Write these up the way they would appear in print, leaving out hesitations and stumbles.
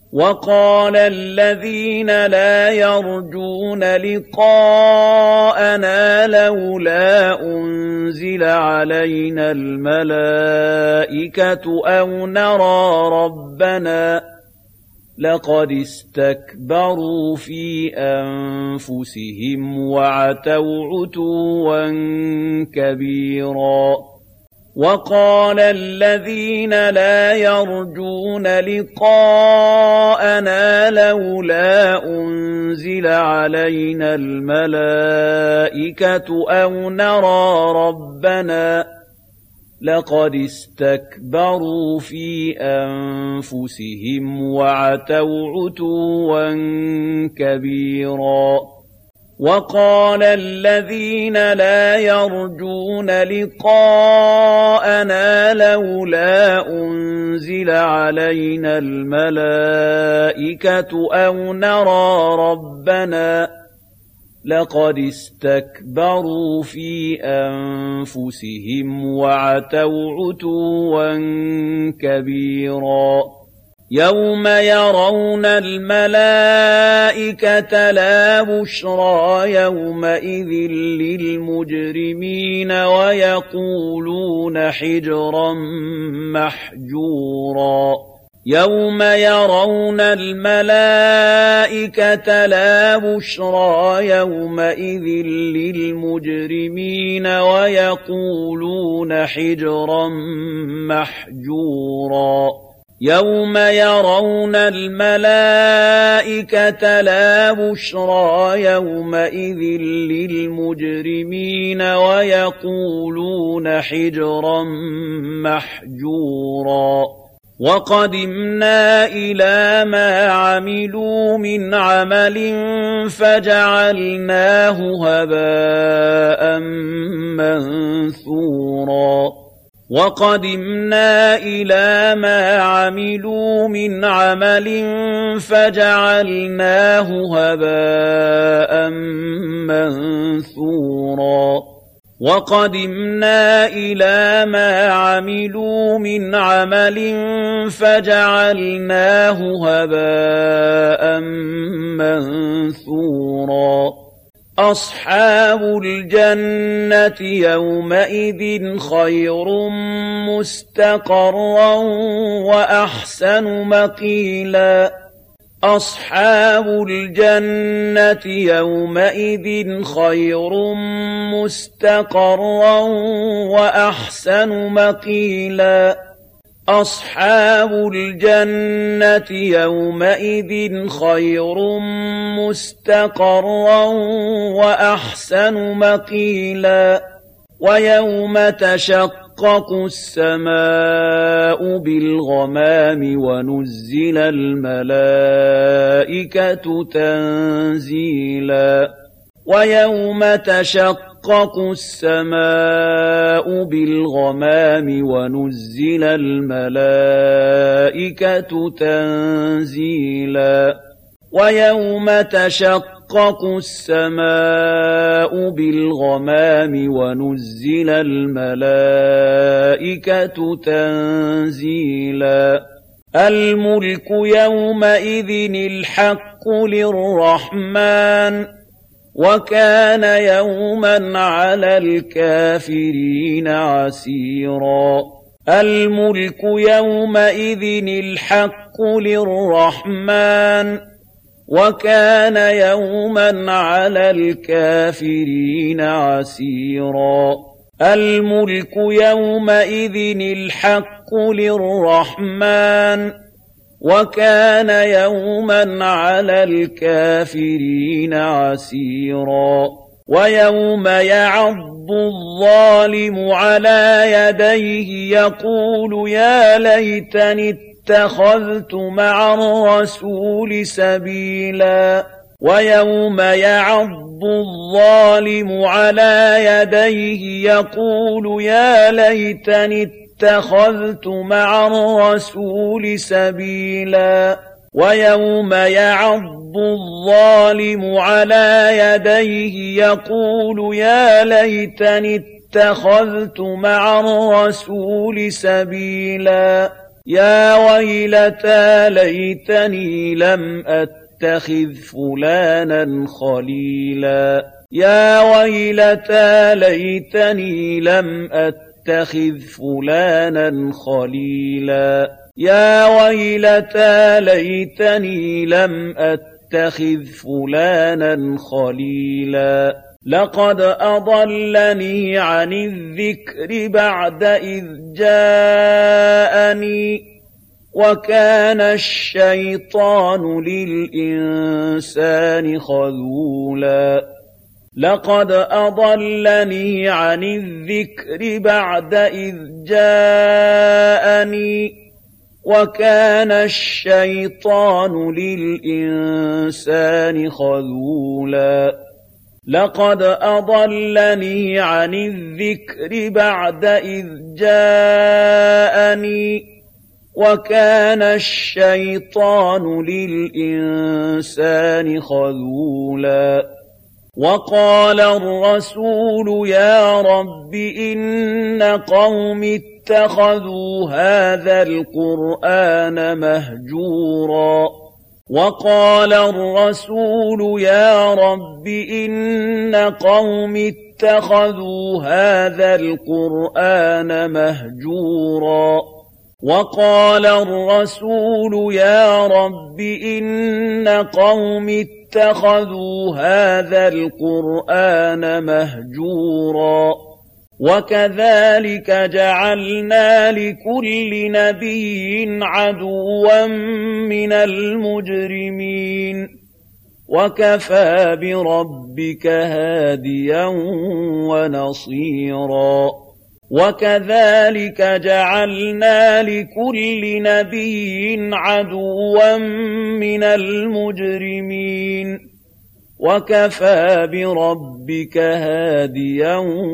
وقال الذين لا يرجون لقاءنا لولا أنزل علينا الملائكة أو نرى ربنا لقد استكبروا في أنفسهم وعتوا عتوا كبيرا وقال الذين لا يرجون لقاءنا لولا أنزل علينا الملائكة أو نرى ربنا لقد استكبروا في أنفسهم وعتوا عتوا كبيرا وقال الذين لا يرجون لقاءنا لولا أنزل علينا الملائكة أو نرى ربنا لقد استكبروا في أنفسهم وعتوا عتوا كبيرا يوم يرون الملائكة لا بشرى يومئذ للمجرمين ويقولون حجرا محجورا يوم يرون الملائكة لا بشرى يومئذ للمجرمين ويقولون حجرا محجورا يوم يرون الملائكة لا بشرى يومئذ للمجرمين ويقولون حجرا محجورا وقدمنا إلى ما عملوا من عمل فجعلناه هباء منثورا وقدمنا إلى ما عملوا من عمل فجعلناه هباء منثورا وقدمنا إلى ما عملوا من عمل فجعلناه هباء منثورا أصحاب الجنة يومئذ خير مستقرا وأحسن مقيلا أصحاب الجنة يومئذ خير مستقرا وأحسن مقيلا أصحاب الجنة يومئذ خير مستقرا وأحسن مقيلا ويوم تشقق السماء بالغمام ونزل الملائكة تنزيلا ويوم تشقق السماء بالغمام ونزل الملائكة تنزيلا ويوم تشقق السماء بالغمام ونزل الملائكة تنزيلا الملك يومئذ الحق للرحمن وكان يوما على الكافرين عسيرا الملك يومئذ الحق للرحمن وكان يوما على الكافرين عسيرا الملك يومئذ الحق للرحمن وكان يوما على الكافرين عسيرا ويوم يعض الظالم على يديه يقول يا ليتني اتخذت مع الرسول سبيلا ويوم يعض الظالم على يديه يقول يا ليتني اتخذت مع الرسول سبيلا ويوم يعض الظالم على يديه يقول يا ليتني اتخذت مع الرسول سبيلا يا ويلتى ليتني لم أتخذ فلانا خليلا يا ويلتى ليتني لم أتخذ فلانا خليلا يا ويلتى ليتني لم أتخذ فلانا خليلا لقد أضلني عن الذكر بعد إذ جاءني وكان الشيطان للإنسان خذولا لقد أضلني عن الذكر بعد إذ جاءني وكان الشيطان للإنسان خذولا لقد أضلني عن الذكر بعد إذ جاءني وكان الشيطان للإنسان خذولا وقال الرسول يا رب إن قوم اتخذوا هذا القرآن مهجورا وقال الرسول يا رب إن قوم اتخذوا هذا القرآن مهجورا وقال الرسول يا رب إن قوم اتخذوا هذا القرآن مهجورا وكذلك جعلنا لكل نبي عدوا من المجرمين وكفى بربك هاديا ونصيرا وكذلك جعلنا لكل نبي عدوا من المجرمين وكفى بربك هاديا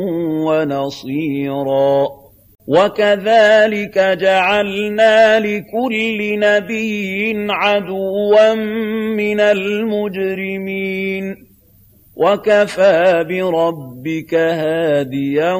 ونصيرا وكذلك جعلنا لكل نبي عدوا من المجرمين وكفى بربك هاديا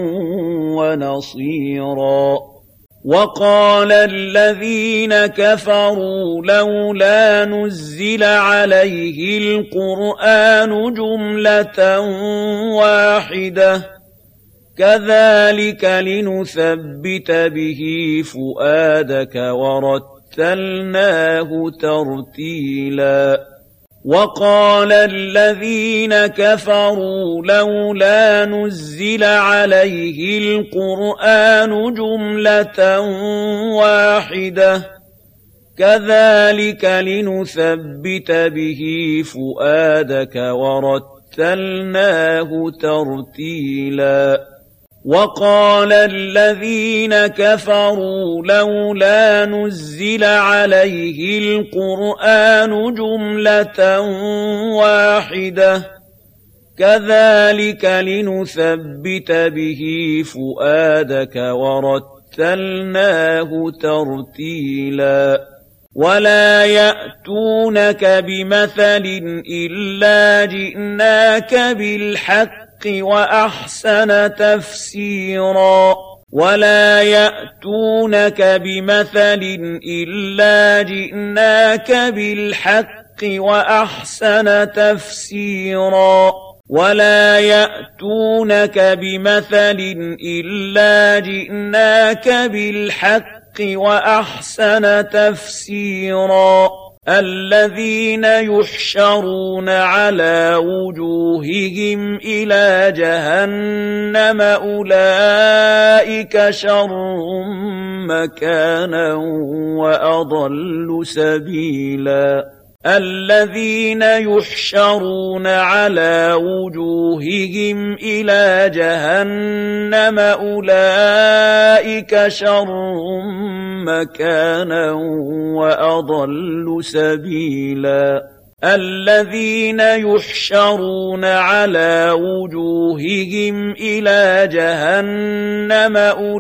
ونصيرا وقال الذين كفروا لولا نزل عليه القرآن جملة واحدة كذلك لنثبت به فؤادك ورتلناه ترتيلا وقال الذين كفروا لولا نزل عليه القرآن جملة واحدة كذلك لنثبت به فؤادك ورتلناه ترتيلا وقال الذين كفروا لولا نزل عليه القرآن جملة واحدة كذلك لنثبت به فؤادك ورتلناه ترتيلا ولا يأتونك بمثل إلا جئناك بالحق وأحسن تفسيرا ولا يأتونك بمثل إلا جئناك بالحق وأحسن تفسيرا ولا يأتونك بمثل إلا جئناك بالحق وأحسن تفسيرا الذين يحشرون على وجوههم إلى جهنم أولئك شر مكانا وأضل سبيلا الذين يحشرون على وجوههم إلى جهنم أولئك شر مكانا وأضل سبيلا الذين يحشرون على وجوههم إلى جهنم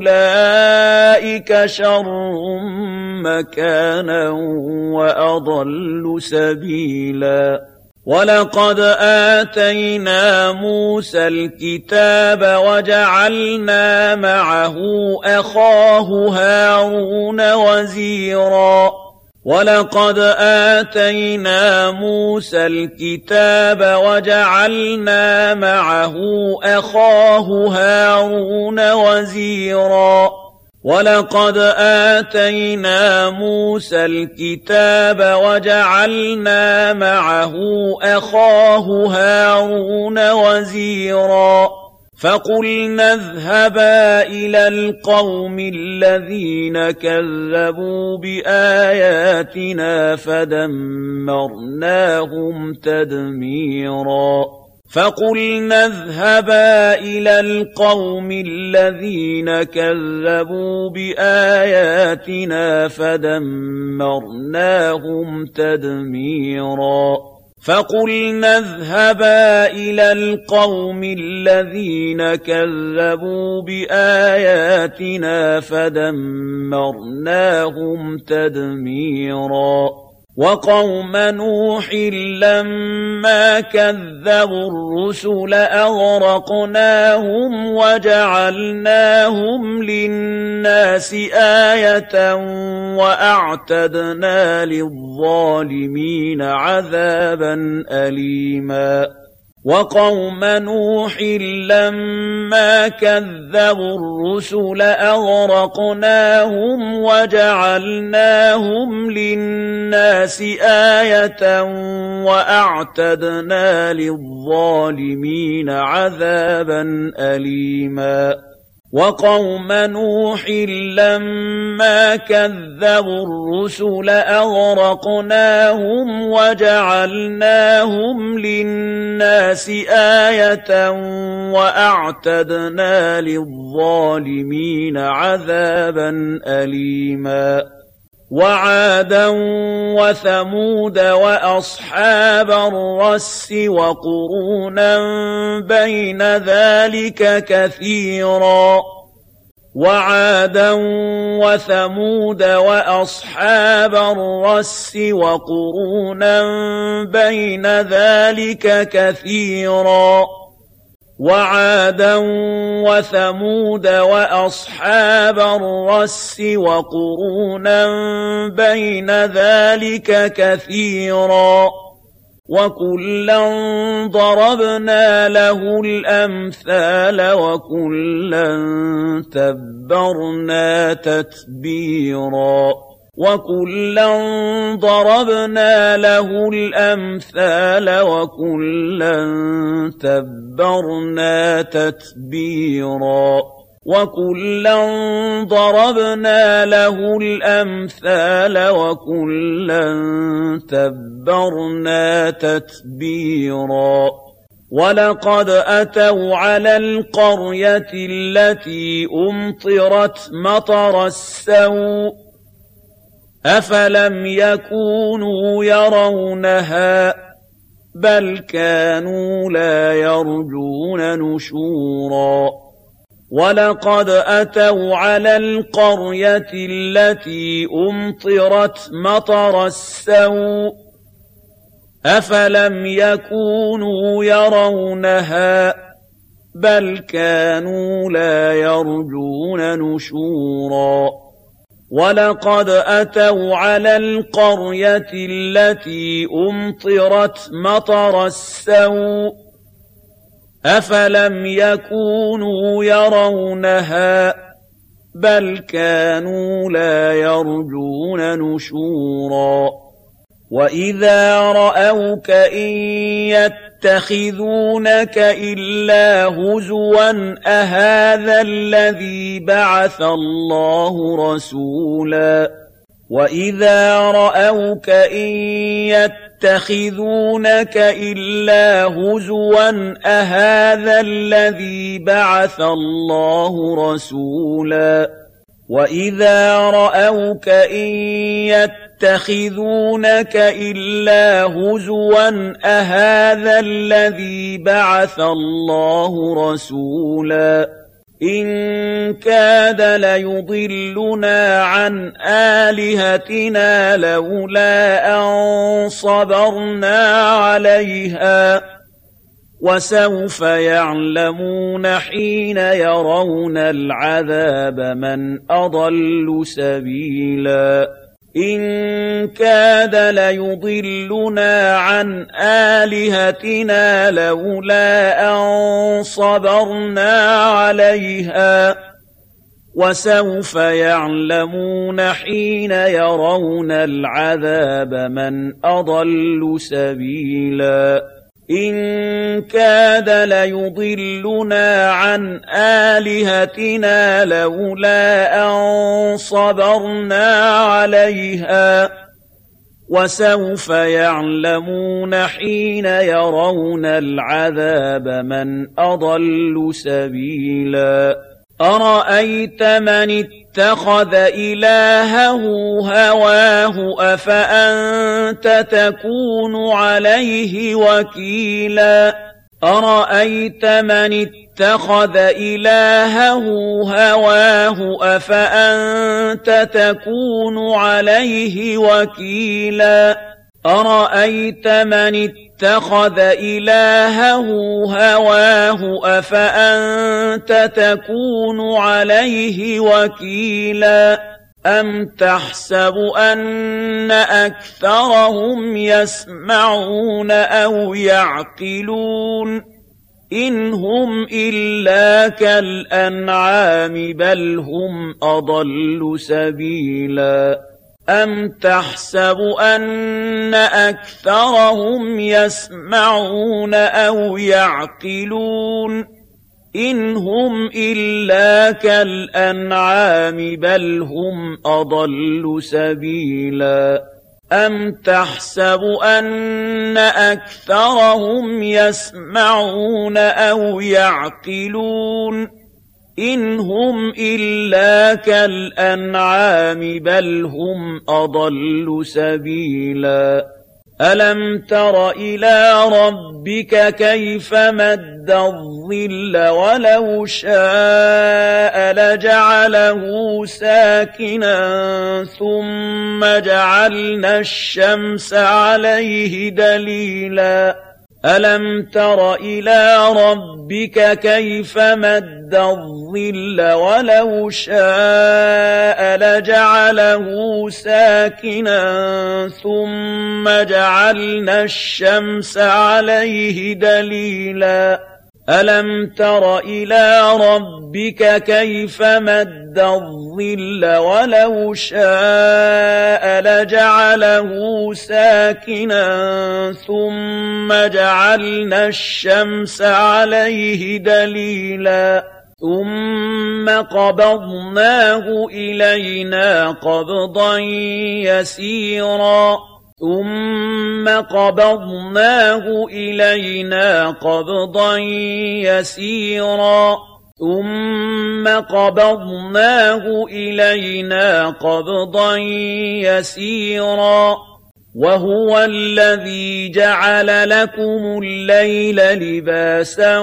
أولئك شر مكانا وأضل سبيلا وَلَقَدْ آتَيْنَا مُوسَى الْكِتَابَ وَجَعَلْنَا مَعَهُ أَخَاهُ هَارُونَ وَزِيرًا وَلَقَدْ آتَيْنَا مُوسَى الْكِتَابَ وَجَعَلْنَا مَعَهُ أَخَاهُ هَارُونَ وَزِيرًا وَلَقَدْ آتَيْنَا مُوسَى الْكِتَابَ وَجَعَلْنَا مَعَهُ أَخَاهُ هَارُونَ وَزِيرًا فَقُلْنَا اذْهَبَا إِلَى الْقَوْمِ الَّذِينَ كَذَّبُوا بِآيَاتِنَا فَدَمَّرْنَاهُمْ تَدْمِيرًا فَقُلْنَا اذْهَبَا إِلَى الْقَوْمِ الَّذِينَ كَذَّبُوا بِآيَاتِنَا فَدَمَّرْنَاهُمْ تَدْمِيرًا فَقُلْنَا اذْهَبَا إِلَى الْقَوْمِ الَّذِينَ كَذَّبُوا بِآيَاتِنَا فَدَمَّرْنَاهُمْ تَدْمِيرًا وَقَوْمَ نُوحٍ لَّمَّا كَذَّبُوا الرُّسُلَ أَغْرَقْنَاهُمْ وَجَعَلْنَاهُمْ لِلنَّاسِ آيَةً وَأَعْتَدْنَا لِلظَّالِمِينَ عَذَابًا أَلِيمًا وَقَوْمَ نُوحٍ لَّمَّا كَذَّبُوا الرُّسُلَ أَغْرَقْنَاهُمْ وَجَعَلْنَاهُمْ لِلنَّاسِ آيَةً وَأَعْتَدْنَا لِلظَّالِمِينَ عَذَابًا أَلِيمًا وَقَوْمَ نُوحٍ لَّمَّا كَذَّبُوا الرُّسُلَ أَغْرَقْنَاهُمْ وَجَعَلْنَاهُمْ لِلنَّاسِ آيَةً وَأَعْتَدْنَا لِلظَّالِمِينَ عَذَابًا أَلِيمًا وَعَادًا وَثَمُودَ وَأَصْحَابَ الرَّسِّ وَقُرُونًا بَيْنَ ذَلِكَ كَثِيرًا وَعَادًا وَثَمُودَ وَأَصْحَابَ الرَّسِّ وَقُرُونًا بَيْنَ ذَلِكَ كَثِيرًا وَعَادًا وَثَمُودَ وَأَصْحَابَ الرَّسِّ وَقُرُونًا بَيْنَ ذَلِكَ كَثِيرًا وَكُلًّا ضَرَبْنَا لَهُ الْأَمْثَالَ وَكُلًّا تَبَّرْنَا تَتْبِيرًا وَكُلًّا ضَرَبْنَا لَهُ الْأَمْثَالَ وَكُلًّا تَبَّرْنَا تَتْبِيرًا وَكُلًّا ضَرَبْنَا لَهُ الْأَمْثَالَ وَكُلًّا تَبَّرْنَا تَتْبِيرًا وَلَقَدْ أَتَوْا عَلَى الْقَرْيَةِ الَّتِي أُمْطِرَتْ مَطَرَ السَّوْءِ أَفَلَمْ يَكُونُوا يَرَوْنَهَا بَلْ كَانُوا لَا يَرْجُونَ نُشُورًا وَلَقَدْ أَتَوْا عَلَى الْقَرْيَةِ الَّتِي أُمْطِرَتْ مَطَرَ السَّوْءِ أَفَلَمْ يَكُونُوا يَرَوْنَهَا بَلْ كَانُوا لَا يَرْجُونَ نُشُورًا وَلَقَدْ أَتَوْا عَلَى الْقَرْيَةِ الَّتِي أُمْطِرَتْ مَطَرَ السَّوْءِ أَفَلَمْ يَكُونُوا يَرَوْنَهَا بَلْ كَانُوا لَا يَرْجُونَ نُشُورًا وَإِذَا رَأَوْكَ إِن يَتَّخِذُونَكَ إِلَّا هُزُوًا أَهَٰذَا الَّذِي بَعَثَ اللَّهُ رَسُولًا وَإِذَا رَأَوْكَ إِن يَتَّخِذُونَكَ إِلَّا هُزُوًا أَهَٰذَا الَّذِي بَعَثَ اللَّهُ رَسُولًا وَإِذَا رَأَوْكَ إِن يَتَّخِذُونَكَ إِلَّا هُزُوًا أَهَٰذَا الَّذِي بَعَثَ اللَّهُ رَسُولًا إن كاد ليضلنا عن آلهتنا لولا أن صبرنا عليها وسوف يعلمون حين يرون العذاب من أضل سبيلا إن كاد ليضلنا عن آلهتنا لولا أن صبرنا عليها وسوف يعلمون حين يرون العذاب من أضل سبيلا إن كاد ليضلنا عن آلهتنا لولا أن صبرنا عليها وسوف يعلمون حين يرون العذاب من أضل سبيلا أرأيت من اتخذ إلهه هواه أفأنت تكون عليه وكيلا أرأيت من اتخذ إلهه هواه أفأنت تكون عليه وكيلا أرأيت من اتخذ إلهه هواه أفأنت تكون عليه وكيلا أم تحسب أن أكثرهم يسمعون أو يعقلون إن هم إلا كالأنعام بل هم أضل سبيلا أم تحسب أن أكثرهم يسمعون أو يعقلون إن هم إلا كالأنعام بل هم أضل سبيلا أم تحسب أن أكثرهم يسمعون أو يعقلون إن هم إلا كالأنعام بل هم أضل سبيلا ألم تر إلى ربك كيف مد الظل ولو شاء لجعله ساكنا ثم جعلنا الشمس عليه دليلا ألم تر إلى ربك كيف مد الظل ولو شاء لجعله ساكنا ثم جعلنا الشمس عليه دليلا ألم تر إلى ربك كيف مد الظل ولو شاء لجعله ساكنا ثم جعلنا الشمس عليه دليلا ثم قبضناه إلينا قبضا يسيرا ثم قبضناه إلينا قبضا يسيرا ثم قبضناه إلينا قبضا يسيرا وهو الذي جعل لكم الليل لباسا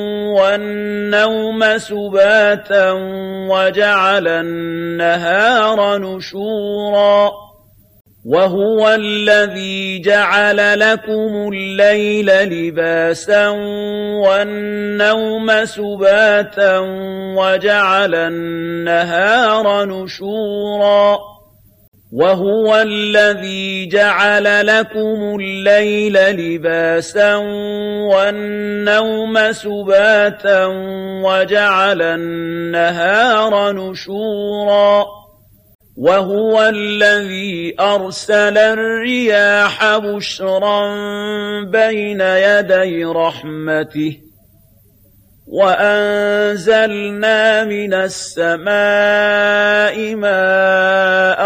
والنوم سباتا وجعل النهار نشورا وهو الذي جعل لكم الليل لباسا والنوم سباتا وجعل النهار نشورا وهو الذي جعل لكم الليل لباسا والنوم سباتا وجعل النهار نشورا وهو الذي أرسل الرياح بشرا بين يدي رحمته وأنزلنا من السماء ماء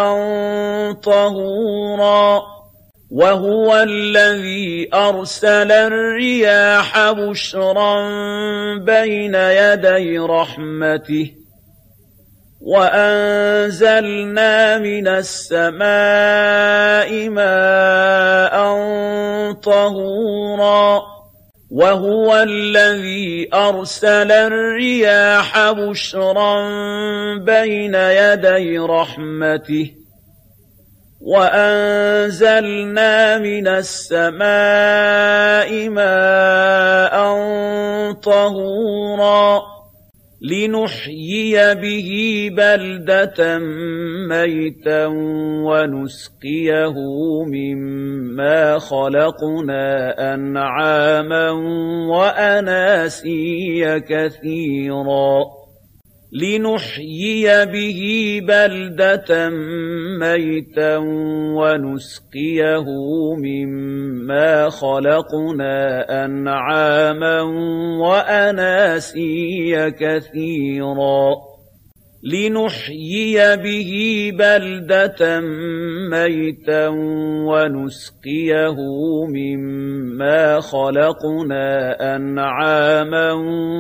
طهورا وهو الذي أرسل الرياح بشرا بين يدي رحمته وأنزلنا من السماء ماء طهورا وهو الذي أرسل الرياح بشرا بين يدي رحمته وأنزلنا من السماء ماء طهورا لنحيي به بلدة ميتا ونسقيه مما خلقنا أنعاما وأناسيا كثيرا لنحيي به بلدة ميتا ونسقيه مما خلقنا أنعاما وأناسيا كثيرا لنحيي به بلدة ميتا ونسقيه مما خلقنا أنعاما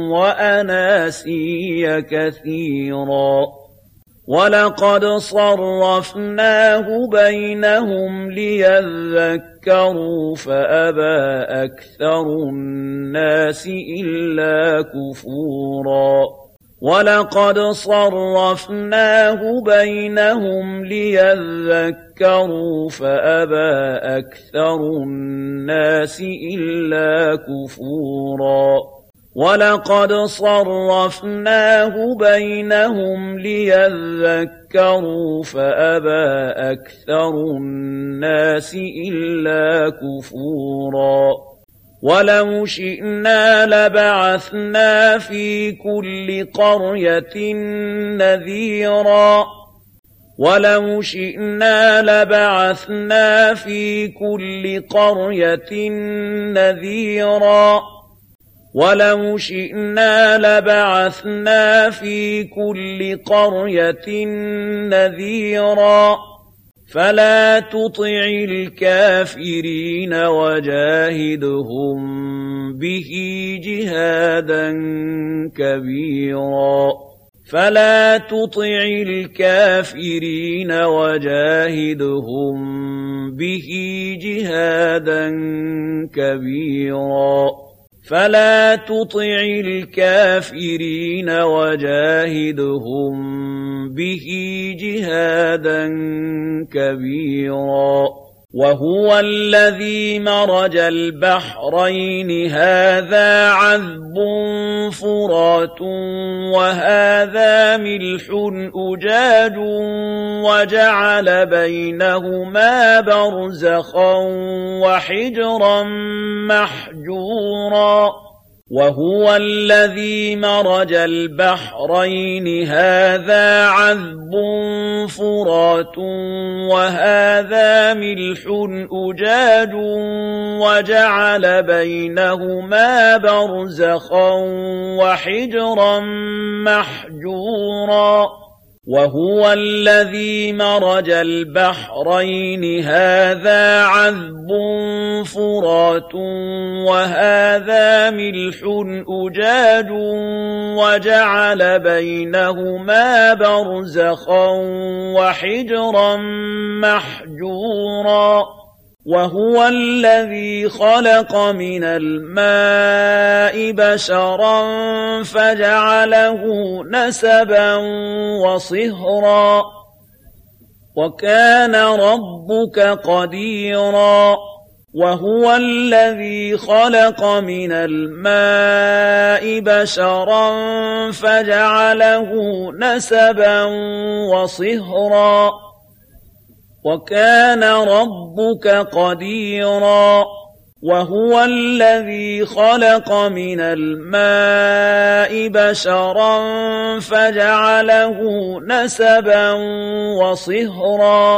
وأناسيا كثيرا ولقد صرفناه بينهم ليذكروا فأبى أكثر الناس إلا كفورا ولقد صرفناه بينهم ليذكروا فأبى أكثر الناس إلا كفورا ولقد صرفناه بينهم ليذكروا فأبى أكثر الناس إلا كفورا ولو شئنا لبعثنا في كل قرية نذيرا ولو شئنا لبعثنا في كل قرية نذيرا ولو شئنا لبعثنا في كل قرية نذيرا فلا تطع الكافرين وجاهدهم به جهادا كبيرا فلا تطع الكافرين وجاهدهم به جهادا كبيرا فلا تطع الكافرين وجاهدهم به جهادا كبيرا وهو الذي مرج البحرين هذا عذب فرات وهذا ملح أجاج وجعل بينهما برزخا وحجرا محجورا وهو الذي مرج البحرين هذا عذب فرات وهذا ملح أجاج وجعل بينهما برزخا وحجرا محجورا وهو الذي مرج البحرين هذا عذب فرات وهذا ملح أجاج وجعل بينهما برزخا وحجرا محجورا وهو الذي خلق من الماء بشرا فجعله نسبا وصهرا وكان ربك قديرا وهو الذي خلق من الماء بشرا فجعله نسبا وصهرا وكان ربك قديرا وهو الذي خلق من الماء بشرا فجعله نسبا وصهرا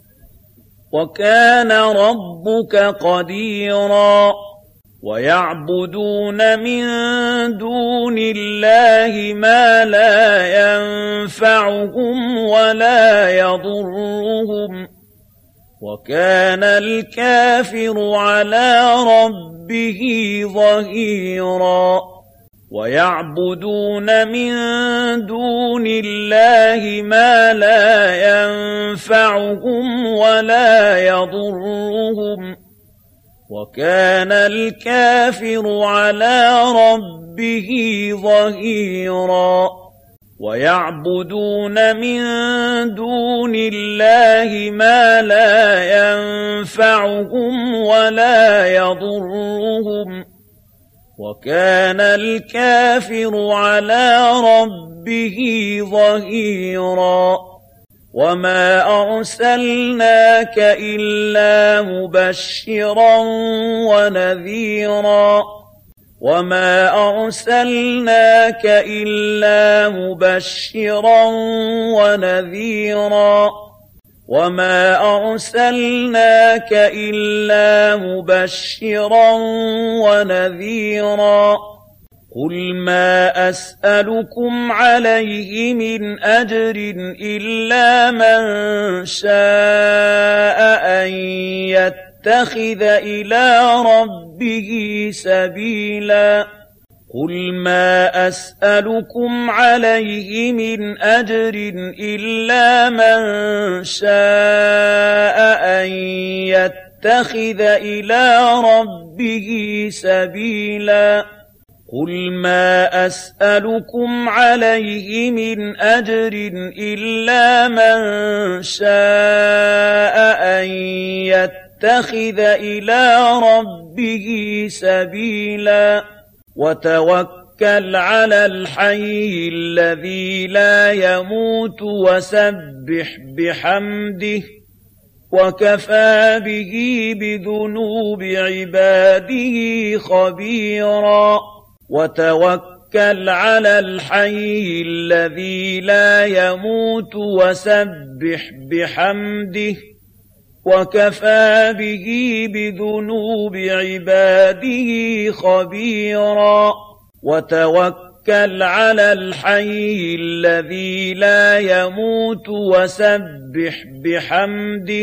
وكان ربك قديرا ويعبدون من دون الله ما لا ينفعهم ولا يضرهم وكان الكافر على ربه ظهيرا ويعبدون من دون الله ما لا ينفعهم ولا يضرهم وكان الكافر على ربه ظهيرا ويعبدون من دون الله ما لا ينفعهم ولا يضرهم وكان الكافر على ربه ظهيرا وما أرسلناك إلا مبشرا ونذيرا وما أرسلناك إلا مبشرا ونذيرا وما أرسلناك إلا مبشرا ونذيرا قل ما أسألكم عليه من أجر إلا من شاء أن يتخذ إلى ربه سبيلا قل ما أسألكم عليه من أجر إلا من شاء أن يتخذ إلى ربه سبيلا قل ما أسألكم عليه من أجر إلا من شاء أن يتخذ إلى ربه سبيلا وتوكل على الحي الذي لا يموت وسبح بحمده وكفى به بذنوب عباده خبيرا وتوكل على الحي الذي لا يموت وسبح بحمده وكفى به بذنوب عباده خبيرا وتوكل على الحي الذي لا يموت وسبح بحمده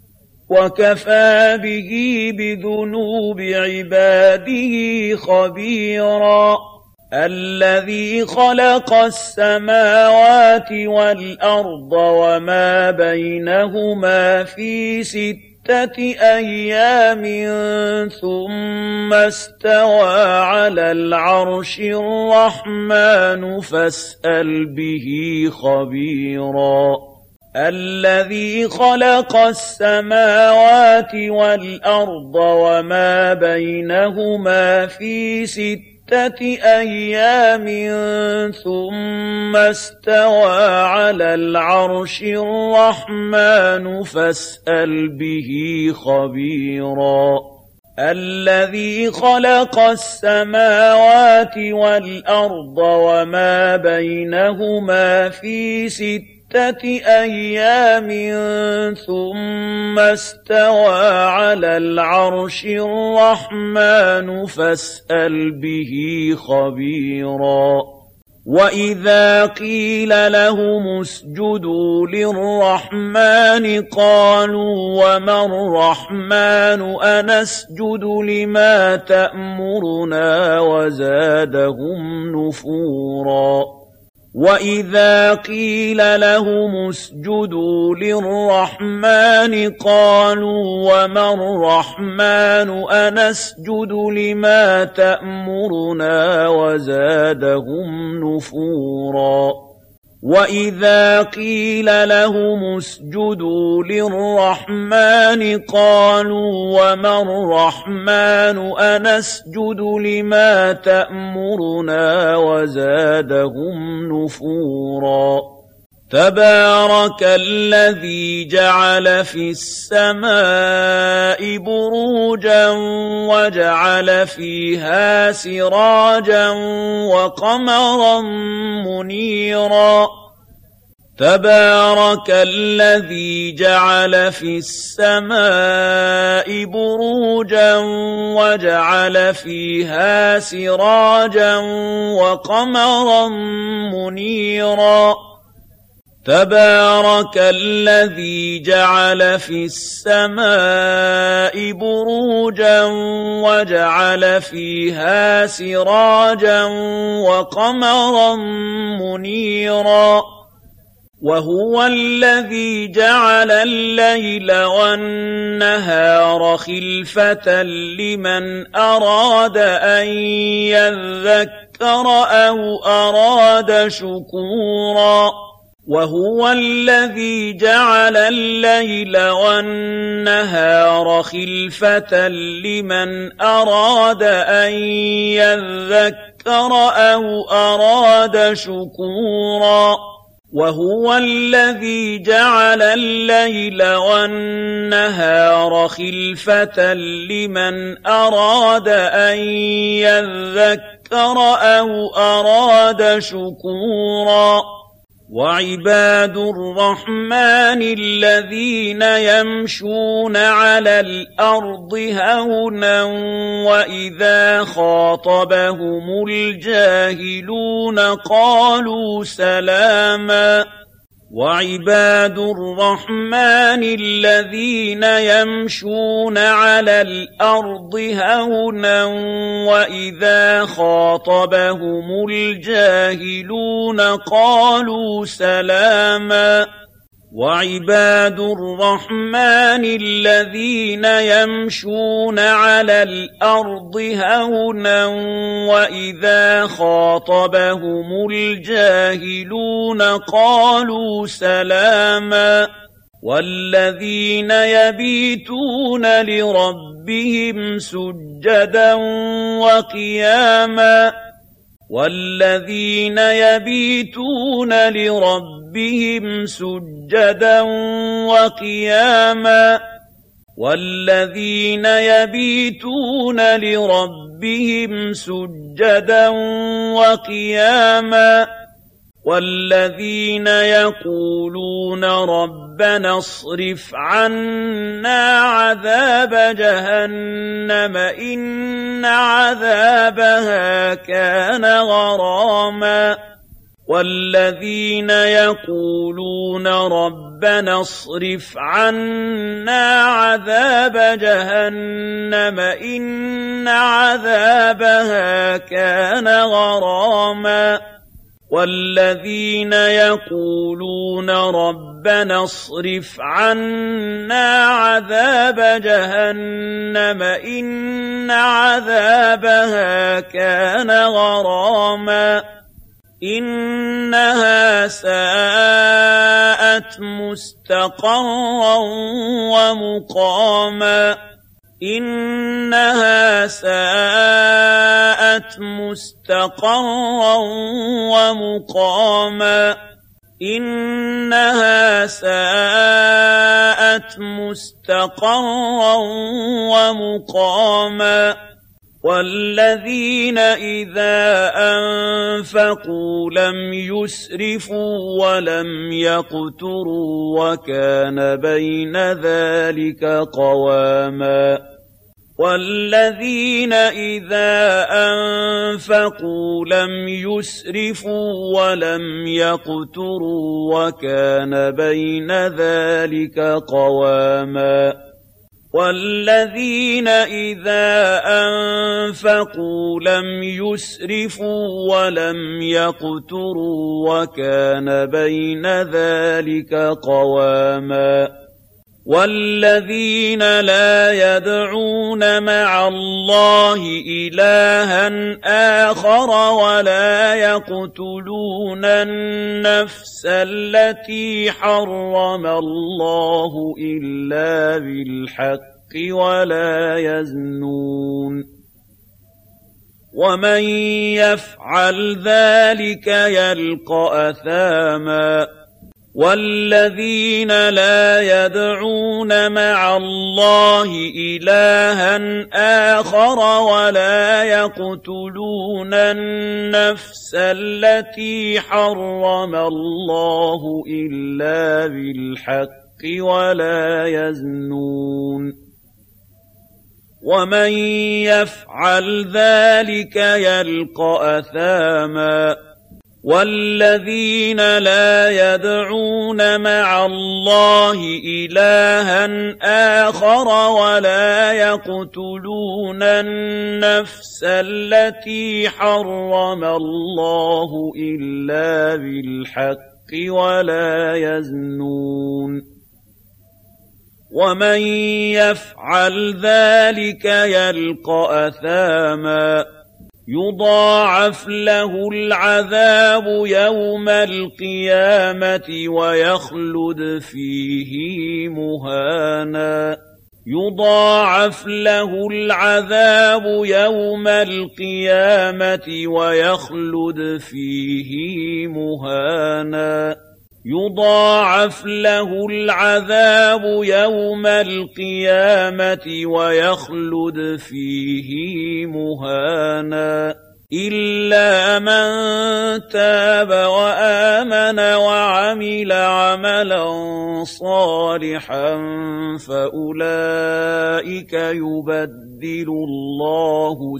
وكفى به بذنوب عباده خبيرا الذي خلق السماوات والأرض وما بينهما في 6 أيام ثم استوى على العرش الرحمن فاسأل به خبيرا الذي خلق السماوات والأرض وما بينهما في 6 أيام ثم استوى على العرش الرحمن فاسأل به خبيرا الذي خلق السماوات والأرض وما بينهما في 6 أيام ثم استوى على العرش الرحمن فاسأل به خبيرا وإذا قيل لهم اسجدوا للرحمن قالوا وما الرحمن أنسجد لما تأمرنا وزادهم نفورا وإذا قيل لهم اسجدوا للرحمن قالوا وما الرحمن أنسجد لما تأمرنا وزادهم نفورا وإذا قيل لهم اسجدوا للرحمن قالوا وما الرحمن أنسجد لما تأمرنا وزادهم نفورا تبارك الذي جعل في السماء بروجا وجعل فيها سراجا وقمرا منيرا تبارك الذي جعل في السماء بروجا وجعل فيها سراجا وقمرا منيرا تبارك الذي جعل في السماء بروجا وجعل فيها سراجا وقمرا منيرا وهو الذي جعل الليل والنهار خلفة لمن أراد أن يذكر أو أراد شكورا وهو الذي جعل الليل والنهار خلفة لمن أراد أن يذكر أو أراد شكورا وهو الذي جعل الليل والنهار خلفة لمن أراد أن يذكر أو أراد شكورا وعباد الرحمن الذين يمشون على الأرض هونا وإذا خاطبهم الجاهلون قالوا سلاما وعباد الرحمن الذين يمشون على الأرض هونا وإذا خاطبهم الجاهلون قالوا سلاما وعباد الرحمن الذين يمشون على الأرض هونا وإذا خاطبهم الجاهلون قالوا سلاما والذين يبيتون لربهم سجدا وقياما والذين يبيتون لربهم سجدا وقياما والذين يبيتون لربهم سجدا وقياما والذين يقولون ربنا اصرف عنا عذاب جهنم إن عذابها كان غراما والذين يقولون ربنا اصرف عنا عذاب جهنم إن عذابها كان غراما والذين يقولون ربنا اصرف عنا عذاب جهنم إن عذابها كان غراما إنها ساءت مستقرا ومقاما إنها ساءت مستقرا ومقاما إنها ساءت مستقرا ومقاما والذين إذا أنفقوا لم يسرفوا ولم يقتروا وكان بين ذلك قواما والذين إذا أنفقوا لم يسرفوا ولم يقتروا وكان بين ذلك قواما والذين إذا أنفقوا لم يسرفوا ولم يقتروا وكان بين ذلك قواما والذين لا يدعون مع الله إلها آخر ولا يقتلون النفس التي حرم الله إلا بالحق ولا يزنون ومن يفعل ذلك يلقى أثاما والذين لا يدعون مع الله إلها آخر ولا يقتلون النفس التي حرم الله إلا بالحق ولا يزنون ومن يفعل ذلك يلقى أثاما والذين لا يدعون مع الله إلها آخر ولا يقتلون النفس التي حرم الله إلا بالحق ولا يزنون ومن يفعل ذلك يلقى أثاما يضاعف له العذاب يوم القيامة ويخلد فيه مهانا يضاعف له العذاب يوم القيامة ويخلد فيه مهانا يضاعف له العذاب يوم القيامة ويخلد فيه مهانا إلا من تاب وآمن وعمل عملا صالحا فأولئك يبدل الله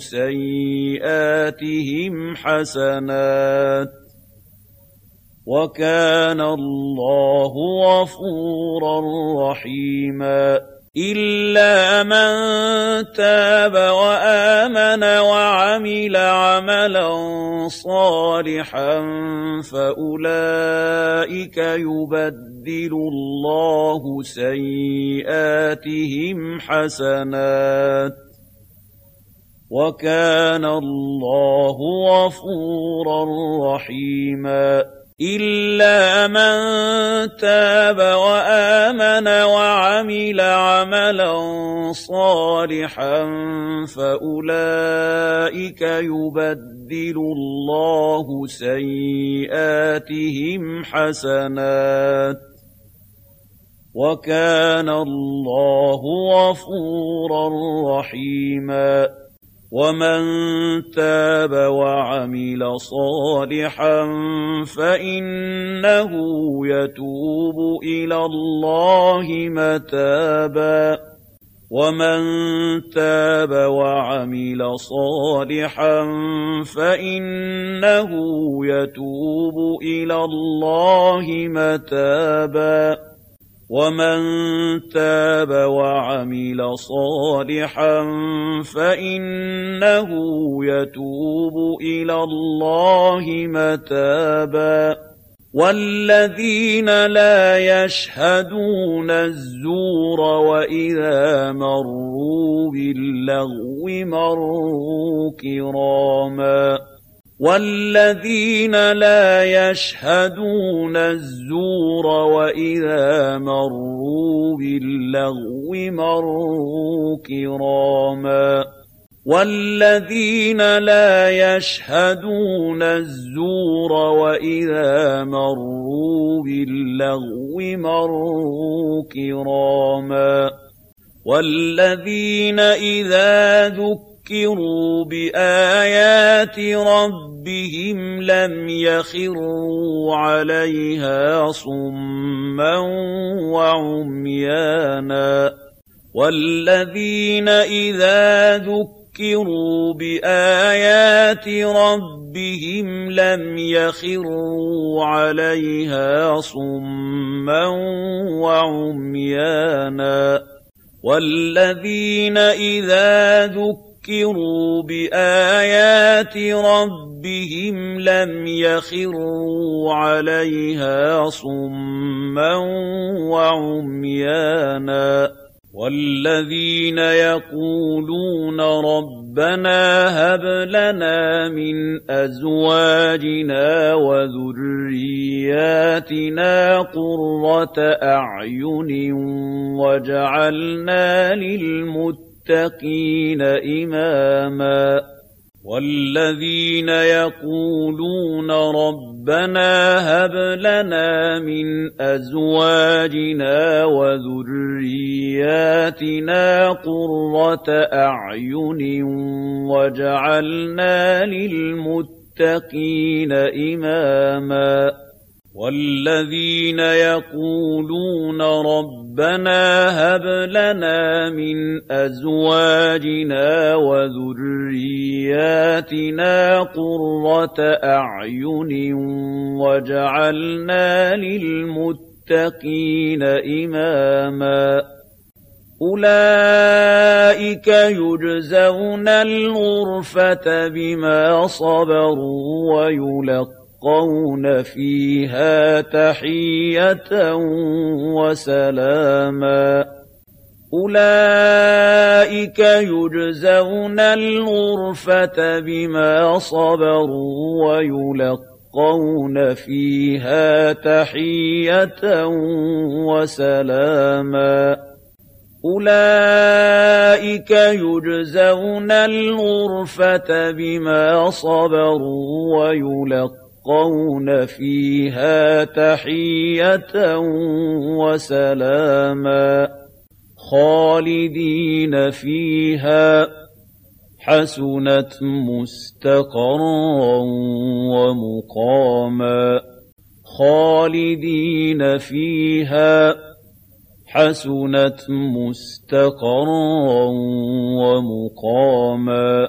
سيئاتهم حسنات وكان الله غفورا رحيما إلا من تاب وآمن وعمل عملا صالحا فأولئك يبدل الله سيئاتهم حسنات وكان الله غفورا رحيما إلا من تاب وآمن وعمل عملا صالحا فأولئك يبدل الله سيئاتهم حسنات وكان الله غفورا رحيما ومن تاب وعمل صالحا فإنه يتوب إلى الله متابا ومن تاب وعمل صالحا فإنه يتوب إلى الله متابا ومن تاب وعمل صالحا فإنه يتوب إلى الله متابا والذين لا يشهدون الزور وإذا مروا باللغو مروا كراما والذين لا يشهدون الزور وإذا مروا باللغو مروا كراما والذين لا يشهدون الزور وإذا مروا باللغو مروا كراما والذين إذا ذكروا بآيات ربهم لم يخروا عليها صما وعميانا والذين إذا ذكروا بآيات ربهم لم يخروا عليها صما وعميانا والذين إذا ذكروا بآيات ربهم لم يخروا عليها صما وعميانا والذين يقولون ربنا هب لنا من أزواجنا وذرياتنا قرة أعين واجعلنا للمتقين إماما والذين يقولون ربنا هب لنا من أزواجنا وذرياتنا قرة أعين واجعلنا للمتقين إماما والذين يقولون ربنا هب لنا من أزواجنا وذرياتنا قرة أعين واجعلنا للمتقين إماما أولئك يجزون الغرفة بما صبروا ويلقون يلقون فيها تحية وسلاما أولئك يجزون الغرفة بما صبروا ويلقون فيها تحية وسلاما أولئك يجزون الغرفة بما صبروا ويلقون فيها تحية وسلاما خالدين فيها حسنت مستقرا ومقاما خالدين فيها حسنت مستقرا ومقاما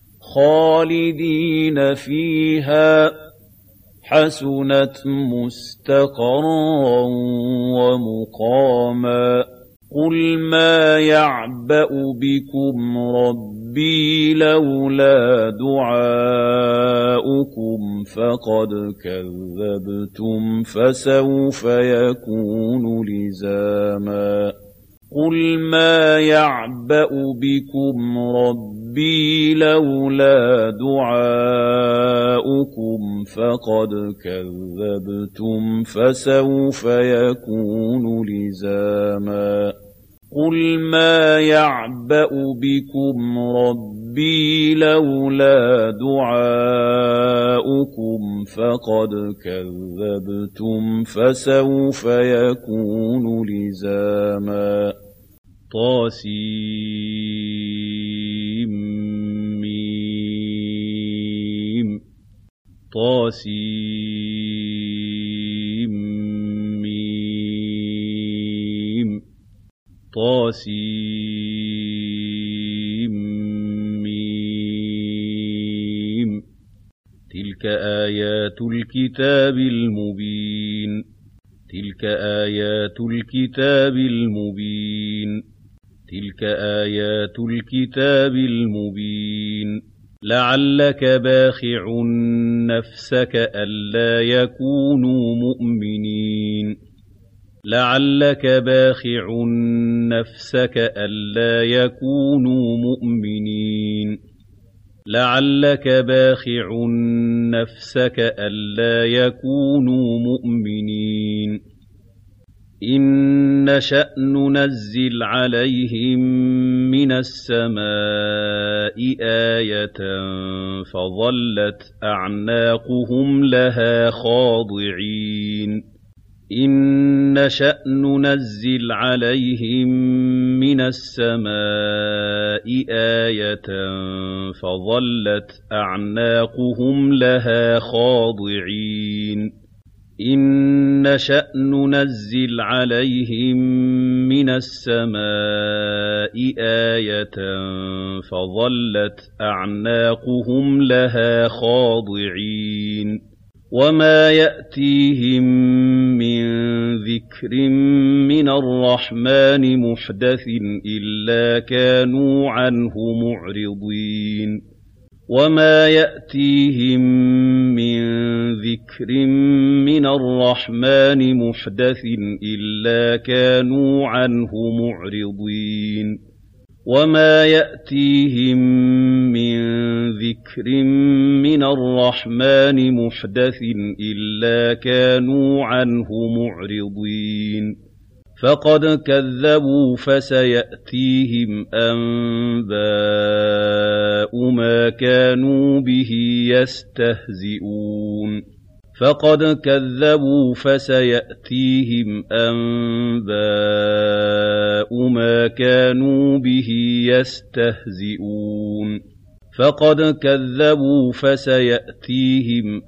خالدين فيها حسنت مستقرا ومقاما قل ما يعبأ بكم ربي لولا دعاؤكم فقد كذبتم فسوف يكون لزاما قل ما يعبأ بكم ربي لولا دعاؤكم فقد كذبتم فسوف يكون لزاما قل ما يعبأ بكم ربي لولا دعاؤكم فقد كذبتم فسوف يكون لزاما طاسيم طاسيم طاسيم تلك آيات الكتاب المبين تلك آيات الكتاب المبين تلك آيات الكتاب المبين لعلك باخع نفسك ألا يكونوا مؤمنين لعلك باخع نفسك ألا يكونوا مؤمنين لعلك باخع نفسك ألا يكونوا مؤمنين إن نشأ ننزل عليهم من السماء آية فظلت أعناقهم لها خاضعين إن نشأ ننزل عليهم من السماء آية فظلت أعناقهم لها خاضعين إن نشأ ننزل عليهم من السماء آية فظلت أعناقهم لها خاضعين وما يأتيهم من ذكر من الرحمن محدث إلا كانوا عنه معرضين وما يأتيهم من ذكر من الرحمن محدث إلا كانوا عنه معرضين وما يأتيهم من ذكر من الرحمن محدث إلا كانوا عنه معرضين فقد كذبوا فسيأتيهم أنباء ما كانوا به يستهزئون فقد كذبوا فسيأتيهم أنباء ما كانوا به يستهزئون فقد كذبوا فسيأتيهم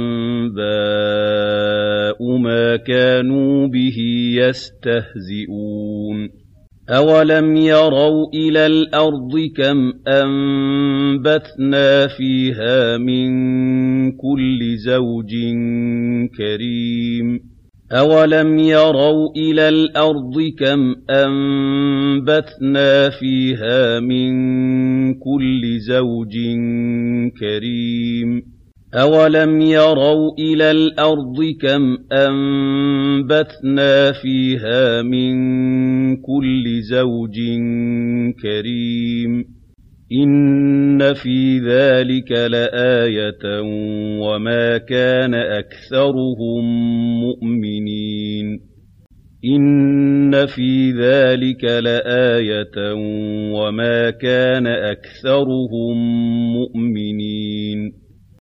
أنباء ما كانوا به يستهزئون أولم يروا إلى الأرض كم أنبتنا فيها من كل زوج كريم أولم يروا إلى الأرض كم أنبتنا فيها من كل زوج كريم أَوَلَمْ يَرَوْا إِلَى الْأَرْضِ كَمْ أَنبَتْنَا فِيهَا مِن كُلِّ زَوْجٍ كَرِيمٍ إِنَّ فِي ذَلِكَ لَآيَةً وَمَا كَانَ أَكْثَرُهُم مُّؤْمِنِينَ إِنَّ فِي ذَلِكَ لَآيَةً وَمَا كَانَ أَكْثَرُهُم مُّؤْمِنِينَ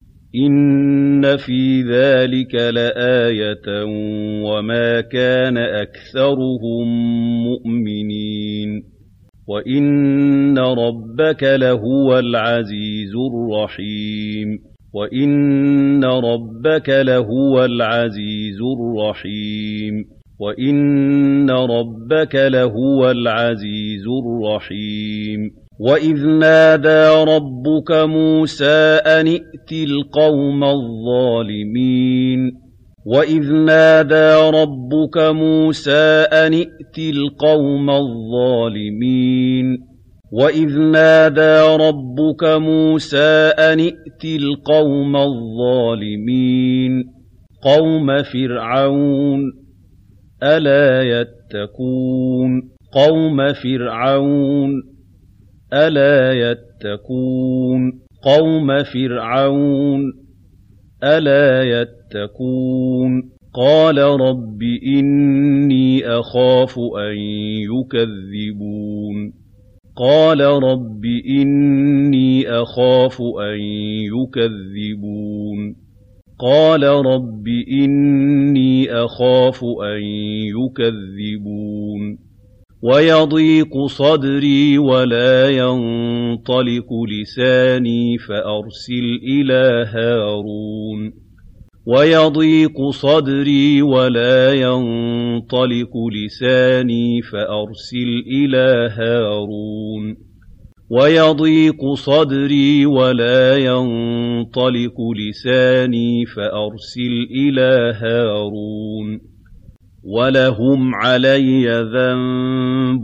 إِنَّ فِي ذَلِكَ لَآيَةً وَمَا كَانَ أَكْثَرُهُم مُّؤْمِنِينَ وَإِنَّ رَبَّكَ لَهُوَ الْعَزِيزُ الرَّحِيمُ وَإِنَّ رَبَّكَ لَهُوَ الْعَزِيزُ الرَّحِيمُ وَإِنَّ رَبَّكَ لَهُوَ الْعَزِيزُ الرَّحِيمُ وَإِذْ نَادَىٰ رَبُّكَ مُوسَىٰ أَنِ ائْتِ الْقَوْمَ الظَّالِمِينَ وَإِذْ نَادَىٰ رَبُّكَ مُوسَىٰ أَنِ ائْتِ الْقَوْمَ الظَّالِمِينَ وَإِذْ نَادَىٰ رَبُّكَ مُوسَىٰ أَنِ ائْتِ الْقَوْمَ الظَّالِمِينَ قَوْمَ فِرْعَوْنَ أَلَا يَتَّقُونَ قَوْمَ فِرْعَوْنَ أَلَا يَتَّقُونَ قَوْمَ فِرْعَوْنَ أَلَا يَتَّقُونَ قَالَ رَبِّ إِنِّي أَخَافُ أَن يُكَذِّبُونِ قَالَ رَبِّ إِنِّي أَخَافُ أَن يُكَذِّبُونِ قَالَ رَبِّ إِنِّي أَخَافُ أَن يُكَذِّبُونِ وَيَضِيقُ صَدْرِي وَلَا يَنطَلِقُ لِسَانِي فَأَرْسِلْ إِلَىٰ هَارُونَ وَيَضِيقُ صَدْرِي وَلَا يَنطَلِقُ لِسَانِي فَأَرْسِلْ إِلَىٰ هَارُونَ وَيَضِيقُ صَدْرِي وَلَا يَنطَلِقُ لِسَانِي فَأَرْسِلْ إِلَىٰ هَارُونَ وَلَهُمْ عَلَيَّ ذَنبٌ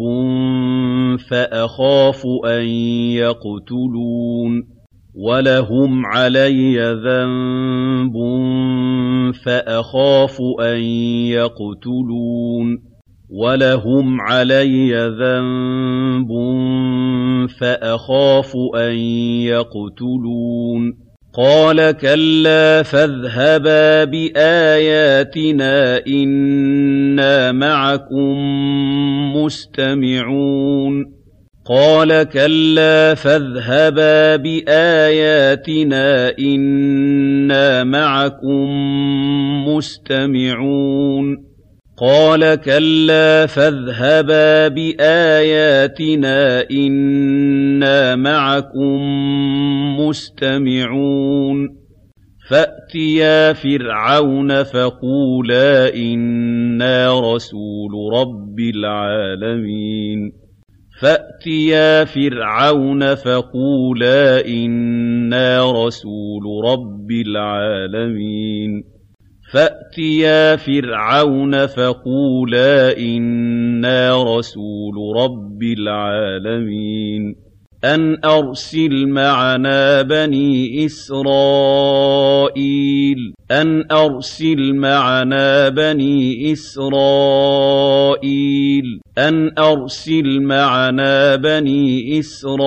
فَأَخَافُ أَن يَقْتُلُونِ وَلَهُمْ عَلَيَّ ذَنبٌ فَأَخَافُ أَن يَقْتُلُونِ وَلَهُمْ عَلَيَّ ذَنبٌ فَأَخَافُ أَن يَقْتُلُونِ قَالَ كَلَّا فَاذْهَبَا بِآيَاتِنَا إِنَّا مَعَكُم مُّسْتَمِعُونَ قَالَ كَلَّا فَاذْهَبَا بِآيَاتِنَا إِنَّا مَعَكُم مُّسْتَمِعُونَ قَالَ كَلَّا فَاذْهَبَا بِآيَاتِنَا إِنَّا مَعَكُم مُّسْتَمِعُونَ فَأْتِيَا فِرْعَوْنَ فَقُولَا إِنَّا رَسُولُ رَبِّ الْعَالَمِينَ فَأْتِيَا فِرْعَوْنَ فَقُولَا إِنَّا رَسُولُ رَبِّ الْعَالَمِينَ فَأْتِيَا فِرْعَوْنَ فَقُولَا إِنَّا رَسُولُ رَبِّ الْعَالَمِينَ أَنْ أَرْسِلْ مَعَنَا بَنِي إِسْرَائِيلَ أَنْ أَرْسِلْ مَعَنَا بَنِي إِسْرَائِيلَ أَنْ أَرْسِلْ مَعَنَا بَنِي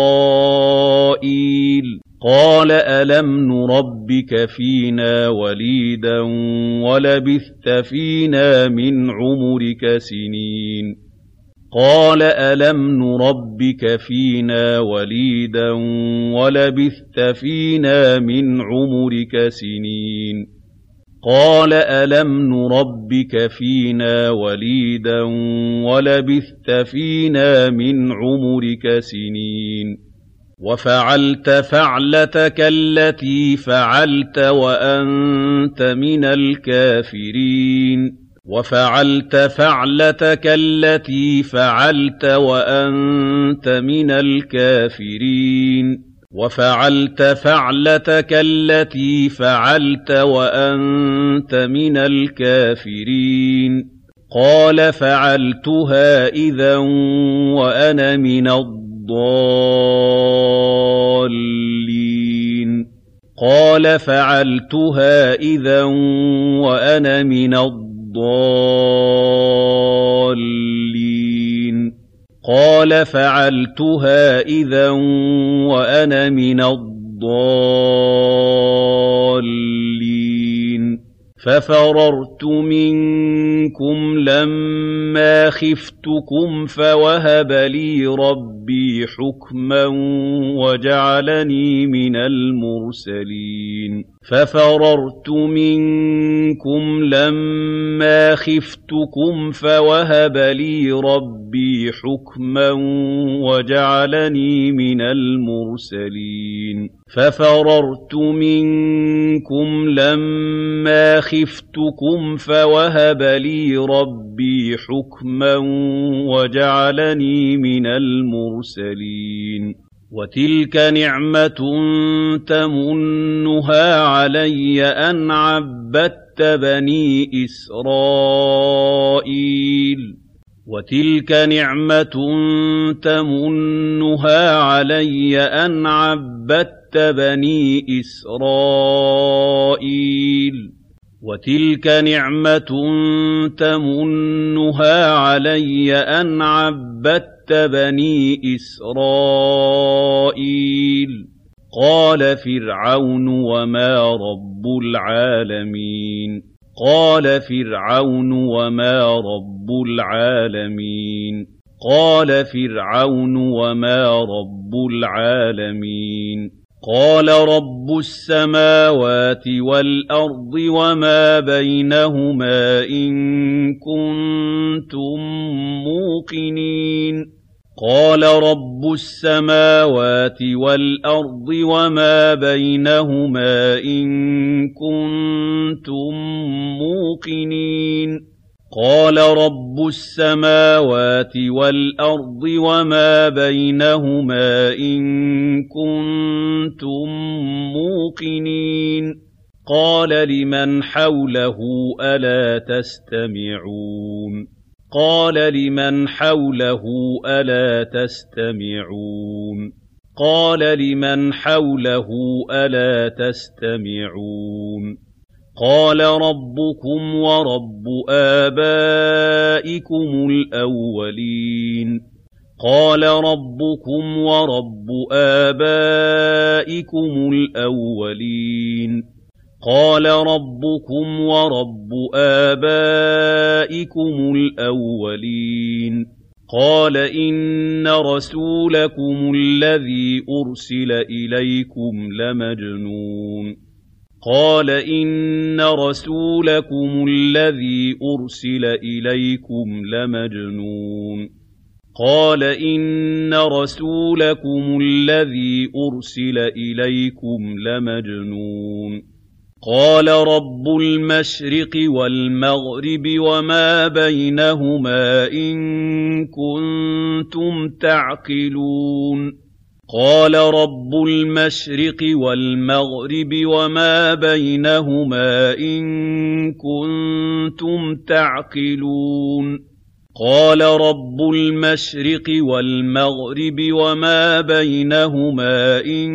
إِسْرَائِيلَ قَالَ أَلَمْ نُرَبِّكَ فِينَا وَلِيدًا وَلَبِثْتَ فِينَا مِنْ عُمُرِكَ سِنِينَ قَالَ أَلَمْ نُرَبِّكَ فِينَا وَلِيدًا وَلَبِثْتَ فِينَا مِنْ عُمُرِكَ سِنِينَ قَالَ أَلَمْ نُرَبِّكَ فِينَا وَلِيدًا وَلَبِثْتَ فِينَا مِنْ عُمُرِكَ سِنِينَ وَفَعَلْتَ فَعْلَتَكَ الَّتِي فَعَلْتَ وَأَنتَ مِنَ الْكَافِرِينَ وَفَعَلْتَ فَعْلَتَكَ الَّتِي فَعَلْتَ وَأَنتَ مِنَ الْكَافِرِينَ وَفَعَلْتَ فَعْلَتَكَ الَّتِي فَعَلْتَ وَأَنتَ مِنَ الْكَافِرِينَ قَالَ فَعَلْتُهَا إِذًا وَأَنَا مِنَ الضَّالِّينَ قَالَ قَالَ فَعَلْتُهَا إِذًا وَأَنَا مِنَ الضَّالِّينَ قَالَ فَعَلْتُهَا إِذًا وَأَنَا مِنَ الضَّالِّينَ فَفَرَرْتُ مِنكُمْ لَمَّا خِفْتُكُمْ فَوَهَبَ لِي رَبِّي حُكْمًا وَجَعَلَنِي مِنَ الْمُرْسَلِينَ فَفَرَرْتُ مِنكُمْ لَمَّا خِفْتُكُمْ فَوَهَبَ لِي رَبِّي حُكْمًا وَجَعَلَنِي مِنَ الْمُرْسَلِينَ فَفَرَرْتُ مِنكُمْ لَمَّا خِفْتُكُمْ فَوَهَبَ لِي رَبِّي حُكْمًا وَجَعَلَنِي مِنَ الْمُرْسَلِينَ وَتِلْكَ نِعْمَةٌ تَمُنُّهَا عَلَيَّ أَنْ عَبَّدتَّ بَنِي إِسْرَائِيلَ وَتِلْكَ نِعْمَةٌ تَمُنُّهَا عَلَيَّ أَنْ عَبَّدتَّ بَنِي إِسْرَائِيلَ وَتِلْكَ نِعْمَةٌ تَمُنُّهَا عَلَيَّ أَنْ عَبَّدتَّ بَنِي إِسْرَائِيلَ قَالَ فِرْعَوْنُ وَمَا رَبُّ الْعَالَمِينَ قَالَ فِرْعَوْنُ وَمَا رَبُّ الْعَالَمِينَ قَالَ فِرْعَوْنُ وَمَا رَبُّ الْعَالَمِينَ قَالَ رَبُّ السَّمَاوَاتِ وَالْأَرْضِ وَمَا بَيْنَهُمَا إِن كُنتُم مُّوقِنِينَ قَالَ رَبُّ السَّمَاوَاتِ وَالْأَرْضِ وَمَا بَيْنَهُمَا إِن كُنتُم مُّوقِنِينَ قَالَ رَبُّ السَّمَاوَاتِ وَالْأَرْضِ وَمَا بَيْنَهُمَا إِن كُنتُم مُّوقِنِينَ قَالَ لِمَنْ حَوْلَهُ أَلَا تَسْتَمِعُونَ قَالَ لِمَنْ حَوْلَهُ أَلَا تَسْتَمِعُونَ قَالَ لِمَنْ حَوْلَهُ أَلَا تَسْتَمِعُونَ قَالَ رَبُّكُمْ وَرَبُّ آبَائِكُمُ الْأَوَّلِينَ قَالَ رَبُّكُمْ وَرَبُّ آبَائِكُمُ الْأَوَّلِينَ قَالَ رَبُّكُمْ وَرَبُّ آبَائِكُمُ الْأَوَّلِينَ قَالَ إِنَّ رَسُولَكُمُ الَّذِي أُرْسِلَ إِلَيْكُمْ لَمَجْنُونٌ قَالَ إِنَّ رَسُولَكُمُ الَّذِي أُرْسِلَ إِلَيْكُمْ لَمَجْنُونٌ قَالَ إِنَّ رَسُولَكُمُ الَّذِي أُرْسِلَ إِلَيْكُمْ لَمَجْنُونٌ قَالَ رَبُّ الْمَشْرِقِ وَالْمَغْرِبِ وَمَا بَيْنَهُمَا إِن كُنتُمْ تَعْقِلُونَ قَالَ رَبُّ الْمَشْرِقِ وَالْمَغْرِبِ وَمَا بَيْنَهُمَا إِن كُنتُمْ تَعْقِلُونَ قَالَ رَبُّ الْمَشْرِقِ وَالْمَغْرِبِ وَمَا بَيْنَهُمَا إِن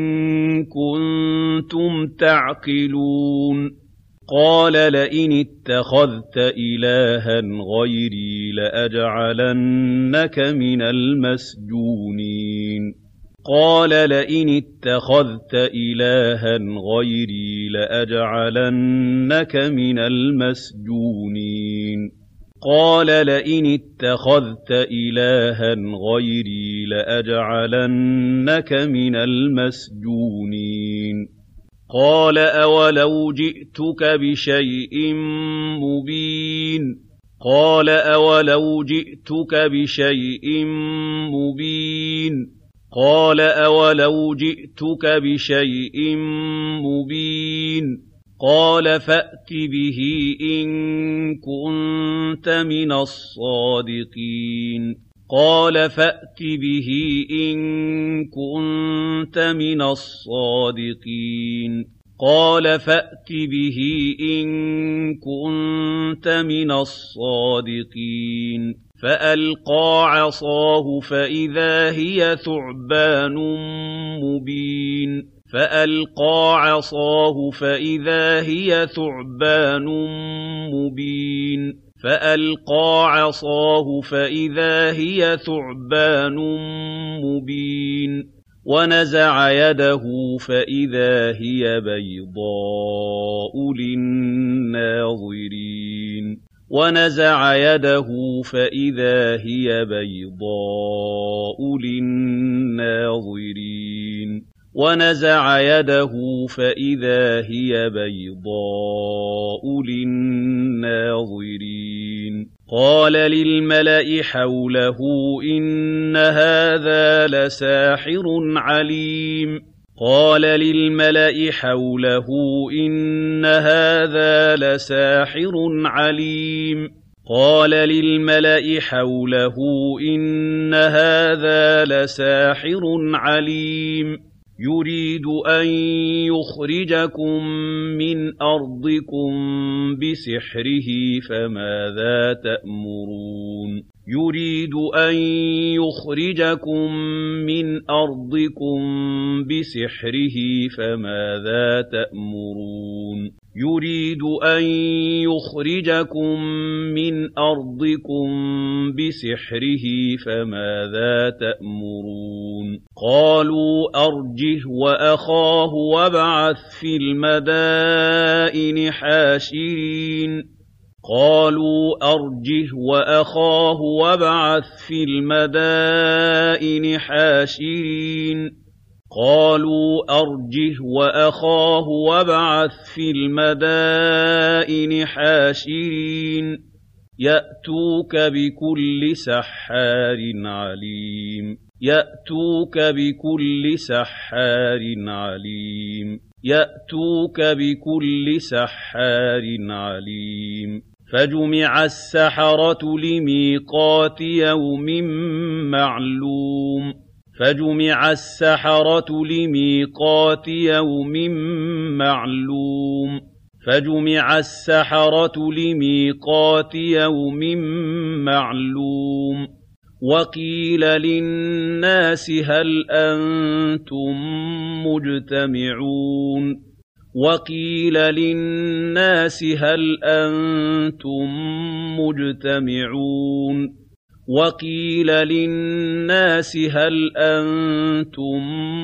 كُنتُمْ تَعْقِلُونَ قَالَ لَئِنِ اتَّخَذْتَ إِلَٰهًا غَيْرِي لَأَجْعَلَنَّكَ مِنَ الْمَسْجُونِينَ قَالَ لَئِنِ اتَّخَذْتَ إِلَٰهًا غَيْرِي لَأَجْعَلَنَّكَ مِنَ الْمَسْجُونِينَ قَالَ لَئِنِ اتَّخَذْتَ إِلَٰهًا غَيْرِي لَأَجْعَلَنَّكَ مِنَ الْمَسْجُونِينَ قَالَ أَوَلَوْ جِئْتُكَ بِشَيْءٍ مُّبِينٍ قَالَ أَوَلَوْ جِئْتُكَ بِشَيْءٍ مُّبِينٍ قَالَ أَوَلَوْ جِئْتُكَ بِشَيْءٍ مُّبِينٍ قَالَ فَأْتِ بِهِ إِن كُنتَ مِنَ الصَّادِقِينَ قَالَ فَأْتِ بِهِ إِن كُنتَ مِنَ الصَّادِقِينَ قَالَ فَأْتِ بِهِ إِن كُنتَ مِنَ الصَّادِقِينَ فَأَلْقَىٰ عَصَاهُ فَإِذَا هِيَ ثُعْبَانٌ مُّبِينٌ فألقى عصاه فإذا هي ثعبان مبين فألقى عصاه فإذا هي ثعبان مبين ونزع يده فإذا هي بيضاء للناظرين ونزع يده فإذا هي بيضاء للناظرين ونزع يده فإذا هي بيضاء للناظرين قال للملأ حوله إن هذا لساحر عليم قال للملأ حوله إن هذا لساحر عليم قال للملأ حوله إن هذا لساحر عليم يريد أن يخرجكم من أرضكم بسحره فماذا تأمرون يريد أن يخرجكم من أرضكم بسحره فماذا تأمرون يريد أن يخرجكم من أرضكم بسحره فماذا تأمرون قالوا أرجه وأخاه وابعث في المدائن حاشرين قالوا أرجه وأخاه وابعث في المدائن حاشرين قالوا أرجه وأخاه وابعث في المدائن حاشرين يأتوك بكل سحار عليم يأتوك بكل سحار عليم يأتوك بكل سحار عليم فجمع السحرة لميقات يوم معلوم فجمع السحرة لميقات يوم معلوم فجمع السحرة لميقات يوم معلوم وقيل للناس هل أنتم مجتمعون وقيل للناس هل أنتم مجتمعون وقيل للناس هل أنتم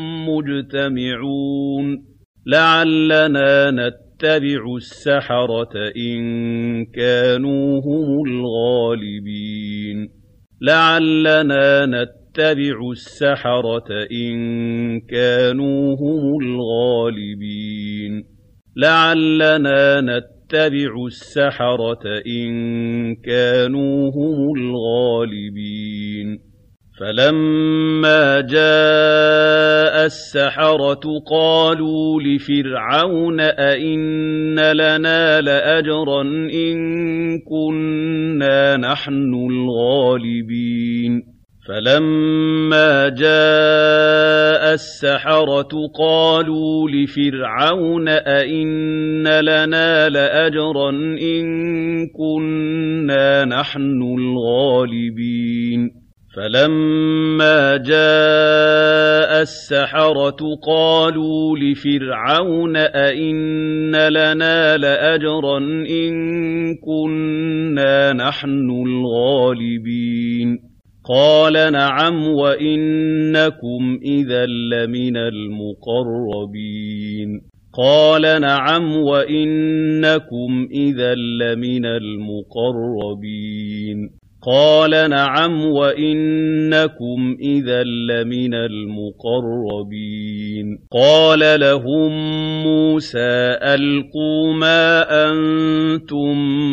مجتمعون لعلنا نتبع السحرة إن كانوا هم الغالبين لعلنا نتبع السحرة إن كانوا هم الغالبين لعلنا نتبع السحرة إن كانوا هم الغالبين فلما جاء السحرة قالوا لفرعون أئن لنا لأجرا إن كنا نحن الغالبين فلما جاء السحرة قالوا لفرعون أئن لنا لأجرا إن كنا نحن الغالبين فلما جاء السحرة قالوا لفرعون أئن لنا لأجرا إن كنا نحن الغالبين قال نعم وإنكم إذا لمن المقربين قال نعم وإنكم إذا لمن المقربين قال نعم وإنكم إذا لمن المقربين قال لهم موسى ألقوا ما أنتم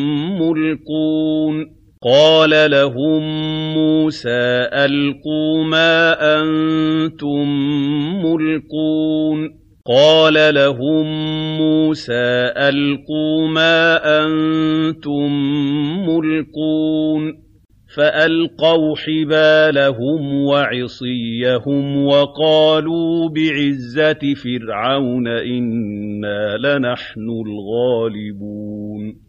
ملقون قال لهم موسى ألقوا ما أنتم ملقون قال لهم موسى ألقوا ما أنتم ملقون فألقوا حبالهم وعصيهم وقالوا بعزة فرعون إنا لنحن الغالبون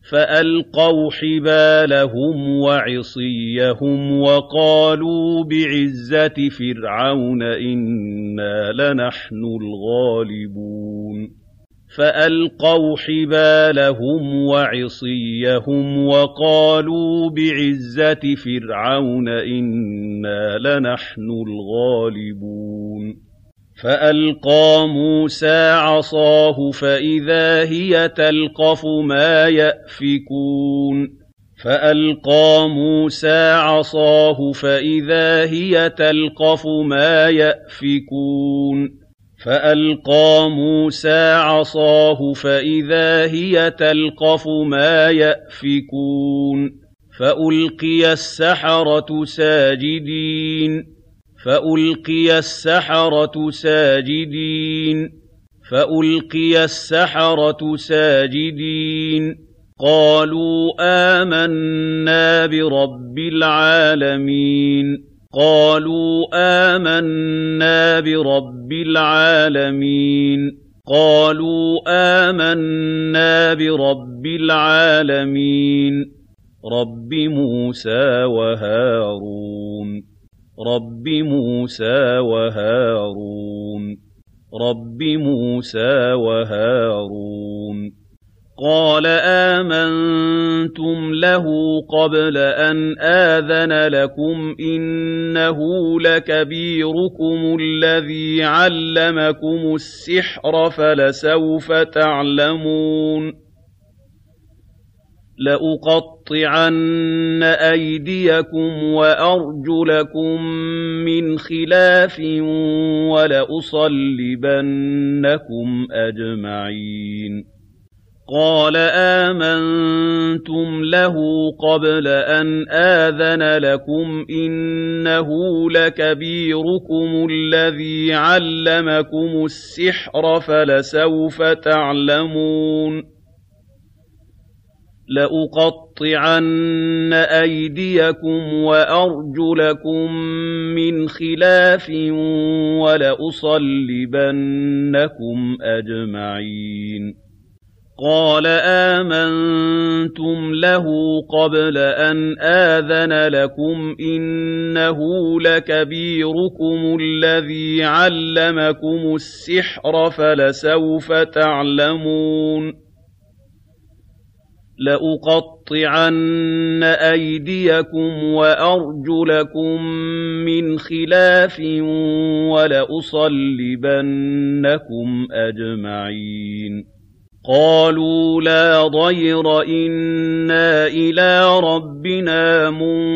فألقوا حبالهم وعصيهم وقالوا بعزة فرعون إنا لنحن الغالبون فألقوا حبالهم وعصيهم وقالوا بعزة فرعون إنا لنحن الغالبون فألقى موسى عصاه فإذا هي تلقف ما يأفكون فألقى موسى عصاه فإذا هي تلقف ما يأفكون فألقى موسى عصاه فإذا هي تلقف ما يأفكون فألقي السحرة ساجدين فألقي السحرة ساجدين فألقي السحرة ساجدين قالوا آمنا برب العالمين قالوا آمنا برب العالمين قالوا آمنا برب العالمين رب موسى وهارون رب موسى وهارون رب موسى وهارون قال آمنتم له قبل أن آذن لكم إنه لكبيركم الذي علمكم السحر فلسوف تعلمون لأقطعن أيديكم وأرجلكم من خلاف ولأصلبنكم أجمعين قال آمنتم له قبل أن آذن لكم إنه لكبيركم الذي علمكم السحر فلسوف تعلمون لأقطعن أيديكم وأرجلكم من خلاف ولأصلبنكم أجمعين قال آمنتم له قبل أن آذن لكم إنه لكبيركم الذي علمكم السحر فلسوف تعلمون لأقطعن أيديكم وأرجلكم من خلاف ولأصلبنكم أجمعين قالوا لا ضير إنا إلى ربنا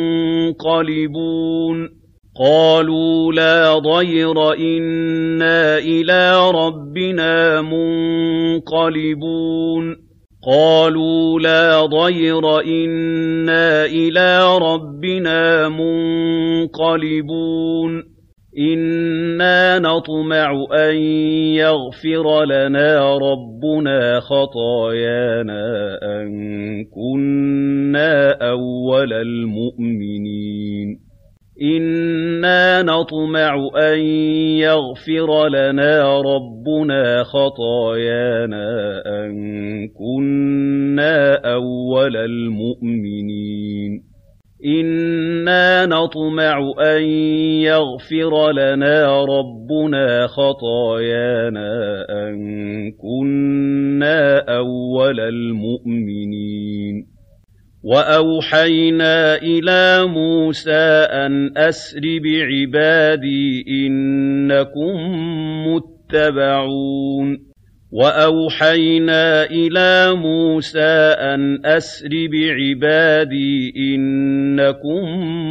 منقلبون قالوا لا ضير إنا إلى ربنا منقلبون قالوا لا ضير إنا إلى ربنا منقلبون إنا نطمع أن يغفر لنا ربنا خطايانا أن كنا أول المؤمنين إنا نطمع أن يغفر لنا ربنا خطايانا أن كنا أول المؤمنين إنا نطمع أن يغفر لنا ربنا خطايانا أن كنا أول المؤمنين وأوحينا إلى موسى أن أسر بعبادي إنكم متبعون وأوحينا إلى موسى أن أسر بعبادي إنكم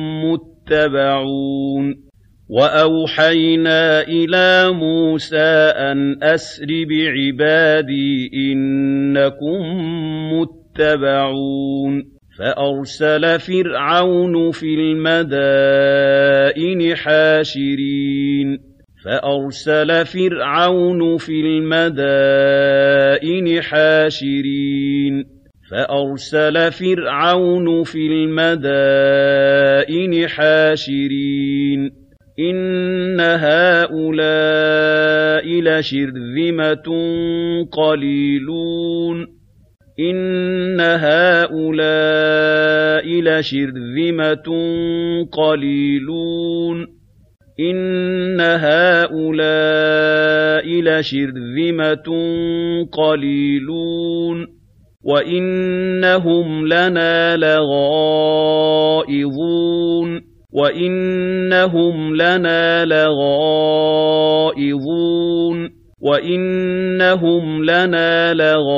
متبعون وأوحينا إلى موسى أن أسر بعبادي إنكم متبعون فأرسل فرعون في المدائن حاشرين فأرسل فرعون في المدائن حاشرين فأرسل فرعون في المدائن حاشرين إن هؤلاء لشرذمة قليلون إِنَّ هَٰؤُلَاءِ لَشِرْذِمَةٌ قَلِيلُونَ إِنَّ هَٰؤُلَاءِ لَشِرْذِمَةٌ قَلِيلُونَ وَإِنَّهُمْ لَنَا لَغَائِظُونَ وَإِنَّهُمْ لَنَا لَغَائِظُونَ وَإِنَّهُمْ لَنَا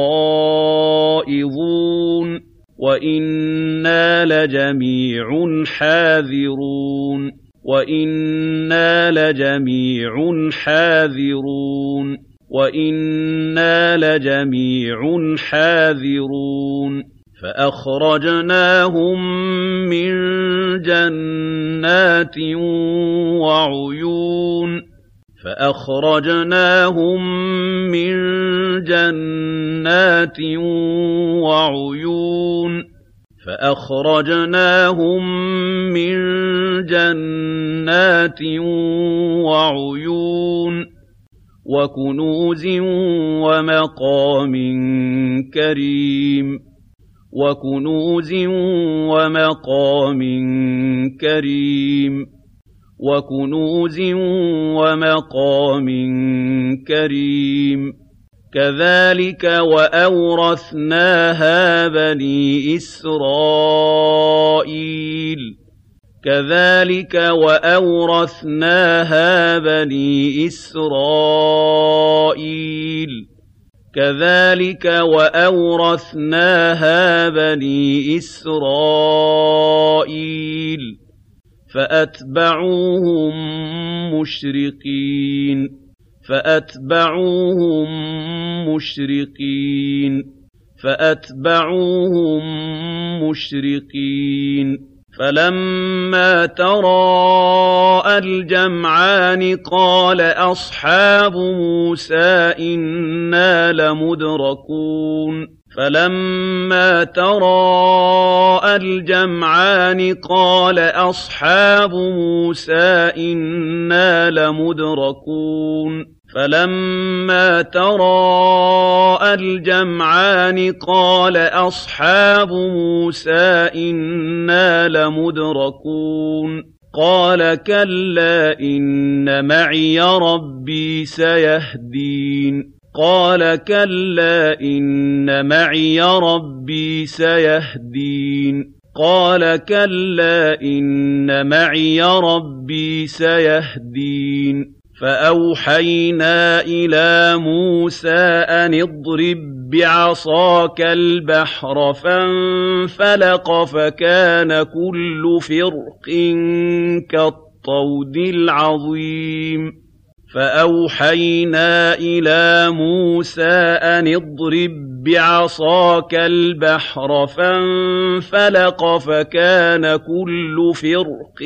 لَغَائِظُونَ وَإِنَّا لَجَمِيعٌ حَاذِرُونَ وَإِنَّا لَجَمِيعٌ حَاذِرُونَ وَإِنَّا لَجَمِيعٌ حَاذِرُونَ فَأَخْرَجْنَاهُم مِّن جَنَّاتٍ وَعُيُونٍ فَأَخْرَجْنَاهُم مِّن جَنَّاتٍ وَعُيُونٍ فَأَخْرَجْنَاهُم مِّن جَنَّاتٍ وَعُيُونٍ وَكُنُوزٍ وَمَقَامٍ كَرِيمٍ وَكُنُوزٍ وَمَقَامٍ كَرِيمٍ وَكُنُوزٍ وَمَقَامٍ كَرِيمٍ كَذَٰلِكَ وَأَوْرَثْنَاهَا بَنِي إِسْرَائِيلَ كَذَٰلِكَ وَأَوْرَثْنَاهَا بَنِي إِسْرَائِيلَ كَذَٰلِكَ وَأَوْرَثْنَاهَا بَنِي إِسْرَائِيلَ فَأَتْبَعُوهُم مُّشْرِقِينَ فَأَتْبَعُوهُم مُّشْرِقِينَ فَأَتْبَعُوهُم مُّشْرِقِينَ فَلَمَّا تَرَاءَى الْجَمْعَانِ قَالَ أَصْحَابُ مُوسَىٰ إِنَّا لَمُدْرَكُونَ فَلَمَّا تَرَاءَى الْجَمْعَانِ قَالَ أَصْحَابُ مُوسَىٰ إِنَّا لَمُدْرَكُونَ فَلَمَّا تَرَاءَى الْجَمْعَانِ قَالَ أَصْحَابُ مُوسَىٰ إِنَّا لَمُدْرَكُونَ قَالَ كَلَّا إِنَّ مَعِيَ رَبِّي سَيَهْدِينِ قَالَ كَلَّا إِنَّ مَعِيَ رَبِّي سَيَهْدِينِ قَالَ كَلَّا إِنَّ مَعِيَ رَبِّي سَيَهْدِينِ فَأَوْحَيْنَا إِلَىٰ مُوسَىٰ أَنِ اضْرِب بِّعَصَاكَ الْبَحْرَ فَانفَلَقَ فَكَانَ كُلُّ فِرْقٍ كَالطَّوْدِ الْعَظِيمِ فَأَوْحَيْنَا إِلَىٰ مُوسَىٰ أَنِ اضْرِب بِّعَصَاكَ الْبَحْرَ فَانفَلَقَ فَكَانَ كُلُّ فِرْقٍ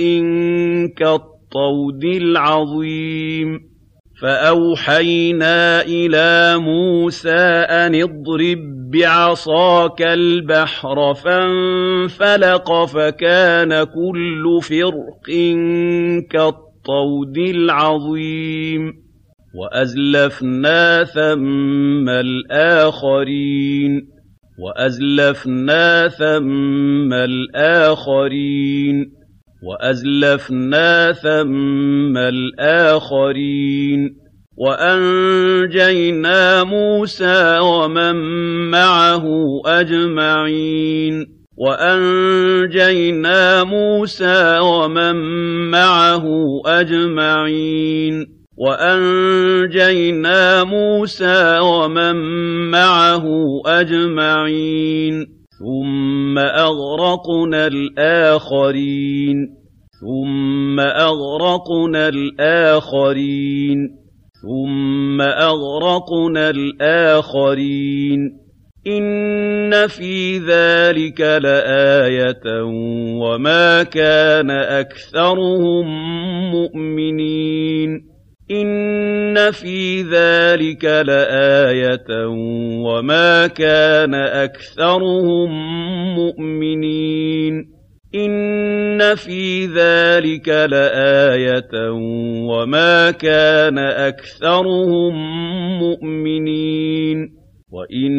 كَالطَّوْدِ الْعَظِيمِ فَأَوْحَيْنَا إِلَىٰ مُوسَىٰ أَنِ اضْرِب بِّعَصَاكَ الْبَحْرَ فَانفَلَقَ فَكَانَ كُلُّ فِرْقٍ كَالطَّوْدِ الْعَظِيمِ وَأَزْلَفْنَا ثَمَّ الْآخَرِينَ وَأَزْلَفْنَا ثَمَّ الْآخَرِينَ وَأَزْلَفْنَا ثَمَّ الْآخَرِينَ وَأَنجَيْنَا مُوسَىٰ وَمَن مَّعَهُ أَجْمَعِينَ وَأَنجَيْنَا مُوسَىٰ وَمَن مَّعَهُ أَجْمَعِينَ وَأَنجَيْنَا مُوسَىٰ وَمَن مَّعَهُ أَجْمَعِينَ ثُمَّ أَغْرَقْنَا الْآخَرِينَ ثُمَّ أَغْرَقْنَا الْآخَرِينَ ثُمَّ أَغْرَقْنَا الْآخَرِينَ إِنَّ فِي ذَلِكَ لَآيَةً وَمَا كَانَ أَكْثَرُهُم مُّؤْمِنِينَ إِنَّ فِي ذَلِكَ لَآيَةً وَمَا كَانَ أَكْثَرُهُم مُّؤْمِنِينَ إِنَّ فِي ذَلِكَ لَآيَةً وَمَا كَانَ أَكْثَرُهُم مُّؤْمِنِينَ وَإِنَّ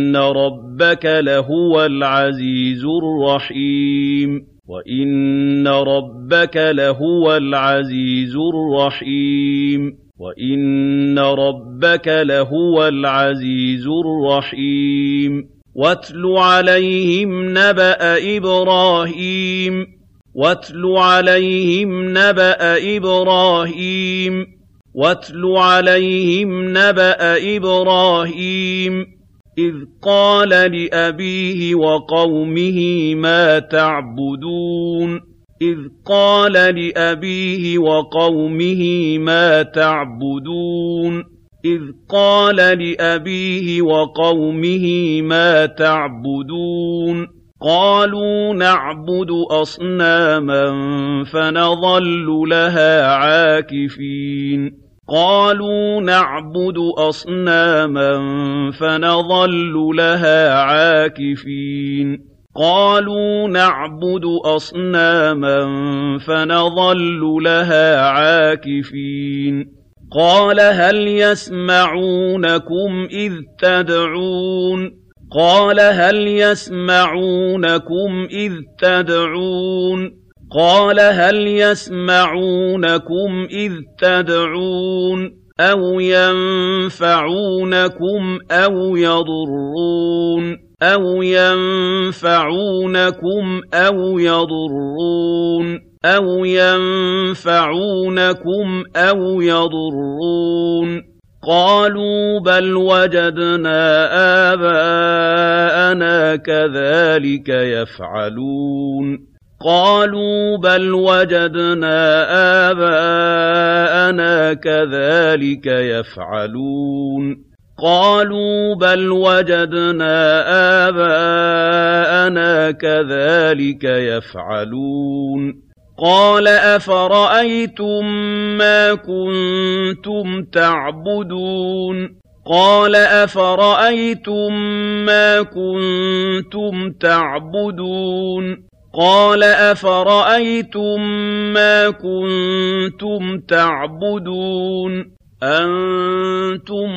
وَإِنَّ رَبَّكَ لَهُوَ الْعَزِيزُ الرَّحِيمُ وَإِنَّ رَبَّكَ لَهُوَ الْعَزِيزُ الرَّحِيمُ وَإِنَّ رَبَّكَ لَهُوَ الْعَزِيزُ الرَّحِيمُ وَاتْلُ عَلَيْهِمْ نَبَأَ إِبْرَاهِيمَ وَاتْلُ عَلَيْهِمْ نَبَأَ إِبْرَاهِيمَ وَاتْلُ عَلَيْهِمْ نَبَأَ إِبْرَاهِيمَ إِذْ قَالَ لِأَبِيهِ وَقَوْمِهِ مَا تَعْبُدُونَ إِذْ قَالَ لِأَبِيهِ وَقَوْمِهِ مَا تَعْبُدُونَ إِذْ قَالَ لِأَبِيهِ وَقَوْمِهِ مَا تَعْبُدُونَ قَالُوا نَعْبُدُ أَصْنَامًا فَنَظَلُّ لَهَا عَاكِفِينَ قَالُوا نَعْبُدُ أَصْنَامًا فَنَظَلُّ لَهَا عَاكِفِينَ قَالُوا نَعْبُدُ أَصْنَامًا فَنَظَلُّ لَهَا عَاكِفِينَ قَالَ هَلْ يَسْمَعُونَكُمْ إِذْ تَدْعُونَ قَالَ هَلْ يَسْمَعُونَكُمْ إِذْ تَدْعُونَ قَالَ هَلْ يَسْمَعُونَكُمْ إِذْ تَدْعُونَ أَوْ يَنفَعُونَكُمْ أَوْ يَضُرُّونَ أَوْ يَنفَعُونَكُمْ أَوْ يَضُرُّونَ أَوْ يَنفَعُونَكُمْ أَوْ يَضُرُّونَ قَالُوا بَلْ وَجَدْنَا آبَاءَنَا كَذَلِكَ يَفْعَلُونَ قَالُوا بَلْ وَجَدْنَا آبَاءَنَا كَذَلِكَ يَفْعَلُونَ قَالُوا بَلْ وَجَدْنَا آبَاءَنَا كَذَلِكَ يَفْعَلُونَ قَالَ أَفَرَأَيْتُم مَّا كُنتُمْ تَعْبُدُونَ قَالَ أَفَرَأَيْتُم مَّا كُنتُمْ تَعْبُدُونَ قَالَ أَفَرَأَيْتُم مَّا كُنتُمْ تَعْبُدُونَ أَنتُمْ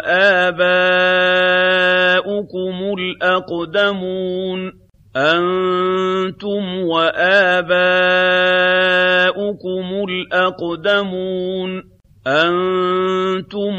وَآبَاؤُكُمُ الْأَقْدَمُونَ أَنتُمْ وَآبَاؤُكُمُ الْأَقْدَمُونَ أَنتُمْ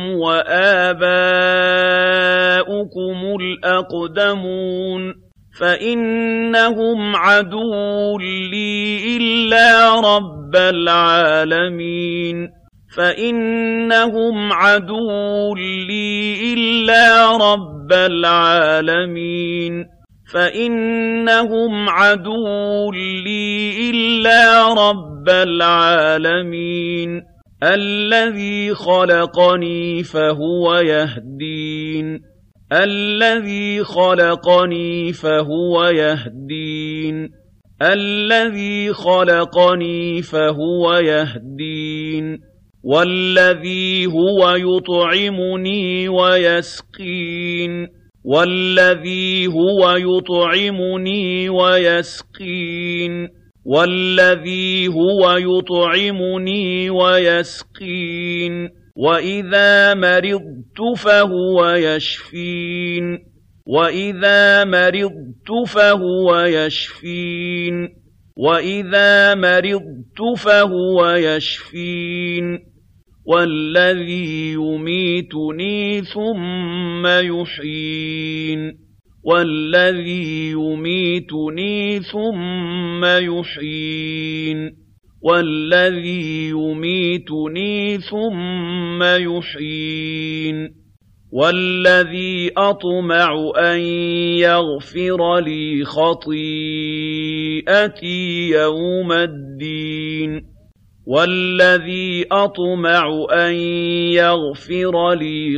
وَآبَاؤُكُمُ الْأَقْدَمُونَ فَإِنَّهُمْ عَدُوٌّ لِّي إِلَّا رَبَّ الْعَالَمِينَ فَإِنَّهُمْ عَدُوٌّ لِّي إِلَّا رَبَّ الْعَالَمِينَ فَإِنَّهُمْ عَدُوٌّ لِّي إِلَّا رَبَّ الْعَالَمِينَ الَّذِي خَلَقَنِي فَهُوَ يَهْدِينِ الَّذِي خَلَقَنِي فَهُوَ يَهْدِينِ الَّذِي خَلَقَنِي فَهُوَ يَهْدِينِ وَالَّذِي هُوَ يُطْعِمُنِي وَيَسْقِينِ وَالَّذِي هُوَ يُطْعِمُنِي وَيَسْقِينِ وَالَّذِي هُوَ يُطْعِمُنِي وَيَسْقِينِ وَإِذَا مَرِضْتُ فَهُوَ يَشْفِينِ وَإِذَا مَرِضْتُ فَهُوَ يَشْفِينِ وَإِذَا مَرِضْتُ فَهُوَ يَشْفِينِ وَالَّذِي يُمِيتُنِي ثُمَّ يُحْيِينِ وَالَّذِي يُمِيتُنِي ثُمَّ يُحْيِينِ وَالَّذِي يُمِيتُنِي ثُمَّ يُحْيِينِ وَالَّذِي أَطْمَعُ أَن يَغْفِرَ لِي خَطِيئَتِي يَوْمَ الدِّينِ وَالَّذِي أَطْمَعُ أَن يَغْفِرَ لِي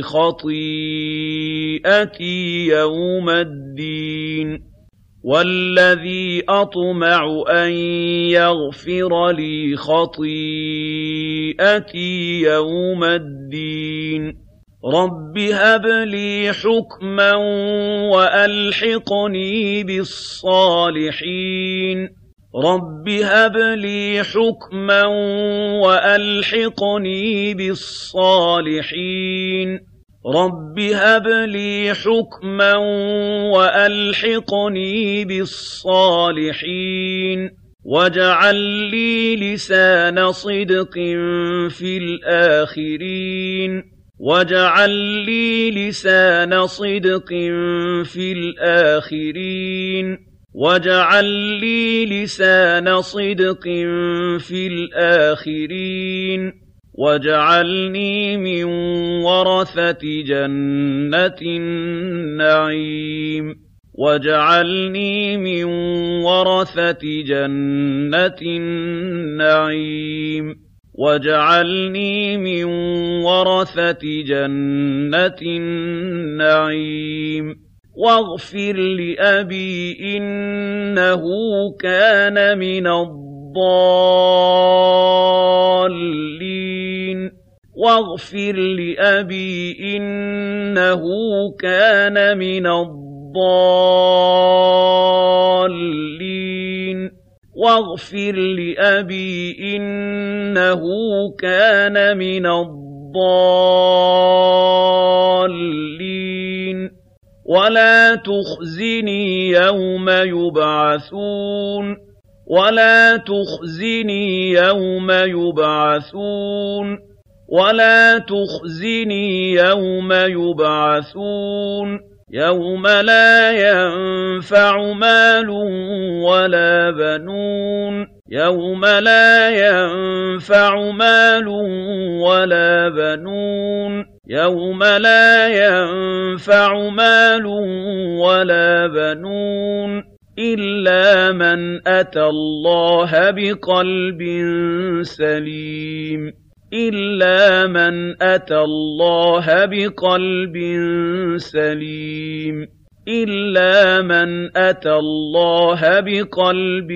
خَطِيئَتِي يَوْمَ الدِّينِ وَالَّذِي أَطْمَعُ أَن يَغْفِرَ لِي خَطِيئَتِي يَوْمَ الدِّينِ رَبِّ هَبْ لِي حُكْمًا وَأَلْحِقْنِي بِالصَّالِحِينَ رَبِّ هَبْ لِي حُكْمًا وَأَلْحِقْنِي بِالصَّالِحِينَ رب هب لي حكما وألحقني بالصالحين واجعل لي لسان صدق في الآخرين واجعل لي لسان صدق في الآخرين واجعل لي لسان صدق في الآخرين واجعلني من ورثة جنة النعيم واجعلني من ورثة جنة النعيم واجعلني من ورثة جنة النعيم واغفر لأبي إنه كان من الضالين واغفر لأبي إنه كان من الضالين واغفر لأبي إنه كان من الضالين ولا تخزني يوم يبعثون ولا تخزني يوم يبعثون ولا تخزني يوم يبعثون يوم لا ينفع مال ولا بنون يوم لا ينفع مال ولا بنون يوم لا ينفع مال ولا بنون إلا من أتى الله بقلب سليم إلا من أتى الله بقلب سليم إلا من أتى الله بقلب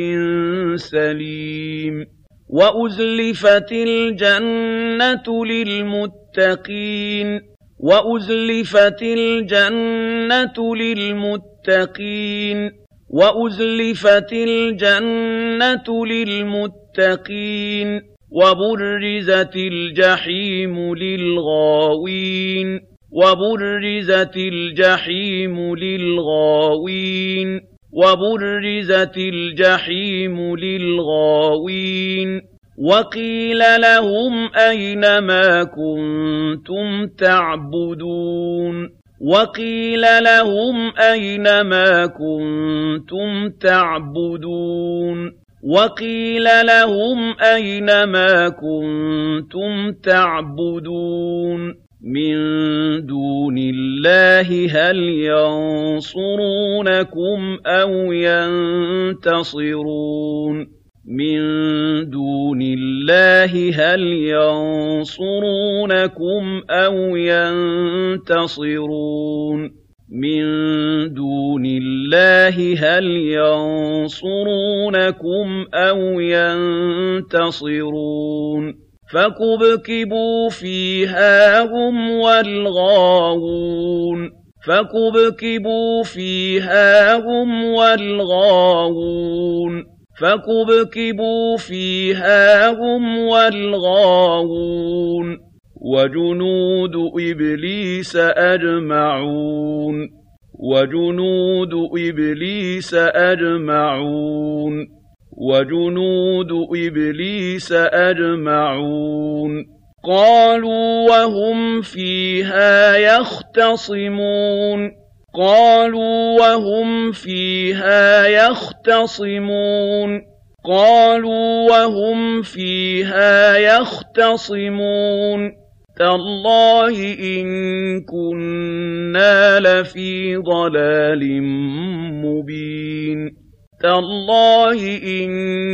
سليم وأزلفت الجنة للمتقين وأزلفت الجنة للمتقين وأزلفت الجنة للمتقين وبرزت الجحيم للغاوين وبرزت الجحيم للغاوين وبرزت الجحيم للغاوين وقيل لهم أين ما كنتم تعبدون وقيل لهم أين ما كنتم تعبدون وقيل لهم أين ما كنتم تعبدون من دون الله هل ينصرونكم أو ينتصرون من دون الله هل ينصرونكم أو ينتصرون من دون الله هل ينصرونكم أو ينتصرون فكبكبوا فيها هم والغاوون فكبكبوا فيها هم والغاوون فكبكبوا فيها هم والغاوون وجنود إبليس أجمعون وجنود إبليس أجمعون وجنود إبليس أجمعون قالوا وهم فيها يختصمون قالوا وهم فيها يختصمون قالوا وهم فيها يختصمون تالله إن كنا لفي ضلال مبين تالله إن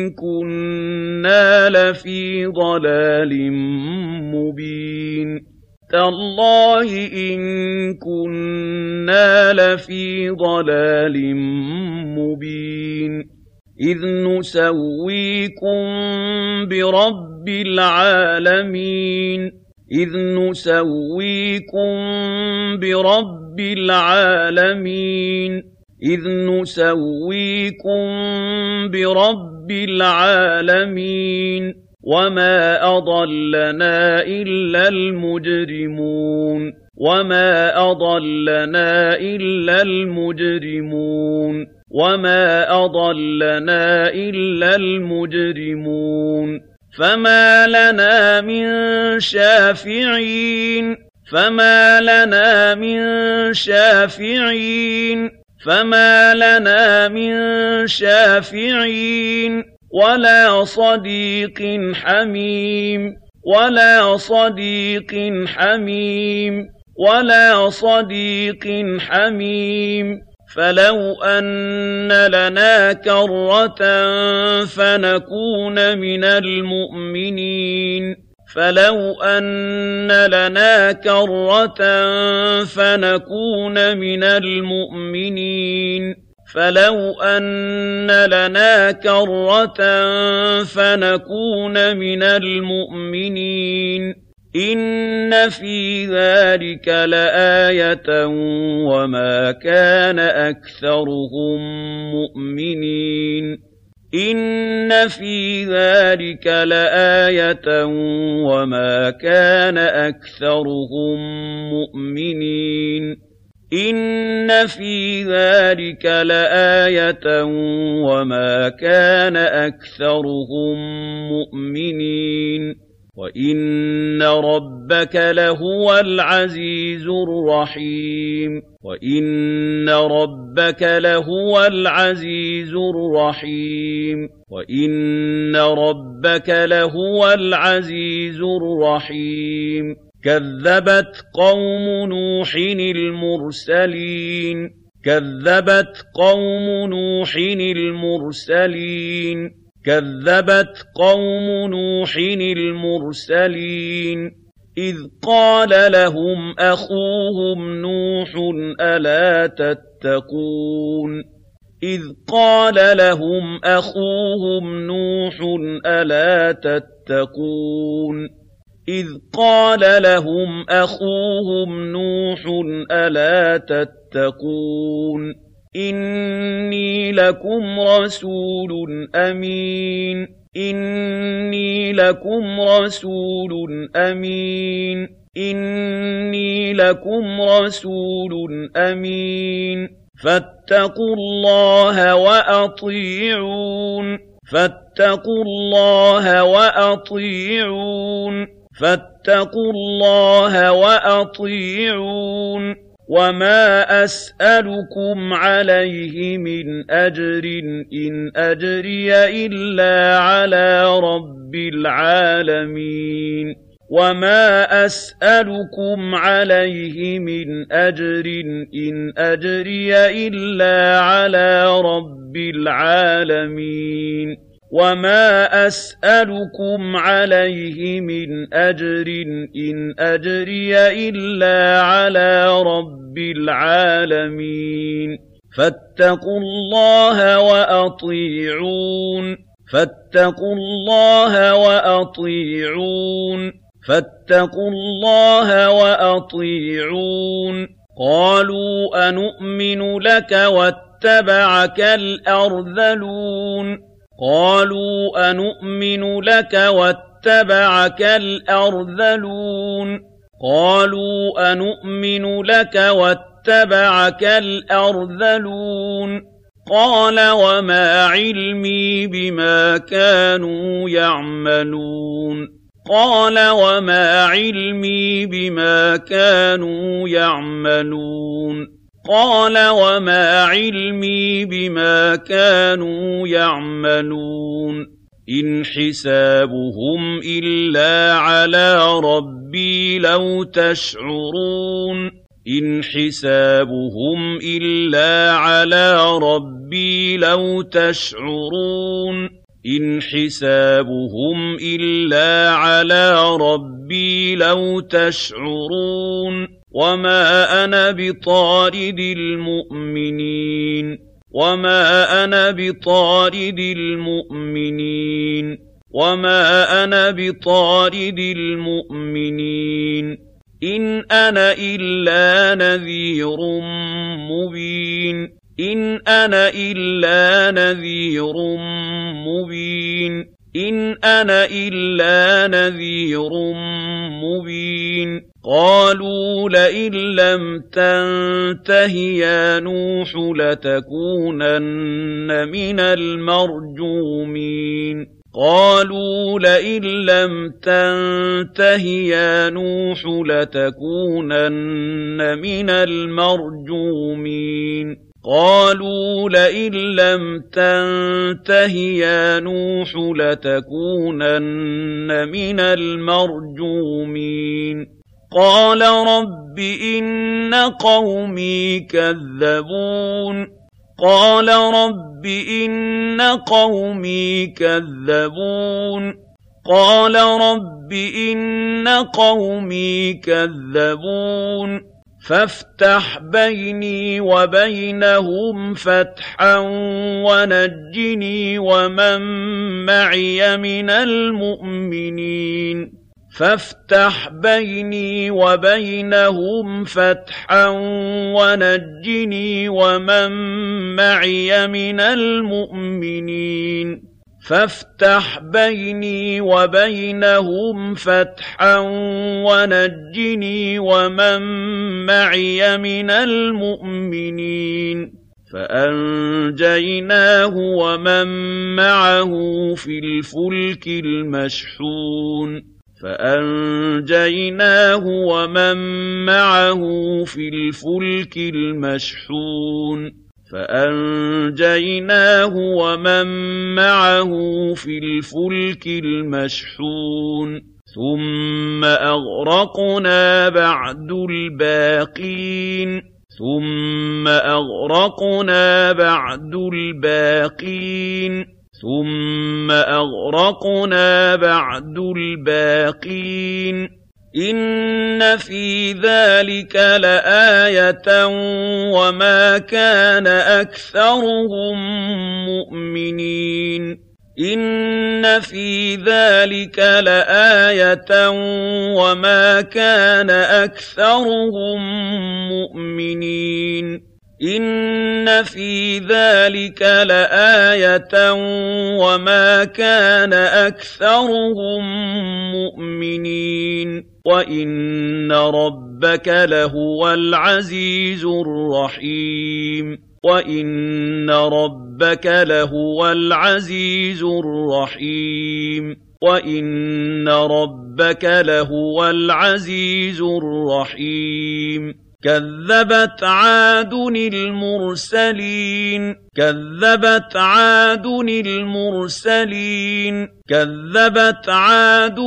كنا لفي ضلال مبين تالله إن كنا لفي ضلال مبين إذ نسويكم برب العالمين إذ نسويكم برب العالمين إذ نسويكم برب العالمين وما أضلنا إلا المجرمون وَمَا أَضَلَّنَا إِلَّا الْمُجْرِمُونَ وَمَا أَضَلَّنَا إِلَّا الْمُجْرِمُونَ فَمَا لَنَا مِن شَافِعِينَ فَمَا لَنَا مِن شَافِعِينَ فَمَا لَنَا مِن شَافِعِينَ وَلَا صَدِيقٍ حَمِيمٍ وَلَا صَدِيقٍ حَمِيمٍ وَلَا صَدِيقٍ حَمِيمٍ فَلَوْ أَنَّ لَنَا كَرَّةً فَنَكُونَ مِنَ الْمُؤْمِنِينَ فَلَوْ أَنَّ لَنَا كَرَّةً فَنَكُونَ مِنَ الْمُؤْمِنِينَ فَلَوْ أَنَّ لَنَا كَرَّةً فَنَكُونَ مِنَ الْمُؤْمِنِينَ إِنَّ فِي ذَلِكَ لَآيَةً وَمَا كَانَ أَكْثَرُهُم مُّؤْمِنِينَ إِنَّ فِي ذَلِكَ لَآيَةً وَمَا كَانَ أَكْثَرُهُم مُّؤْمِنِينَ إِنَّ فِي ذَلِكَ لَآيَةً وَمَا كَانَ أَكْثَرُهُم مُّؤْمِنِينَ وَإِنَّ رَبَّكَ لَهُوَ الْعَزِيزُ الرَّحِيمُ وَإِنَّ رَبَّكَ لَهُوَ الْعَزِيزُ الرَّحِيمُ وَإِنَّ رَبَّكَ لَهُوَ الْعَزِيزُ الرَّحِيمُ كَذَّبَتْ قَوْمُ نُوحٍ الْمُرْسَلِينَ كَذَّبَتْ قَوْمُ نُوحٍ الْمُرْسَلِينَ كَذَّبَتْ قَوْمُ نُوحٍ الْمُرْسَلِينَ إِذْ قَالَ لَهُمْ أَخُوهُمْ نُوحٌ أَلَا تَتَّقُونَ إِذْ قَالَ لَهُمْ أَخُوهُمْ نُوحٌ أَلَا تَتَّقُونَ إِذْ قَالَ لَهُمْ أَخُوهُمْ نُوحٌ أَلَا تَتَّقُونَ إِنِّي لَكُمْ رَسُولٌ أَمِينٌ إِنِّي لَكُمْ رَسُولٌ أَمِينٌ إِنِّي لَكُمْ رَسُولٌ أَمِينٌ فَاتَّقُوا اللَّهَ وَأَطِيعُونِ فَاتَّقُوا اللَّهَ وَأَطِيعُونِ فَاتَّقُوا اللَّهَ وَأَطِيعُونِ وَمَا أَسْأَلُكُمْ عَلَيْهِ مِنْ أَجْرٍ إِنْ أَجْرِيَ إِلَّا عَلَىٰ رَبِّ الْعَالَمِينَ وَمَا أَسْأَلُكُمْ عَلَيْهِ مِنْ أَجْرٍ إِنْ أَجْرِيَ إِلَّا عَلَىٰ رَبِّ الْعَالَمِينَ وَمَا أَسْأَلُكُمْ عَلَيْهِ مِنْ أَجْرٍ إِنْ أَجْرِيَ إِلَّا عَلَىٰ رَبِّ الْعَالَمِينَ فَاتَّقُوا اللَّهَ وَأَطِيعُونِ فَاتَّقُوا اللَّهَ وَأَطِيعُونِ فَاتَّقُوا اللَّهَ وَأَطِيعُونِ قَالُوا أَنُؤْمِنُ لَكَ وَاتَّبَعَكَ الْأَرْذَلُونَ قَالُوا أَنُؤْمِنُ لَكَ وَاتَّبَعَكَ الْأَرْذَلُونَ قَالُوا أَنُؤْمِنُ لَكَ وَاتَّبَعَكَ الْأَرْذَلُونَ قَالَ وَمَا عِلْمِي بِمَا كَانُوا يَعْمَلُونَ قَالَ وَمَا عِلْمِي بِمَا كَانُوا يَعْمَلُونَ قَالَ وَمَا عِلْمِي بِمَا كَانُوا يَعْمَلُونَ إِنْ حِسَابُهُمْ إِلَّا عَلَىٰ رَبِّي لَوْ تَشْعُرُونَ إِنْ حِسَابُهُمْ إِلَّا عَلَىٰ رَبِّي لَوْ تَشْعُرُونَ إِنْ حِسَابُهُمْ إِلَّا عَلَىٰ رَبِّي لَوْ تَشْعُرُونَ وَمَا أَنَا بِطَارِدِ الْمُؤْمِنِينَ وَمَا أَنَا بِطَارِدِ الْمُؤْمِنِينَ وَمَا أَنَا بِطَارِدِ الْمُؤْمِنِينَ إِنْ أَنَا إِلَّا نَذِيرٌ مُّبِينٌ إِنْ أَنَا إِلَّا نَذِيرٌ مُّبِينٌ إِنْ أَنَا إِلَّا نَذِيرٌ مُّبِينٌ قَالُوا لَئِن لَّمْ تَنتَهِ يَا نُوحُ لَتَكُونَنَّ مِنَ الْمَرْجُومِينَ قَالُوا لَئِن لَّمْ تَنتَهِ يَا نُوحُ لَتَكُونَنَّ مِنَ الْمَرْجُومِينَ قَالُوا لَئِن لَّمْ تَنتَهِ يَا نُوحُ لَتَكُونَنَّ مِنَ الْمَرْجُومِينَ قَالَ رَبِّ إِنَّ قَوْمِي كَذَّبُونِ قَالَ رَبِّ إِنَّ قَوْمِي كَذَّبُونِ قَالَ رَبِّ إِنَّ قَوْمِي كَذَّبُونِ فَافْتَحْ بَيْنِي وَبَيْنَهُمْ فَتْحًا وَنَجِّنِي وَمَن مَّعِيَ مِنَ الْمُؤْمِنِينَ فَافْتَحْ بَيْنِي وَبَيْنَهُمْ فَتْحًا وَنَجِّنِي وَمَن مَّعِيَ مِنَ الْمُؤْمِنِينَ فَافْتَحْ بَيْنِي وَبَيْنَهُمْ فَتْحًا وَنَجِّنِي وَمَن مَّعِيَ مِنَ الْمُؤْمِنِينَ فَأَنجَيْنَاهُ وَمَن معه في الفلك المشحون فَأَنجَيْنَاهُ وَمَن مَّعَهُ فِي الْفُلْكِ الْمَشْحُونِ فَأَنجَيْنَاهُ وَمَن مَّعَهُ فِي الْفُلْكِ الْمَشْحُونِ ثُمَّ أَغْرَقْنَا بَعْدُ الْبَاقِينَ ثُمَّ أَغْرَقْنَا بَعْدُ الْبَاقِينَ ثُمَّ أَغْرَقْنَا بَعْدُ الْبَاقِينَ إِنَّ فِي ذَلِكَ لَآيَةً وَمَا كَانَ أَكْثَرُهُم مُّؤْمِنِينَ إِنَّ فِي ذَلِكَ لَآيَةً وَمَا كَانَ أَكْثَرُهُم مُّؤْمِنِينَ إِنَّ فِي ذَلِكَ لَآيَةً وَمَا كَانَ أَكْثَرُهُم مُّؤْمِنِينَ وَإِنَّ رَبَّكَ لَهُوَ الْعَزِيزُ الرَّحِيمُ وَإِنَّ رَبَّكَ لَهُوَ الْعَزِيزُ الرَّحِيمُ وَإِنَّ رَبَّكَ لَهُوَ الْعَزِيزُ الرَّحِيمُ كَذَّبَتْ عَادٌ الْمُرْسَلِينَ كَذَّبَتْ عَادٌ الْمُرْسَلِينَ كَذَّبَتْ عَادٌ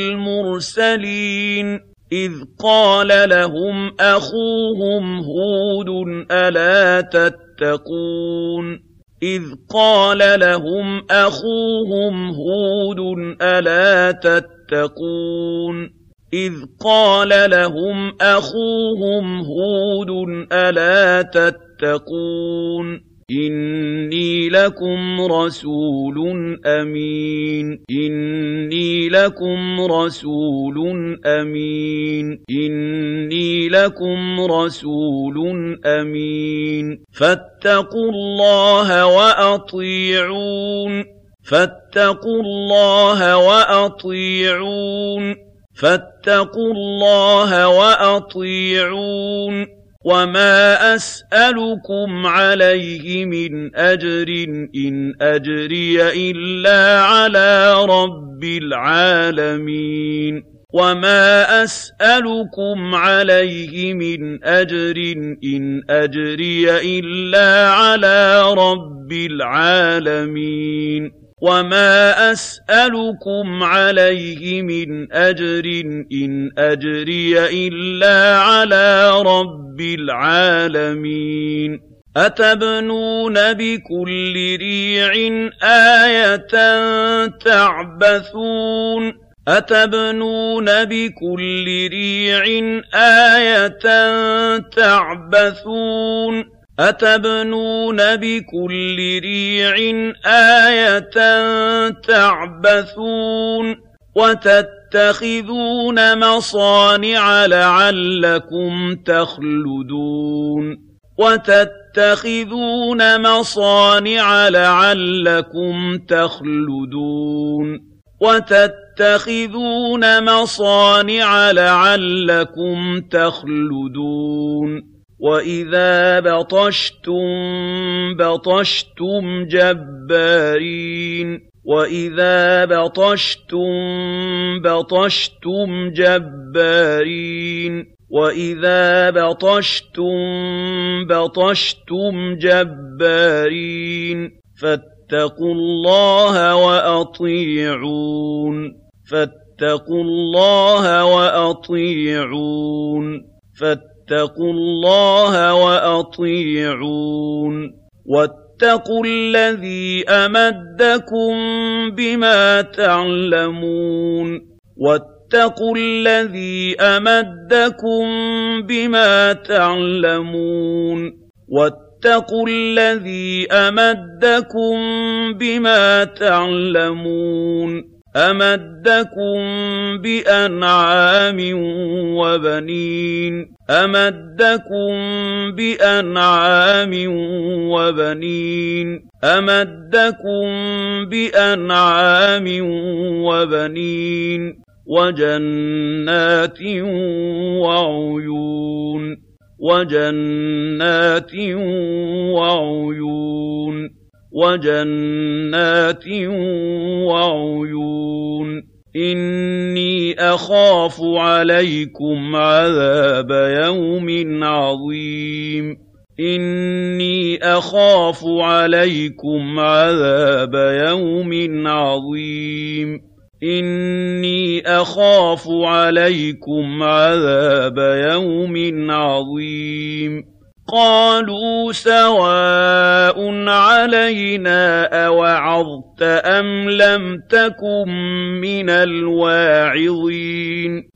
الْمُرْسَلِينَ إِذْ قَالَ لَهُمْ أَخُوهُمْ هُودٌ أَلَا تَتَّقُونَ إِذْ قَالَ لَهُمْ أَخُوهُمْ هُودٌ أَلَا تَتَّقُونَ إِذْ قَالَ لَهُمْ أَخُوهُمْ هُودٌ أَلَا تَتَّقُونَ إِنِّي لَكُمْ رَسُولٌ أَمِينٌ إِنِّي لَكُمْ رَسُولٌ أَمِينٌ إِنِّي لَكُمْ رَسُولٌ أَمِينٌ فَاتَّقُوا اللَّهَ وَأَطِيعُونِ فَاتَّقُوا اللَّهَ وَأَطِيعُونِ فَاتَّقُوا اللَّهَ وَأَطِيعُونِ وَمَا أَسْأَلُكُمْ عَلَيْهِ مِنْ أَجْرٍ إِنْ أَجْرِيَ إِلَّا عَلَىٰ رَبِّ الْعَالَمِينَ وَمَا أَسْأَلُكُمْ عَلَيْهِ مِنْ أَجْرٍ إِنْ أَجْرِيَ إِلَّا عَلَىٰ رَبِّ الْعَالَمِينَ وَمَا أَسْأَلُكُمْ عَلَيْهِ مِنْ أَجْرٍ إِنْ أَجْرِيَ إِلَّا عَلَىٰ رَبِّ الْعَالَمِينَ أَتَبْنُونَ بِكُلِّ رِيعٍ آيَةً تَعْبَثُونَ أَتَبْنُونَ بِكُلِّ رِيعٍ آيَةً تَعْبَثُونَ أَتَبْنُونَ بِكُلِّ رِيعٍ آيَةً تَعْبَثُونَ وَتَتَّخِذُونَ مَصَانِعَ لَعَلَّكُمْ تَخْلُدُونَ وتتخذون مصانع لعلكم تخلدون وَإِذَا بَطَشْتُم بَطَشْتُمْ جَبَّارِينَ فَاتَّقُوا اللَّهَ وَأَطِيعُونِ وَاتَّقُوا الَّذِي أَمَدَّكُم بِمَا تَعْلَمُونَ أَمَدَّكُم بِأَنْعَامٍ وَبَنِينَ وَجَنَّاتٍ وَعُيُونٍ إِنِّي أَخَافُ عَلَيْكُمْ عَذَابَ يَوْمٍ عَظِيمٍ قَالُوا سَوَاءٌ عَلَيْنَا أَوَعَظْتَ أَمْ لَمْ تَكُن مِّنَ الْوَاعِظِينَ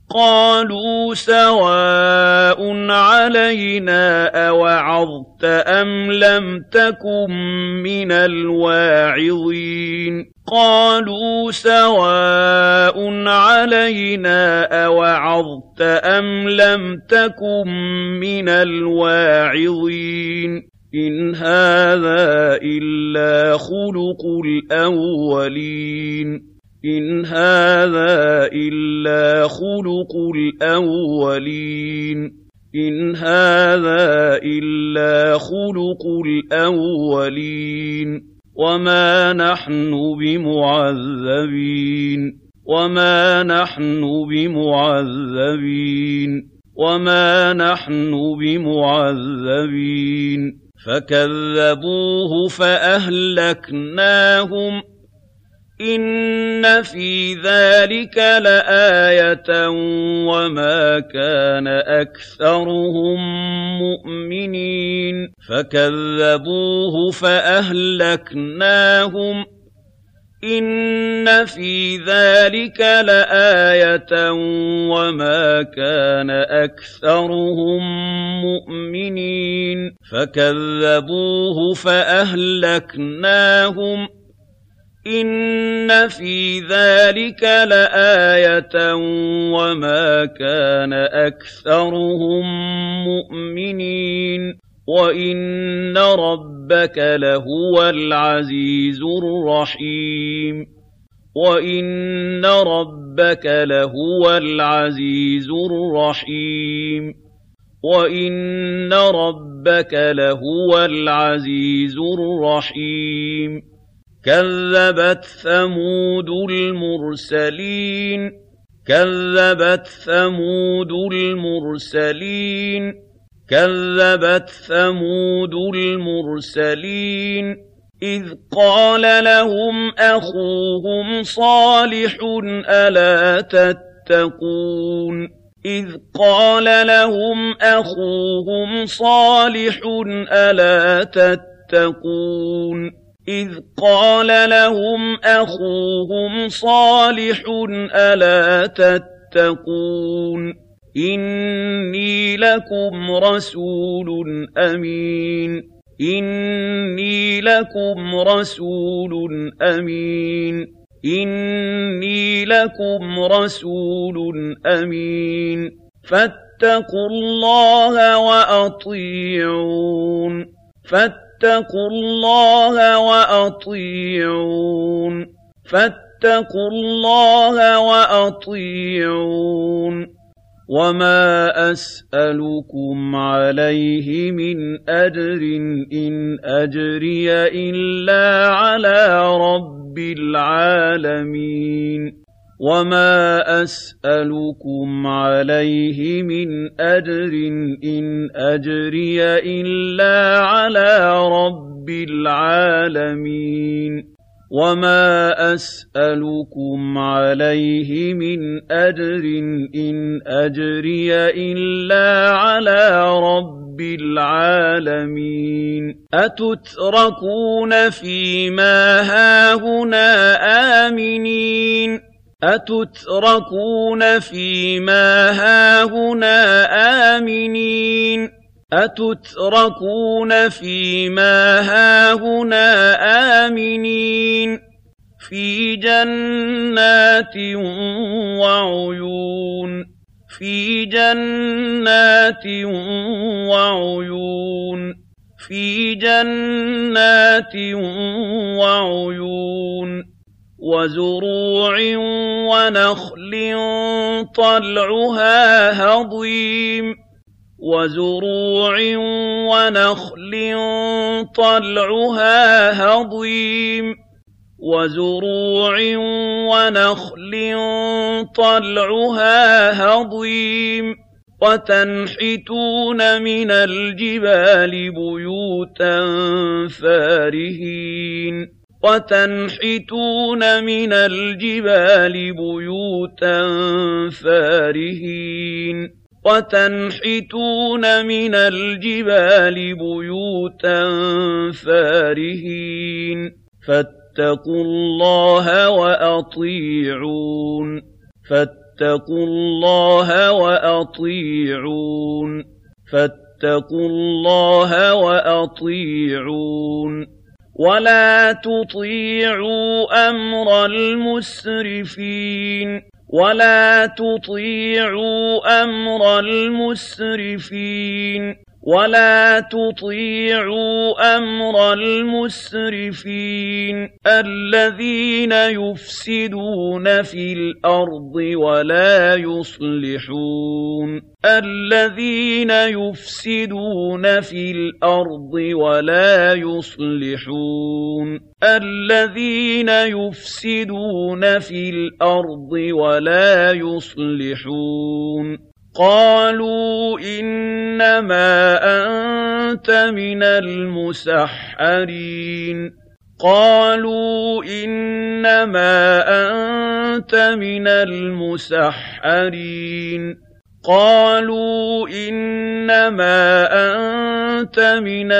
إِنْ هَٰذَا إِلَّا خُلُقُ الْأَوَّلِينَ وَمَا نَحْنُ بِمُعَذَّبِينَ فَكَذَّبُوهُ فَأَهْلَكْنَاهُمْ ۗ إِنَّ فِي ذَٰلِكَ لَآيَةً وَمَا كَانَ أَكْثَرُهُم مُّؤْمِنِينَ فَكَذَّبُوهُ فَأَهْلَكْنَاهُمْ ۗ إِنَّ فِي ذَٰلِكَ لَآيَةً وَمَا كَانَ أَكْثَرُهُم مُّؤْمِنِينَ وَإِنَّ رَبَّكَ لَهُوَ الْعَزِيزُ الرَّحِيمُ كَذَّبَتْ ثَمُودُ الْمُرْسَلِينَ إِذْ قَالَ لَهُمْ أَخُوهُمْ صَالِحٌ أَلَا تَتَّقُونَ إِنِّي لَكُمْ رَسُولٌ أَمِينٌ فَاتَّقُوا اللَّهَ وَأَطِيعُونِ فاتقوا الله وأطيعون فاتقوا الله وأطيعون وما أسألكم عليه من أجر إن أجري إلا على رب العالمين وما أسألكم عليه من أجر إن أجري إلا على رب العالمين وما أسألكم عليه من أجر إن أجري إلا على رب العالمين أتتركون فيما هاهنا آمنين أتتركون فيما هاهنا آمنين أتتركون فيما هاهنا آمنين في جنات وعيون في جنات وعيون في جنات وعيون وزروع ونخل طلعها هضيم وزروع ونخل طلعها هضيم وزروع ونخل طلعها هضيم وتنحتون من الجبال بيوتا فارهين وتنحتون من الجبال بيوتا فارهين وتنحتون من الجبال بيوتا فارهين فاتقوا الله وأطيعون فاتقوا الله وأطيعون فاتقوا الله وأطيعون ولا تطيعوا أمر المسرفين ولا تطيعوا أمر المسرفين ولا تطيعوا أمر المسرفين الذين يفسدون في الأرض ولا يصلحون الذين يفسدون في الأرض ولا يصلحون الذين يفسدون في الأرض ولا يصلحون قالوا إنما أنت من المسحرين قالوا إنما أنت من المسحرين قالوا إنما أنت من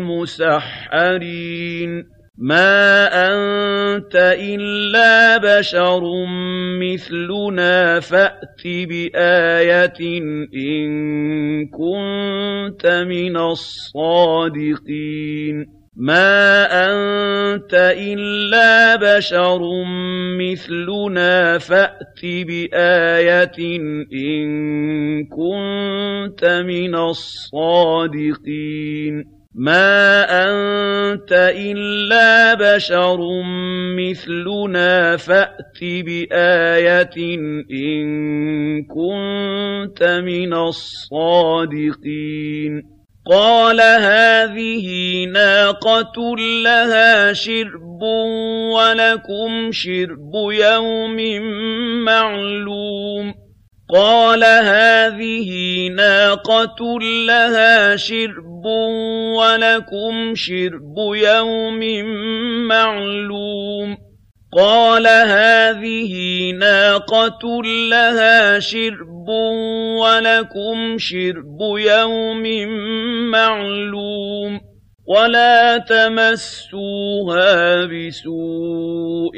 المسحرين ما أنت إلا بشر مثلنا فأت بآية إن كنت من الصادقين ما أنت إلا بشر مثلنا فأت بآية إن كنت من الصادقين ما أنت إلا بشر مثلنا فأت بآية إن كنت من الصادقين قال هذه ناقة لها شرب ولكم شرب يوم معلوم قال هذه ناقة لها شرب ولكم شرب يوم معلوم قال هذه ناقة لها شرب ولكم شرب يوم معلوم ولا تمسوها بسوء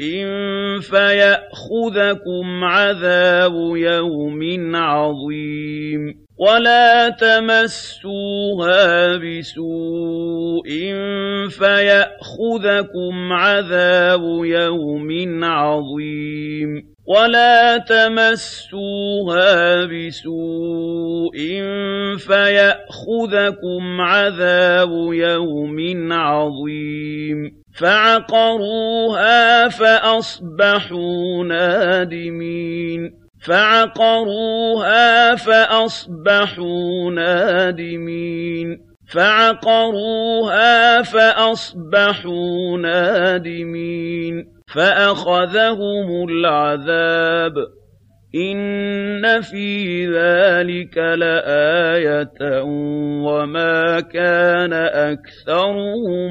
فيأخذكم عذاب يوم عظيم ولا تمسوها بسوء فيأخذكم عذاب يوم عظيم ولا تمسوها بسوء فيأخذكم عذاب يوم عظيم فعقروها فأصبحوا نادمين فعقروها فأصبحوا نادمين فعقروها فأصبحوا نادمين فأخذهم العذاب إن في ذلك لآية وما كان أكثرهم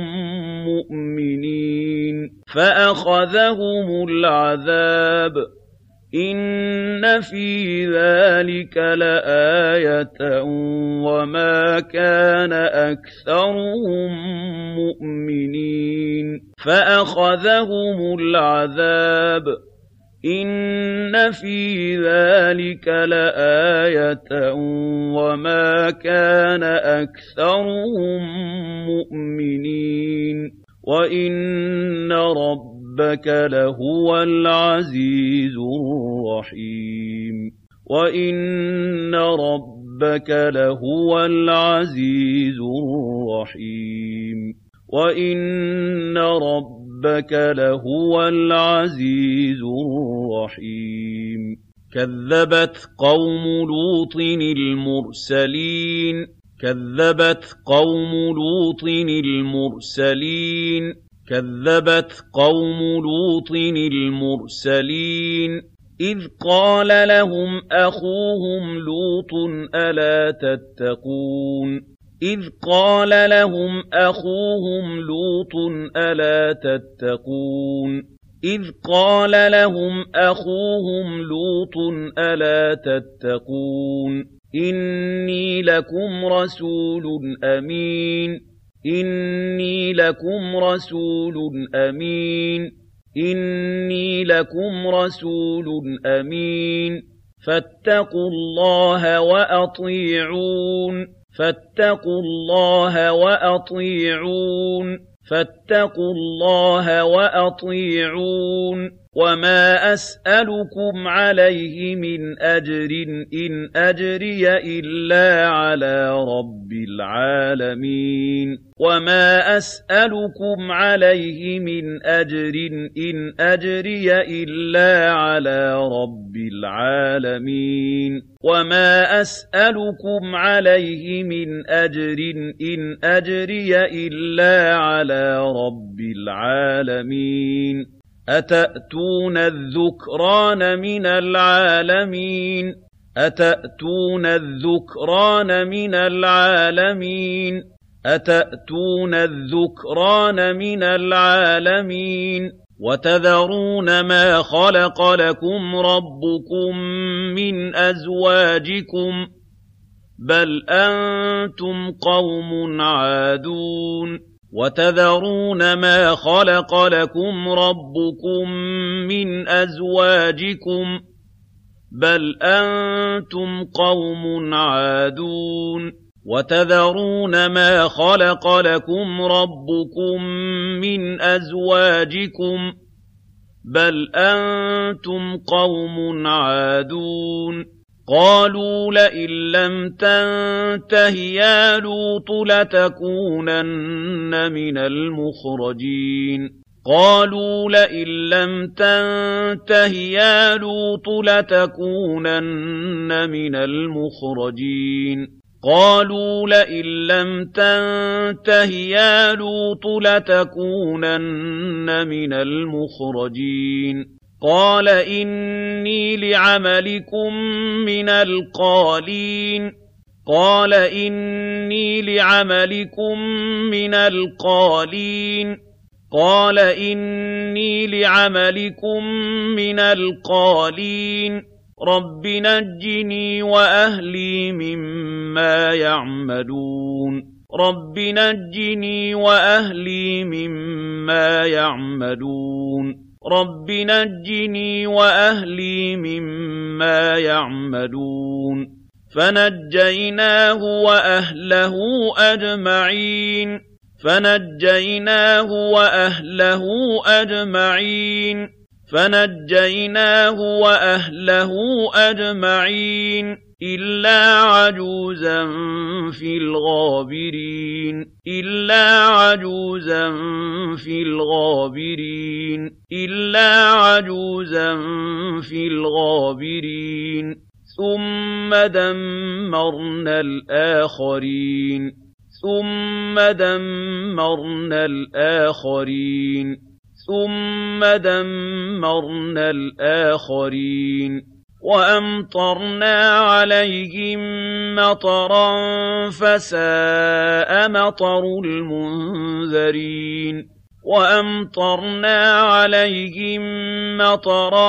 مؤمنين فأخذهم العذاب إن في ذلك لآية وما كان أكثرهم مؤمنين فأخذهم العذاب إن في ذلك لآية وما كان أكثرهم مؤمنين وإن ربك لهو العزيز الرحيم وإن ربك لهو العزيز الرحيم وإن ربك لهو العزيز الرحيم كذبت قوم لوط المرسلين كذبت قوم لوط المرسلين كذبت قوم لوط المرسلين إذ قال لهم أخوهم لوط ألا تتقون إذ قال لهم أخوهم لوط ألا تتقون إذ قال لهم أخوهم لوط ألا تتقون إني لكم رسول أمين إني لكم رسول أمين إني لكم رسول أمين فاتقوا الله وأطيعون فاتقوا الله وأطيعون فاتقوا الله وأطيعون وما أسألكم عليه من أجر إن أجري إلا على رب العالمين وما أسألكم عليه من أجر إن أجري إلا على رب العالمين وما أسألكم عليه من أجر إن أجري إلا على رب العالمين أتأتون الذكران من العالمين أتأتون الذكران من العالمين أتأتون الذكران من العالمين وتذرون ما خلق لكم ربكم من أزواجكم بل أنتم قوم عادون وتذرون ما خلق لكم ربكم من أزواجكم بل أنتم قوم عادون وتذرون ما خلق لكم ربكم من أزواجكم بل أنتم قوم عادون قالوا لئن لم تنته يا لوط لتكونن من المخرجين قالوا لئن لم تنته يا لوط لتكونن من المخرجين قالوا لئن لم تنته يا لوط لتكونن من المخرجين قال إني لعملكم من القالين قال إني لعملكم من القالين قال إني لعملكم من القالين رب نجني وأهلي مما يعملون رب نجني وأهلي مما يعملون رب نجني وأهلي مما يعملون فنجيناه وأهله أجمعين فنجيناه وأهله أجمعين فنجيناه وأهله أجمعين إلا عجوزا في الغابرين إلا عجوزا في الغابرين إلا عجوزا في الغابرين ثم دمرنا الآخرين ثم دمرنا الآخرين ثم دمرنا الآخرين وأمطرنا عليهم مطرا فساء مطر المنذرين وأمطرنا عليهم مطرا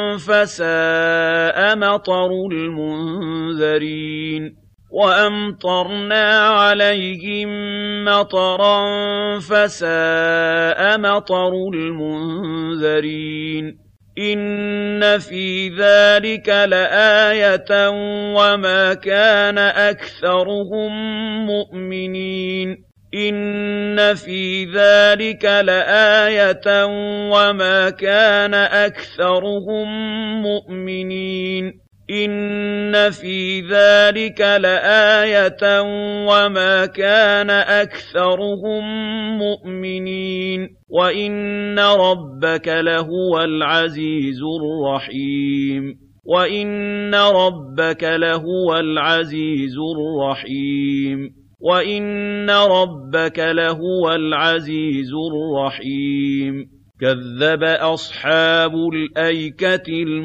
فساء مطر المنذرين وأمطرنا عليهم مطرا فساء مطر المنذرين إن في ذلك لآية وما كان أكثرهم مؤمنين إن في ذلك لآية وما كان أكثرهم مؤمنين إن في ذلك لآية وما كان أكثرهم مؤمنين وإن ربك لهو العزيز الرحيم وإن ربك لهو العزيز الرحيم وإن ربك لهو العزيز الرحيم كذب أصحاب الأيكة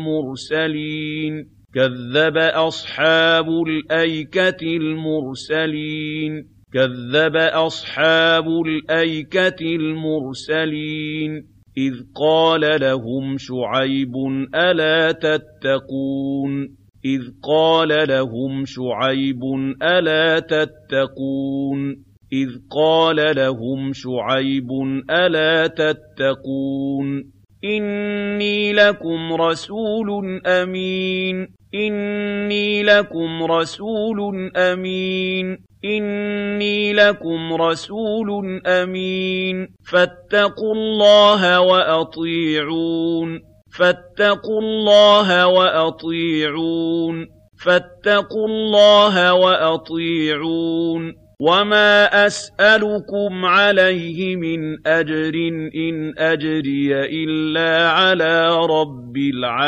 المرسلين كذب أصحاب الأيكة المرسلين كذب أصحاب الأيكة المرسلين إذ قال لهم شعيب ألا تتقون إذ قال لهم شعيب ألا تتقون إذ قال لهم شعيب ألا تتقون إني لكم رسول أمين إني لكم رسول أمين إني لكم رسول أمين فاتقوا الله وأطيعون فاتقوا الله وأطيعون فاتقوا الله وأطيعون وما أسألكم عليه من أجر إن أجري إلا على رب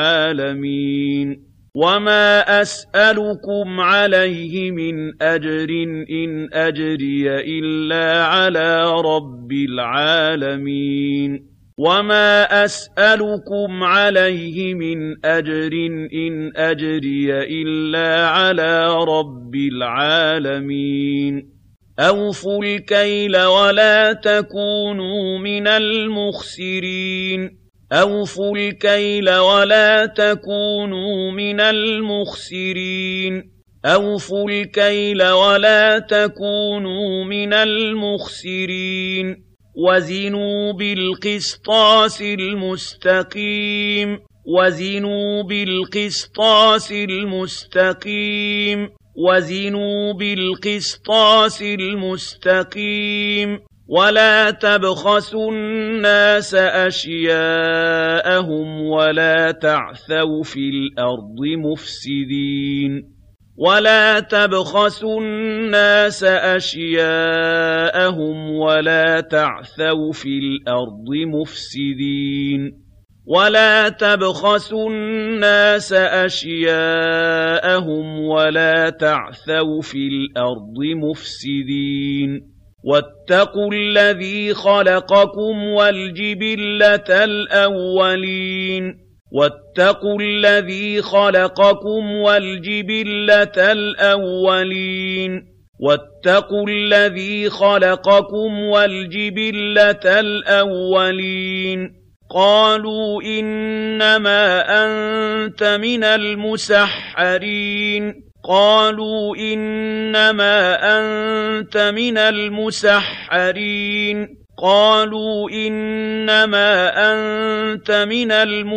العالمين وما أسألكم عليه من أجر إن أجري إلا على رب العالمين وما أسألكم عليه من أجر إن أجري إلا على رب العالمين أوفوا الكيل ولا تكونوا من المخسرين أوفوا الكيل ولا تكونوا من المخسرين أوفوا الكيل ولا تكونوا من المخسرين وزنوا بالقسطاس المستقيم وزنوا بالقسطاس المستقيم وزنوا بالقسطاس المستقيم ولا تبخسوا الناس أشياءهم ولا تعثوا في الأرض مفسدين ولا تبخسوا الناس أشياءهم ولا تعثوا في الأرض مفسدين ولا تبخسوا الناس أشياءهم ولا تعثوا في الأرض مفسدين واتقوا الذي خلقكم والجبلة الأولين واتقوا الذي خلقكم والجبلة الأولين واتقوا الذي خلقكم والجبلة الأولين قالوا إنما أنت من المسحرين قالوا إنما أنت من المسحرين قالوا إنما أنت من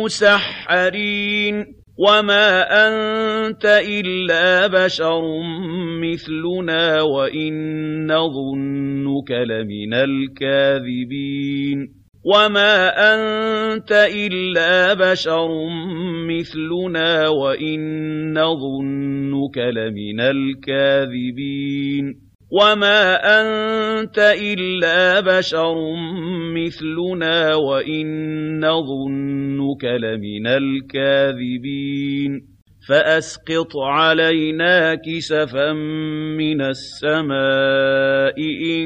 المسحرين وما أنت إلا بشر مثلنا وإن نظنك لمن الكاذبين وَمَا أَنتَ إِلَّا بَشَرٌ مِّثْلُنَا وَإِن نَّظُنُّكَ لَمِنَ الْكَاذِبِينَ وَمَا أَنتَ إِلَّا بَشَرٌ مِّثْلُنَا وَإِن نَّظُنُّكَ لَمِنَ الْكَاذِبِينَ فَأَسْقِطْ عَلَيْنَا كِسَفًا مِّنَ السَّمَاءِ إِن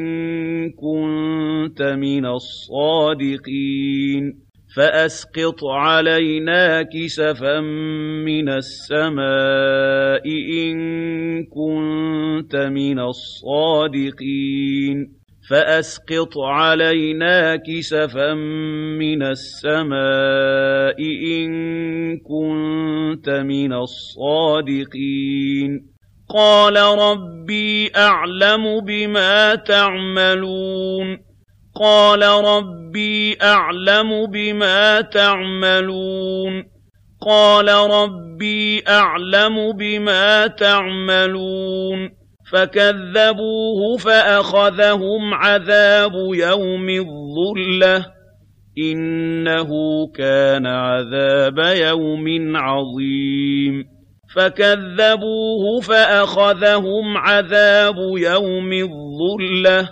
كُنتَ مِنَ الصَّادِقِينَ فَأَسْقِطْ عَلَيْنَا كِسَفًا مِّنَ السَّمَاءِ إِن كُنتَ مِنَ الصَّادِقِينَ فَأَسْقِطْ عَلَيْنَا كِسَفًا مِّنَ السَّمَاءِ إِن كُنتَ مِنَ الصَّادِقِينَ قَالَ رَبِّي أَعْلَمُ بِمَا تَعْمَلُونَ قَالَ رَبِّي أَعْلَمُ بِمَا تَعْمَلُونَ قَالَ رَبِّي أَعْلَمُ بِمَا تَعْمَلُونَ فَكَذَّبُوهُ فَأَخَذَهُمْ عَذَابُ يَوْمِ الظُّلَّةِ إِنَّهُ كَانَ عَذَابَ يَوْمٍ عَظِيمٍ فَكَذَّبُوهُ فَأَخَذَهُمْ عَذَابُ يَوْمِ الظُّلَّةِ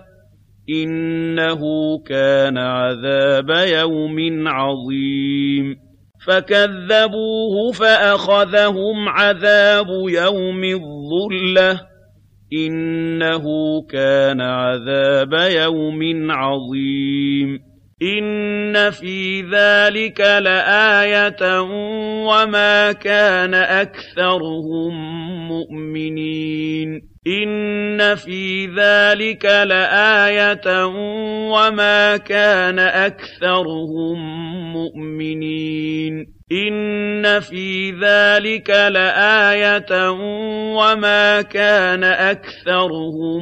إِنَّهُ كَانَ عَذَابَ يَوْمٍ عَظِيمٍ فَكَذَّبُوهُ فَأَخَذَهُمْ عَذَابُ يَوْمِ الظُّلَّةِ إِنَّهُ كَانَ عَذَابَ يَوْمٍ عَظِيمٍ إِنَّ فِي ذَلِكَ لَآيَةً وَمَا كَانَ أَكْثَرُهُم مُّؤْمِنِينَ إِنَّ فِي ذَلِكَ لَآيَةً وَمَا كَانَ أَكْثَرُهُم مُّؤْمِنِينَ إِنَّ فِي ذَلِكَ لَآيَةً وَمَا كَانَ أَكْثَرُهُم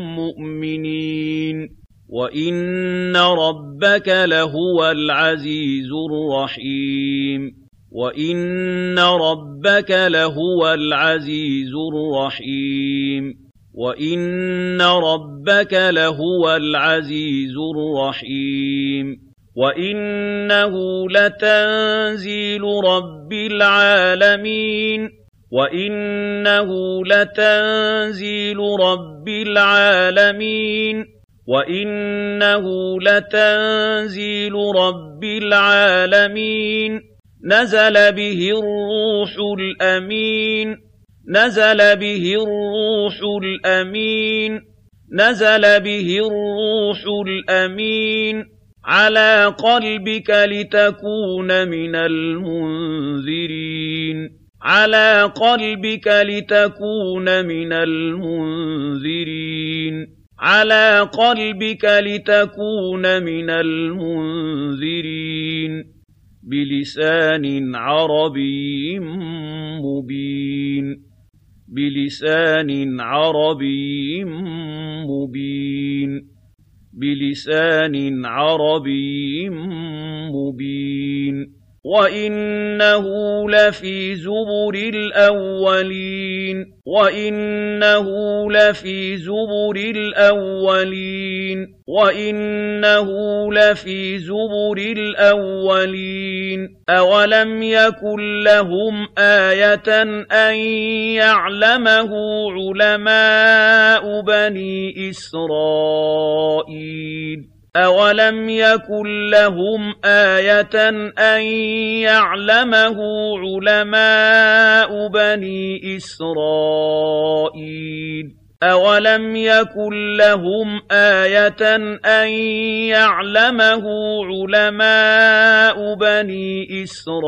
مُّؤْمِنِينَ وَإِنَّ رَبَّكَ لَهُوَ الْعَزِيزُ الرَّحِيمُ وَإِنَّ رَبَّكَ لَهُوَ الْعَزِيزُ الرَّحِيمُ وَإِنَّ رَبَّكَ لَهُوَ الْعَزِيزُ الرَّحِيمُ وَإِنَّهُ لَتَنزِيلُ رَبِّ الْعَالَمِينَ وَإِنَّهُ لَتَنزِيلُ رَبِّ الْعَالَمِينَ وَإِنَّهُ لَتَنزِيلُ رَبِّ الْعَالَمِينَ نَزَلَ بِهِ الرُّوحُ الْأَمِينُ نَزَلَ بِهِ الرُّوحُ الْأَمِينُ نَزَلَ بِهِ الرُّوحُ الْأَمِينُ عَلَىٰ قَلْبِكَ لِتَكُونَ مِنَ الْمُنذِرِينَ عَلَىٰ قَلْبِكَ لِتَكُونَ مِنَ الْمُنذِرِينَ عَلَىٰ قَلْبِكَ لِتَكُونَ مِنَ الْمُنذِرِينَ بِلِسَانٍ عَرَبِيٍّ مُّبِينٍ بِلِسَانٍ عَرَبِيٍّ مُّبِينٍ بِلِسَانٍ عَرَبِيٍّ مُّبِينٍ وَإِنَّهُ لَفِي زُبُرِ الْأَوَّلِينَ وَإِنَّهُ لَفِي زُبُرِ الْأَوَّلِينَ وَإِنَّهُ لَفِي زُبُرِ الْأَوَّلِينَ أَوَلَمْ يَكُن لَّهُمْ آيَةً أَن يَعْلَمَهُ عُلَمَاءُ بَنِي إِسْرَائِيلَ أَوَلَمْ يَكُن لَّهُمْ آيَةً أَن يَعْلَمَهُ عُلَمَاءُ بَنِي إِسْرَائِيلَ أَوَلَمْ يَكُن لَّهُمْ آيَةً أَن يَعْلَمَهُ عُلَمَاءُ بَنِي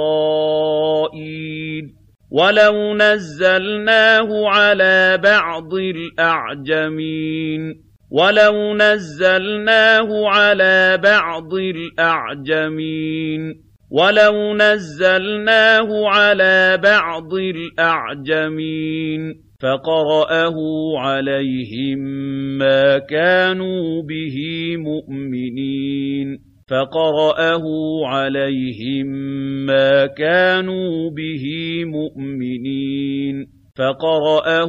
إِسْرَائِيلَ وَلَوْ نَزَّلْنَاهُ عَلَىٰ بَعْضِ الْأَعْجَمِينَ وَلَوْ نَزَّلْنَاهُ عَلَىٰ بَعْضِ الْأَعْجَمِينَ وَلَوْ نَزَّلْنَاهُ عَلَىٰ بَعْضِ الْأَعْجَمِينَ فَقَرَأَهُ عَلَيْهِم مَّا كَانُوا بِهِ مُؤْمِنِينَ فَقَرَأَهُ عَلَيْهِم مَّا كَانُوا بِهِ مُؤْمِنِينَ فَقَرَأَهُ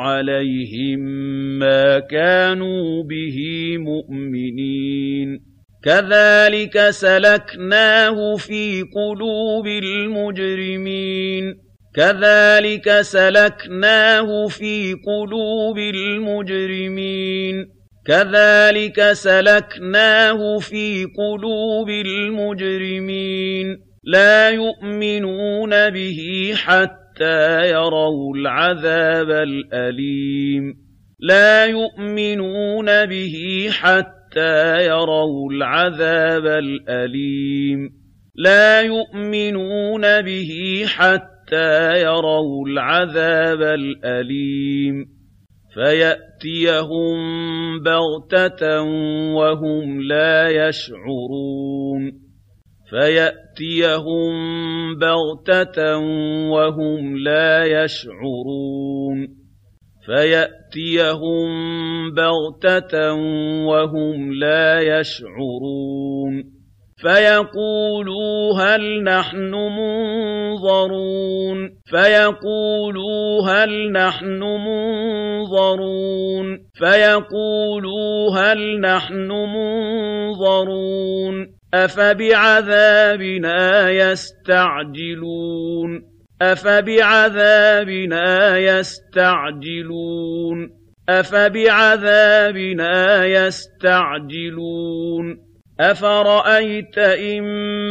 عَلَيْهِم مَّا كَانُوا بِهِ مُؤْمِنِينَ كذلك سلكناه في قلوب المجرمين كذلك سلكناه في قلوب المجرمين كذلك سلكناه في قلوب المجرمين لا يؤمنون به حتى يروا العذاب الأليم لا يؤمنون به حتى يروا العذاب الأليم لا يؤمنون به حتى يروا العذاب الأليم فيأتيهم بغتة وهم لا يشعرون فيأتيهم بغتة وهم لا يشعرون فيأتيهم بغتة وهم لا يشعرون فيقولوا هل نحن منظرون فيقولوا هل نحن منظرون فيقولوا هل نحن منظرون أفبعذابنا يستعجلون أفبعذابنا يستعجلون أفبعذابنا يستعجلون أفرأيت إن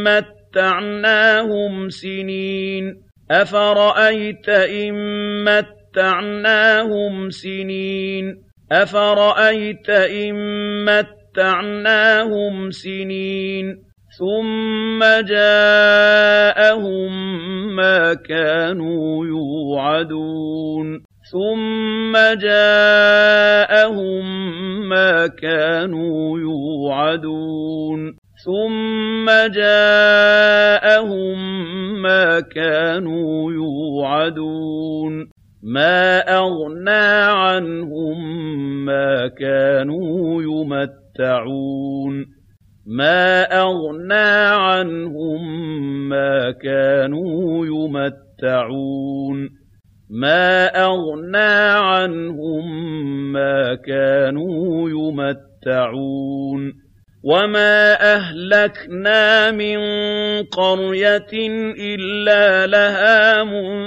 متعناهم سنين أفرأيت إن متعناهم سنين أفرأيت إن متعناهم سنين ثم جاءهم ما كانوا يوعدون ثم جاءهم ما كانوا يوعدون ثم جاءهم ما كانوا يوعدون ما أغنى عنهم ما كانوا يمتعون ما أغنى عنهم ما كانوا يمتعون ما أغنى عنهم ما كانوا يمتعون وما أهلكنا من قرية إلا لها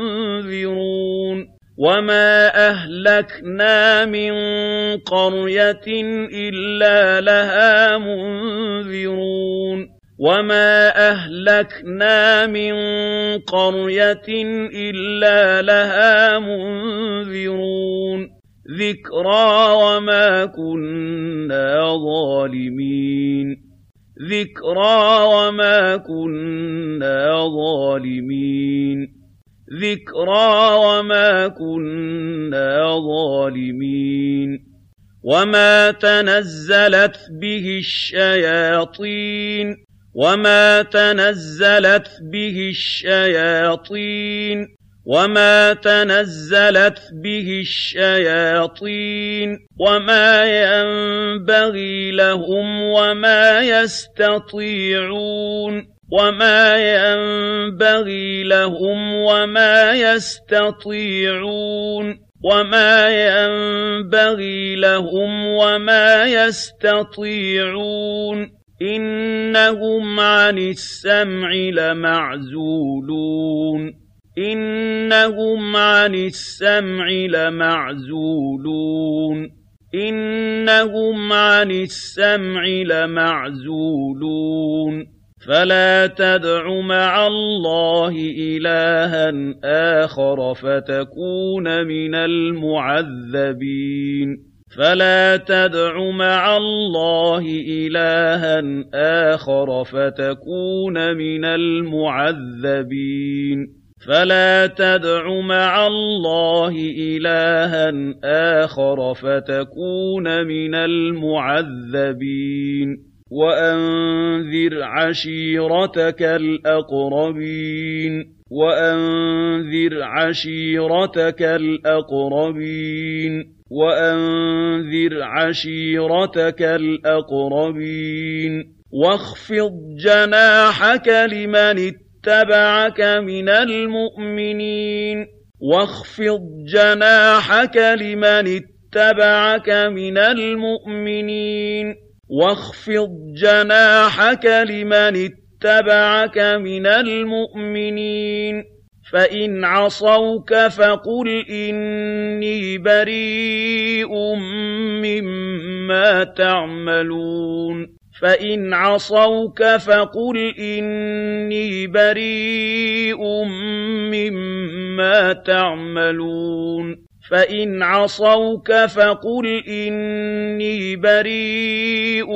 منذرون وما أهلكنا من قرية إلا لها منذرون وما أهلكنا من قرية إلا لها منذرون ذكرى وما كنا ظالمين ذكرى وما كنا ظالمين ذكرى وما كنا ظالمين وما تنزلت به الشياطين وما تنزلت به الشياطين وما تنزلت به الشياطين وما ينبغي لهم وما يستطيعون وما ينبغي لهم وما يستطيعون وما ينبغي لهم وما يستطيعون إنهم عن السمع لمعزولون إنهم عن السمع لمعزولون إنهم عن السمع لمعزولون فلا تدع مع الله إلها آخر فتكون من المعذبين فلا تدع مع الله إلها آخر فتكون من المعذبين فلا تدع مع الله إلها آخر فتكون من المعذبين وأنذر عشيرتك الأقربين وأنذر عشيرتك الأقربين وأنذر عشيرتك الأقربين واخفض جناحك لمن اتبعك من المؤمنين واخفض جناحك لمن اتبعك من المؤمنين واخفض جناحك لمن اتبعك من المؤمنين فإن عصوك فقل إني بريء مما تعملون فإن عصوك فقل إني بريء مما تعملون فإن عصوك فقل إني بريء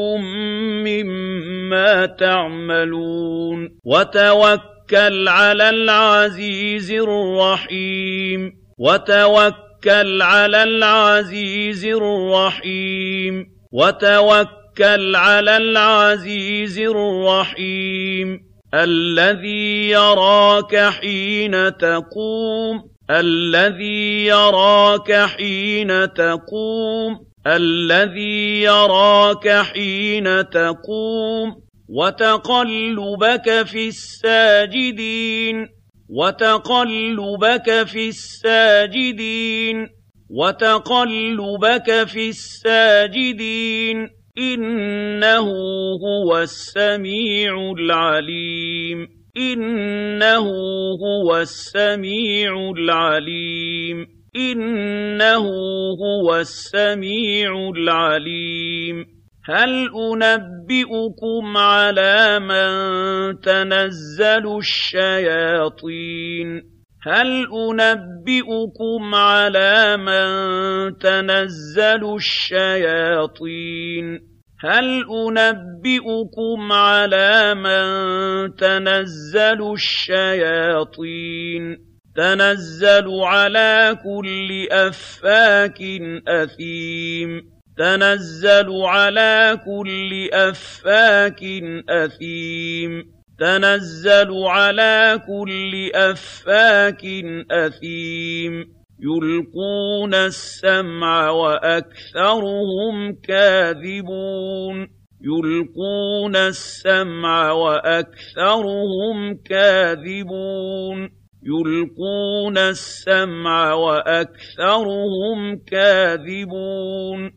مما تعملون وتوكل على العزيز الرحيم وتوكل على العزيز الرحيم وتوكل على العزيز الرحيم الذي يراك حين تقوم الذي يراك حين تقوم الذي يراك حين تقوم وتقلبك في الساجدين وتقلبك في الساجدين وتقلبك في الساجدين إنه هو السميع العليم إنه هو السميع العليم إنه هو السميع العليم هل أنبئكم على من تنزل الشياطين هل أنبئكم على من تنزل الشياطين هل أنبئكم على من تنزل الشياطين تنزل على كل أفاك أثيم تنزل على كل أفاك أثيم تنزل على كل أفاك أثيم يلقون السمع وأكثرهم كاذبون يلقون السمع وأكثرهم كاذبون يلقون السمع وأكثرهم كاذبون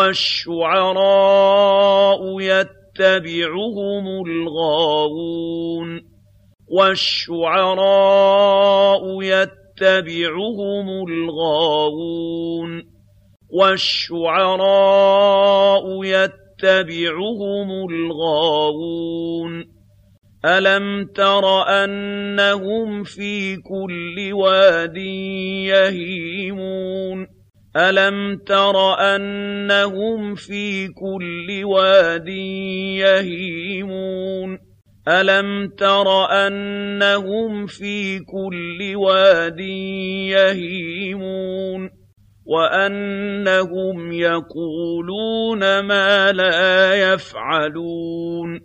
والشعراء يتبعهم الغاوون والشعراء يتبعهم الغاوون والشعراء يتبعهم الغاوون ألم تر أنهم في كل واد يهيمون ألم تر أنهم في كل واد يهيمون ألم تر أنهم في كل واد يهيمون وأنهم يقولون ما لا يفعلون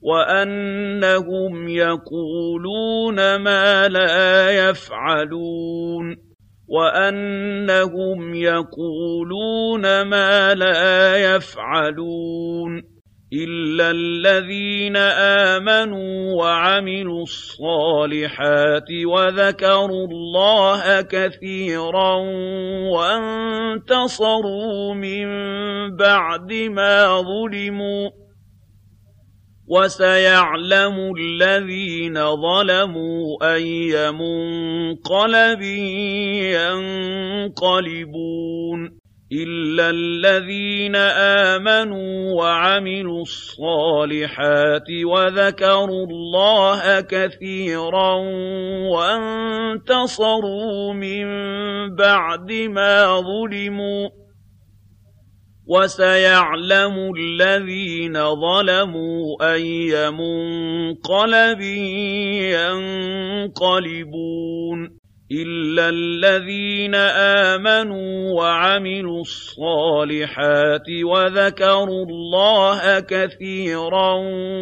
وأنهم يقولون ما لا يفعلون وأنهم يقولون ما لا يفعلون إلا الذين آمنوا وعملوا الصالحات وذكروا الله كثيرا وانتصروا من بعد ما ظلموا وسيعلم الذين ظلموا أي منقلب ينقلبون إلا الذين آمنوا وعملوا الصالحات وذكروا الله كثيرا وانتصروا من بعد ما ظلموا وسيعلم الذين ظلموا أي منقلب ينقلبون إلا الذين آمنوا وعملوا الصالحات وذكروا الله كثيرا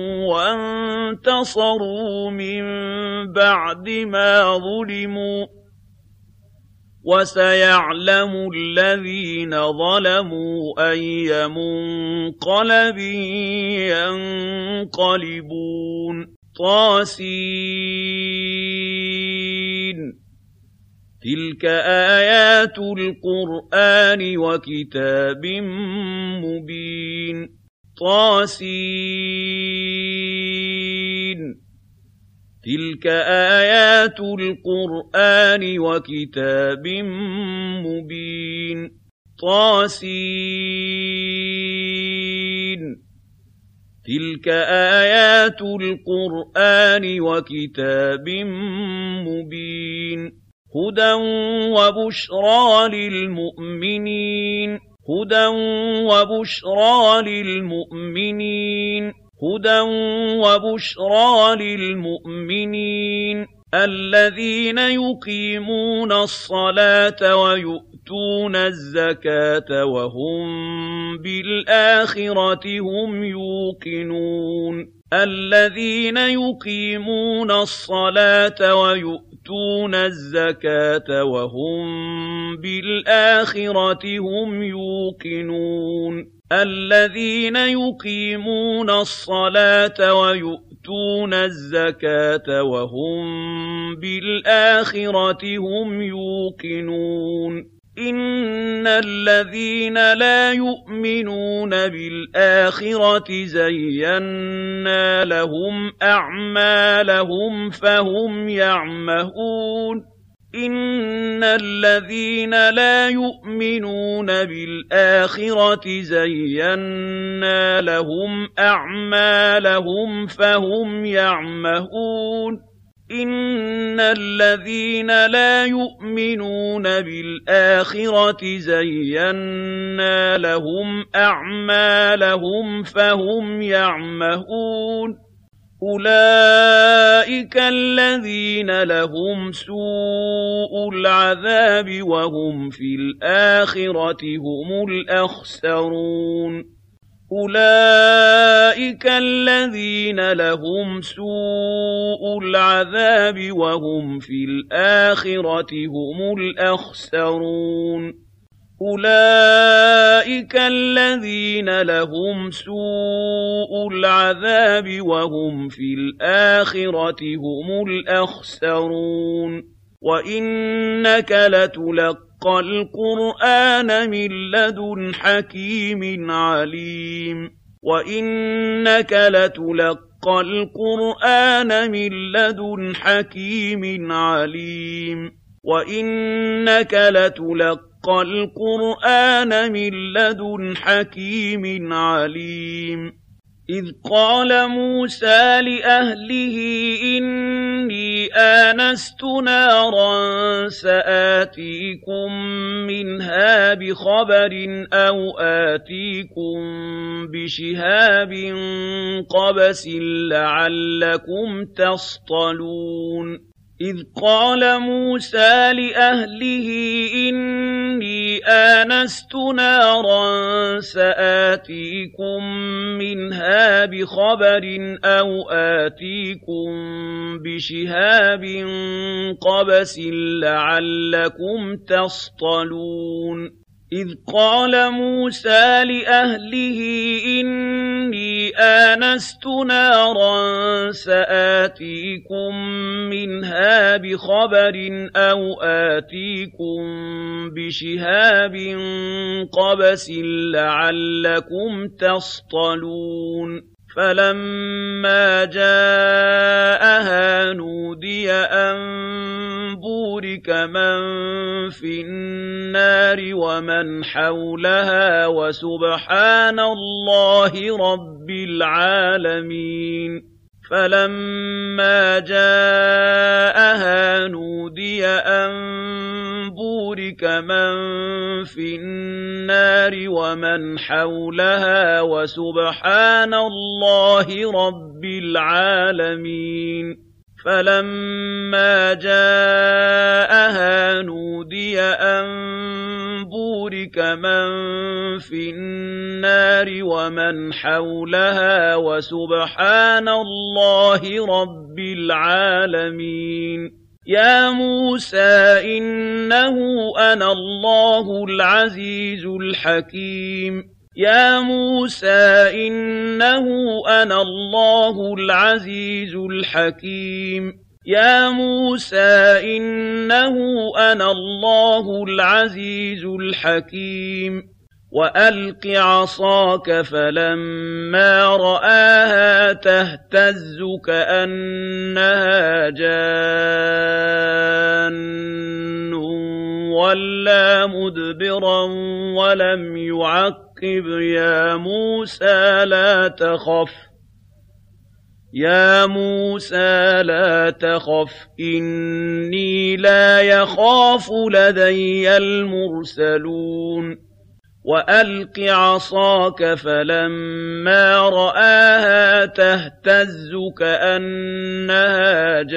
وانتصروا من بعد ما ظلموا وسيعلم الذين ظلموا أي منقلب ينقلبون طاسين تلك آيات القرآن وكتاب مبين طاسين تلك آيات القرآن وكتاب مبين طاسين تلك آيات القرآن وكتاب مبين هدى وبشرى للمؤمنين هدى وبشرى للمؤمنين هدى وبشرى للمؤمنين الذين يقيمون الصلاة ويؤتون الزكاة وهم بالآخرة هم يوقنون الذين يقيمون الصلاة ويؤتون الزكاة وهم بالآخرة هم يوقنون الذين يقيمون الصلاة ويؤتون الزكاة وهم بالآخرة هم يوقنون إن الذين لا يؤمنون بالآخرة زينا لهم أعمالهم فهم يعمهون إن الذين لا يؤمنون بالآخرة زينا لهم أعمالهم فهم يعمهون إن الذين لا يؤمنون بالآخرة زينا لهم أعمالهم فهم يعمهون أولئك الذين لهم سوء العذاب وهم في الآخرة هم الأخسرون أولئك الذين لهم سوء العذاب وهم في الآخرة هم الأخسرون أولئك الذين لهم سوء العذاب وهم في الآخرة هم الأخسرون وإنك لتلقى القرآن من لدن حكيم عليم وإنك لتلقى القرآن من لدن حكيم عليم وإنك لتلقى القرآن من لدن حكيم عليم إذ قال موسى لأهله إني آنست نارا سآتيكم منها بخبر أو آتيكم بشهاب قبس لعلكم تصطلون إذ قال موسى لأهله إني آنست نارا سآتيكم منها بخبر أو آتيكم بشهاب قبس لعلكم تصطلون إذ قال موسى لأهله إني آنست نارا سآتيكم منها بخبر أو آتيكم بشهاب قبس لعلكم تصطلون فلما جاءها نودي أن بورك من في النار ومن حولها وسبحان الله رب العالمين فلما جاءها نودي أن بورك من في النار ومن حولها وسبحان الله رب العالمين فلما جاءها نودي أن بورك من في النار ومن حولها وسبحان الله رب العالمين يا موسى إنه أنا الله العزيز الحكيم يا موسى إنه أنا الله العزيز الحكيم يا موسى إنه أنا الله العزيز الحكيم وَأَلْقِ عَصَاكَ فَلَمَّا رَآهَا تَهْتَزُّ كَأَنَّهَا جَانٌّ وَلَّىٰ مُدْبِرًا وَلَمْ يُعَقِّبْ يَا مُوسَىٰ لَا تَخَفْ إِنِّي لَا يَخَافُ لَدَيَّ الْمُرْسَلُونَ وَأَلْقِ عَصَاكَ فَلَمَّا رَآهَا تَهْتَزُّ كَأَنَّهَا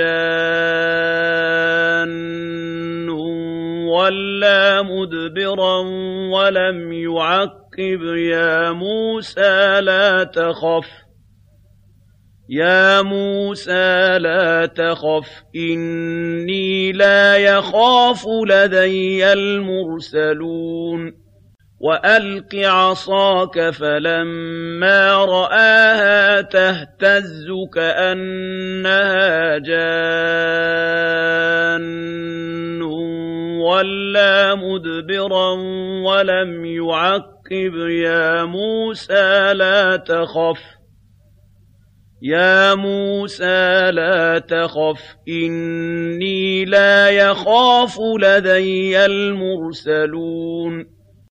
جَانٌّ وَلَّىٰ مُدْبِرًا وَلَمْ يُعَقِّبْ يَا مُوسَىٰ لَا تَخَفْ إِنِّي لَا يَخَافُ لَدَيَّ الْمُرْسَلُونَ وَأَلْقِ عَصَاكَ فَلَمَّا رَآهَا تَهْتَزُّ كَأَنَّهَا جَانٌّ وَلَّىٰ مُدْبِرًا وَلَمْ يُعَقِّبْ يَا مُوسَىٰ لَا تَخَفْ إِنِّي لَا يَخَافُ لَدَيَّ الْمُرْسَلُونَ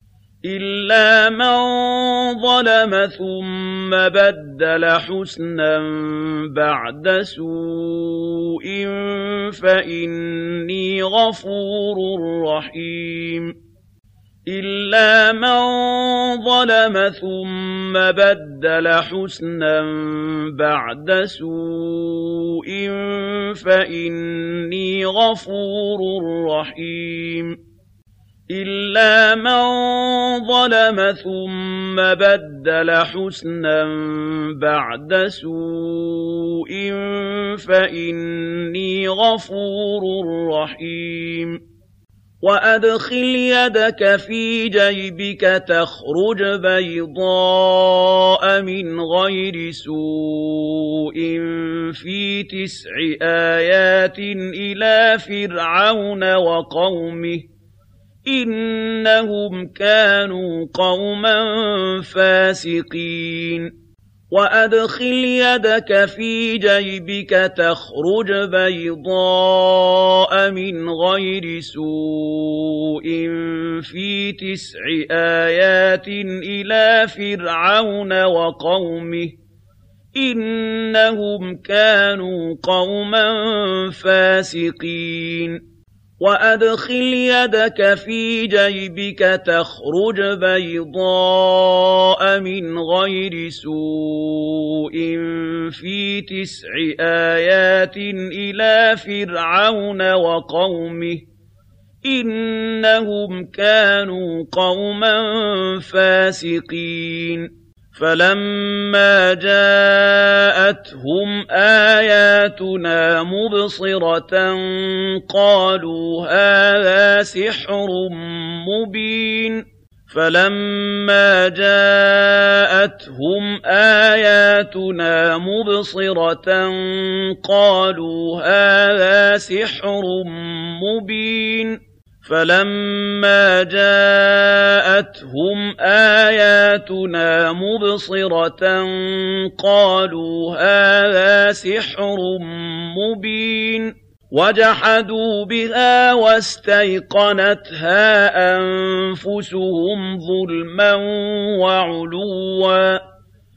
إِلَّا مَن ظَلَمَ ثُمَّ بَدَّلَ حُسْنًا بَعْدَ سُوءٍ فَإِنِّي غَفُورٌ رَّحِيمٌ إِلَّا مَن ظَلَمَ ثُمَّ بَدَّلَ حُسْنًا بَعْدَ سُوءٍ فَإِنِّي غَفُورٌ رَّحِيمٌ إِلَّا مَن ظَلَمَ ثُمَّ بَدَّلَ حُسْنًا بَعْدَ سُوءٍ فَإِنِّي غَفُورٌ رَّحِيمٌ وَأَدْخِلْ يَدَكَ فِي جَيْبِكَ تَخْرُجْ بَيْضَاءَ مِنْ غَيْرِ سُوءٍ فِي 9 آيَاتٍ إِلَىٰ فِرْعَوْنَ وَقَوْمِهِ إِنَّهُمْ كَانُوا قَوْمًا فَاسِقِينَ وَأَدْخِلْ يَدَكَ فِي جَيْبِكَ تَخْرُجْ بَيْضَاءَ مِنْ غَيْرِ سُوءٍ فِي 9 آيَاتٍ إِلَىٰ فِرْعَوْنَ وَقَوْمِهِ إِنَّهُمْ كَانُوا قَوْمًا فَاسِقِينَ وَأَدْخِلْ يَدَكَ فِي جَيْبِكَ تَخْرُجْ بَيْضَاءَ مِنْ غَيْرِ سُوءٍ فِي 9 آيَاتٍ إِلَىٰ فِرْعَوْنَ وَقَوْمِهِ إِنَّهُمْ كَانُوا قَوْمًا فَاسِقِينَ فَلَمَّا جَاءَتْهُمْ آيَاتُنَا مُبْصِرَةً قَالُوا هَٰذَا سِحْرٌ مُّبِينٌ فَلَمَّا جَاءَتْهُمْ آيَاتُنَا مُبْصِرَةً قَالُوا هَٰذَا سِحْرٌ مُّبِينٌ فَلَمَّا جَاءَتْهُمْ آيَاتُنَا مُبْصِرَةً قَالُوا هَٰذَا سِحْرٌ مُّبِينٌ وَجَحَدُوا بِهَا وَاسْتَيْقَنَتْهَا أَنفُسُهُمْ ظُلْمًا وَعُلُوًّا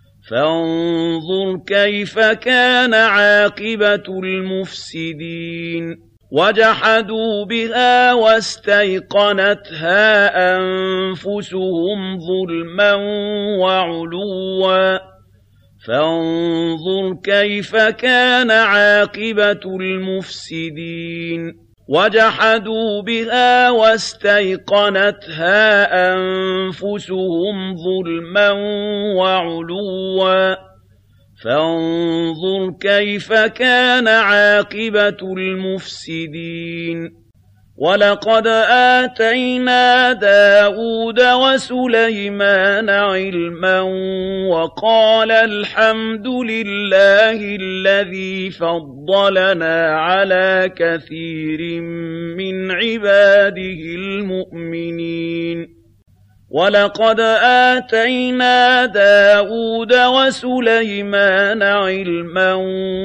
فَانظُرْ كَيْفَ كَانَ عَاقِبَةُ الْمُفْسِدِينَ وَجَحَدُوا بِهَا وَاسْتَيْقَنَتْهَا أَنفُسُهُمْ ظُلْمًا وَعُلُوًّا فَانظُرْ كَيْفَ كَانَ عَاقِبَةُ الْمُفْسِدِينَ وَجَحَدُوا بِهَا وَاسْتَيْقَنَتْهَا أَنفُسُهُمْ ظُلْمًا وَعُلُوًّا فَانظُرْ كَيْفَ كَانَ عَاقِبَةُ الْمُفْسِدِينَ وَلَقَدْ آتَيْنَا دَاوُودَ وَسُلَيْمَانَ عِلْمًا وَقَالَ الْحَمْدُ لِلَّهِ الَّذِي فَضَّلَنَا عَلَىٰ كَثِيرٍ مِّنْ عِبَادِهِ الْمُؤْمِنِينَ وَلَقَدْ آتَيْنَا دَاوُودَ وَسُلَيْمَانَ عِلْمًا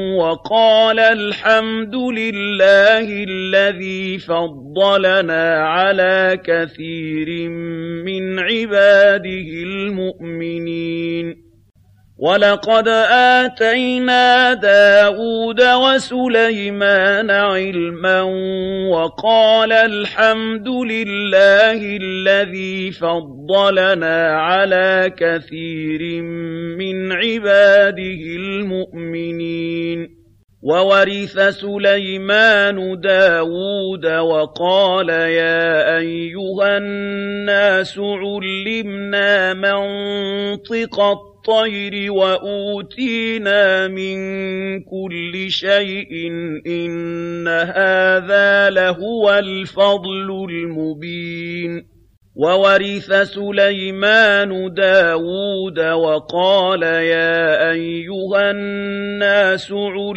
وَقَالَ الْحَمْدُ لِلَّهِ الَّذِي فَضَّلَنَا عَلَىٰ كَثِيرٍ مِّنْ عِبَادِهِ الْمُؤْمِنِينَ وَلَقَدْ آتَيْنَا دَاوُودَ وَسُلَيْمَانَ عِلْمًا وَقَالَ الْحَمْدُ لِلَّهِ الَّذِي فَضَّلَنَا عَلَىٰ كَثِيرٍ مِّنْ عِبَادِهِ الْمُؤْمِنِينَ وَوَرِثَ سُلَيْمَانُ دَاوُودَ وَقَالَ يَا أَيُّهَا النَّاسُ عُلِّمْنَا مَنطِقَ الطَّيْرِ وَأُوتِينَا مِن كُلِّ شَيْءٍ إِنَّ هَٰذَا لَهُوَ الْفَضْلُ الْمُبِينُ وَوَرِثَ سُلَيْمَانُ دَاوُودَ وَقَالَ يَا أَيُّهَا النَّاسُ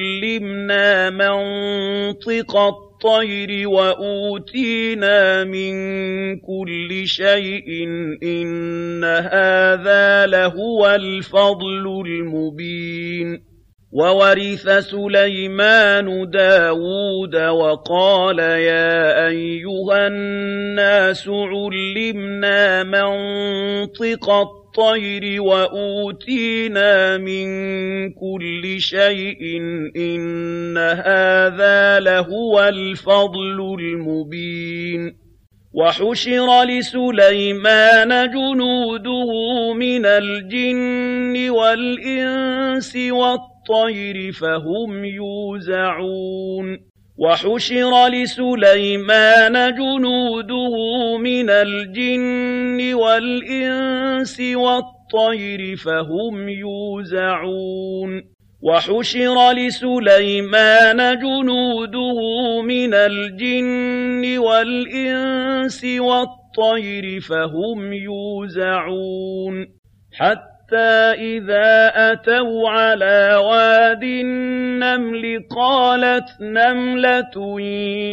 عُلِّمْنَا مَنطِقَ الطَّيْرِ وَأُوتِينَا مِن كُلِّ شَيْءٍ إِنَّ هَٰذَا لَهُوَ الْفَضْلُ الْمُبِينُ وَوَرِثَ سُلَيْمَانُ دَاوُودَ وَقَالَ يَا أَيُّهَا النَّاسُ عُلِّمْنَا مَنطِقَ الطَّيْرِ وَأُوتِينَا مِن كُلِّ شَيْءٍ إِنَّ هَٰذَا لَهُوَ الْفَضْلُ الْمُبِينُ وَحُشِرَ لِسُلَيْمَانَ جُنُودُهُ مِنَ الْجِنِّ وَالْإِنسِ وَالطَّيْرِ فَهُمْ يُوزَعُونَ وَحُشِرَ لِسُلَيْمَانَ جُنُودُهُ مِنَ الْجِنِّ وَالْإِنسِ وَالطَّيْرِ فَهُمْ يُوزَعُونَ وَحُشِرَ لِسُلَيْمَانَ جُنُودُهُ مِنَ الْجِنِّ وَالْإِنسِ وَالطَّيْرِ فَهُمْ يُوزَعُونَ حَتَّىٰ إِذَا أَتَوْا عَلَىٰ وَادِ النَّمْلِ قَالَتْ نَمْلَةٌ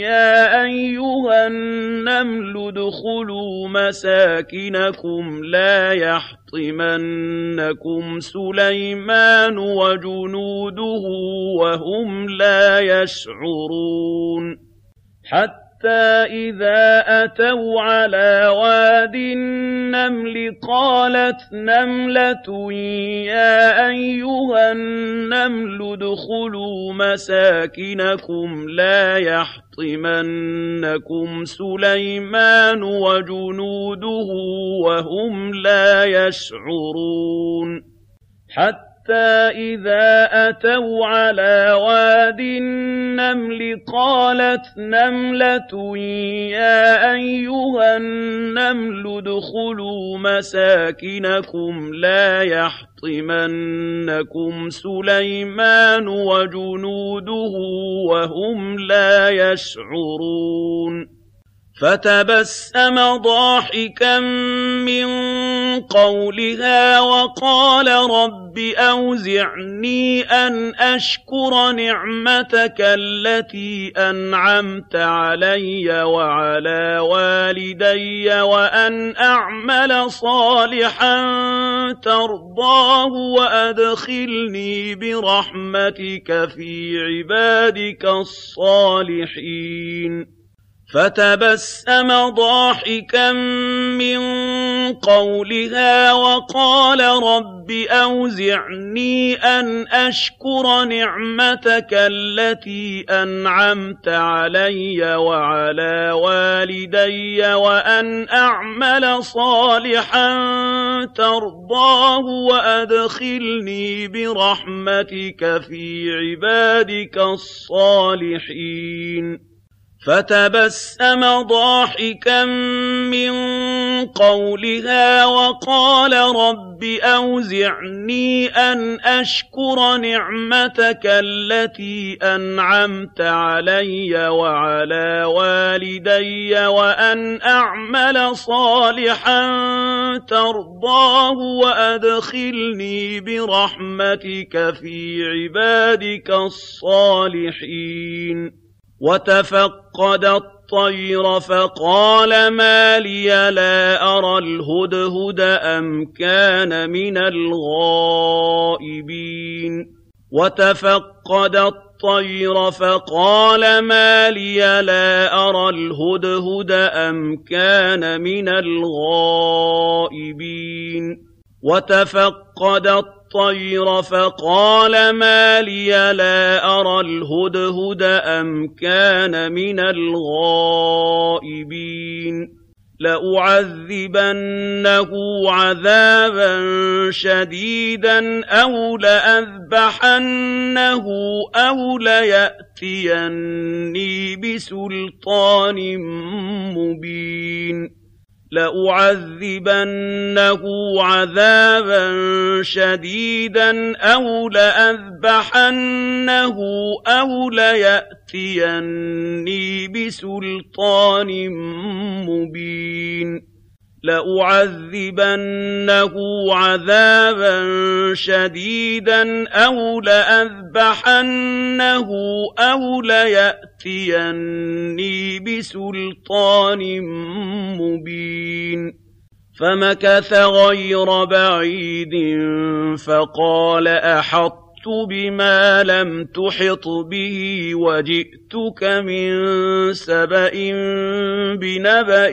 يَا أَيُّهَا النَّمْلُ ادْخُلُوا مَسَاكِنَكُمْ لَا يَحْطِمَنَّكُمْ سُلَيْمَانُ وَجُنُودُهُ وَهُمْ لَا يَشْعُرُونَ حَتَّىٰ إِذَا أَتَوْا عَلَىٰ وَادِ النَّمْلِ قَالَتْ نَمْلَةٌ يَا أَيُّهَا النَّمْلُ ادْخُلُوا مَسَاكِنَكُمْ لَا يَحْطِمَنَّكُمْ سُلَيْمَانُ وَجُنُودُهُ وَهُمْ لَا يَشْعُرُونَ حَتَّىٰ إِذَا أَتَوْا عَلَىٰ وَادِ النَّمْلِ قَالَتْ نَمْلَةٌ يَا أَيُّهَا النَّمْلُ ادْخُلُوا مَسَاكِنَكُمْ لَا يَحْطِمَنَّكُمْ سُلَيْمَانُ وَجُنُودُهُ وَهُمْ لَا يَشْعُرُونَ فَتَبَسَّمَ ضَاحِكًا مِّن قَوْلِهَا وَقَالَ رَبِّ أَوْزِعْنِي أَنْ أَشْكُرَ نِعْمَتَكَ الَّتِي أَنْعَمْتَ عَلَيَّ وَعَلَىٰ وَالِدَيَّ وَأَنْ أَعْمَلَ صَالِحًا تَرْضَاهُ وَأَدْخِلْنِي بِرَحْمَتِكَ فِي عِبَادِكَ الصَّالِحِينَ فَتَبَسَّمَ ضَاحِكًا مِّن قَوْلِهَا وَقَالَ رَبِّ أَوْزِعْنِي أَنْ أَشْكُرَ نِعْمَتَكَ الَّتِي أَنْعَمْتَ عَلَيَّ وَعَلَىٰ وَالِدَيَّ وَأَنْ أَعْمَلَ صَالِحًا تَرْضَاهُ وَأَدْخِلْنِي بِرَحْمَتِكَ فِي عِبَادِكَ الصَّالِحِينَ فَتَبَسَّمَ ضَاحِكًا مِّن قَوْلِهَا وَقَالَ رَبِّ أَوْزِعْنِي أَنْ أَشْكُرَ نِعْمَتَكَ الَّتِي أَنْعَمْتَ عَلَيَّ وَعَلَىٰ وَالِدَيَّ وَأَنْ أَعْمَلَ صَالِحًا تَرْضَاهُ وَأَدْخِلْنِي بِرَحْمَتِكَ فِي عِبَادِكَ الصَّالِحِينَ وتفقد الطير فقال ما لي لا أرى الهدهد أم كان من الغائبين وتفقد الطير فقال ما لي لا أرى الهدهد أم كان من الغائبين وتفقد الطير فقال ما لي لا أرى الهدهد أم كان من الغائبين لأعذبنه عذابا شديدا أو لأذبحنه أو ليأتيني بسلطان مبين لأعذبنه عذابا شديدا أو لأذبحنه أو ليأتيني بسلطان مبين لأعذبنه عذابا شديدا أو لأذبحنه أو ليأتيني بسلطان مبين فمكث غير بعيد فقال أحطت بما لم تحط به وجئتك من سبأ بنبأ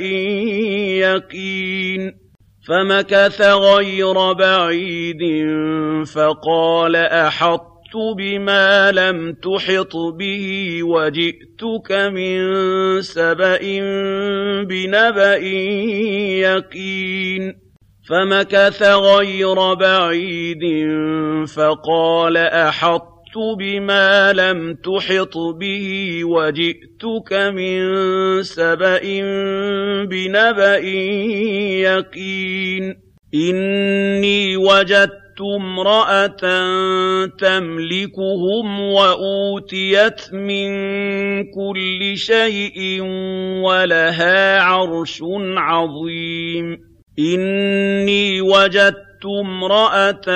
يقين فمكث غير بعيد فقال أحطت بما لم تحط به وجئتك من سبأ بنبأ يقين فمكث غير بعيد فقال أحطت بما لم تحط به وجئتك من سبأ بنبأ يقين إني وجدت امرأة تملكهم وأوتيت من كل شيء ولها عرش عظيم إني وجدت امرأة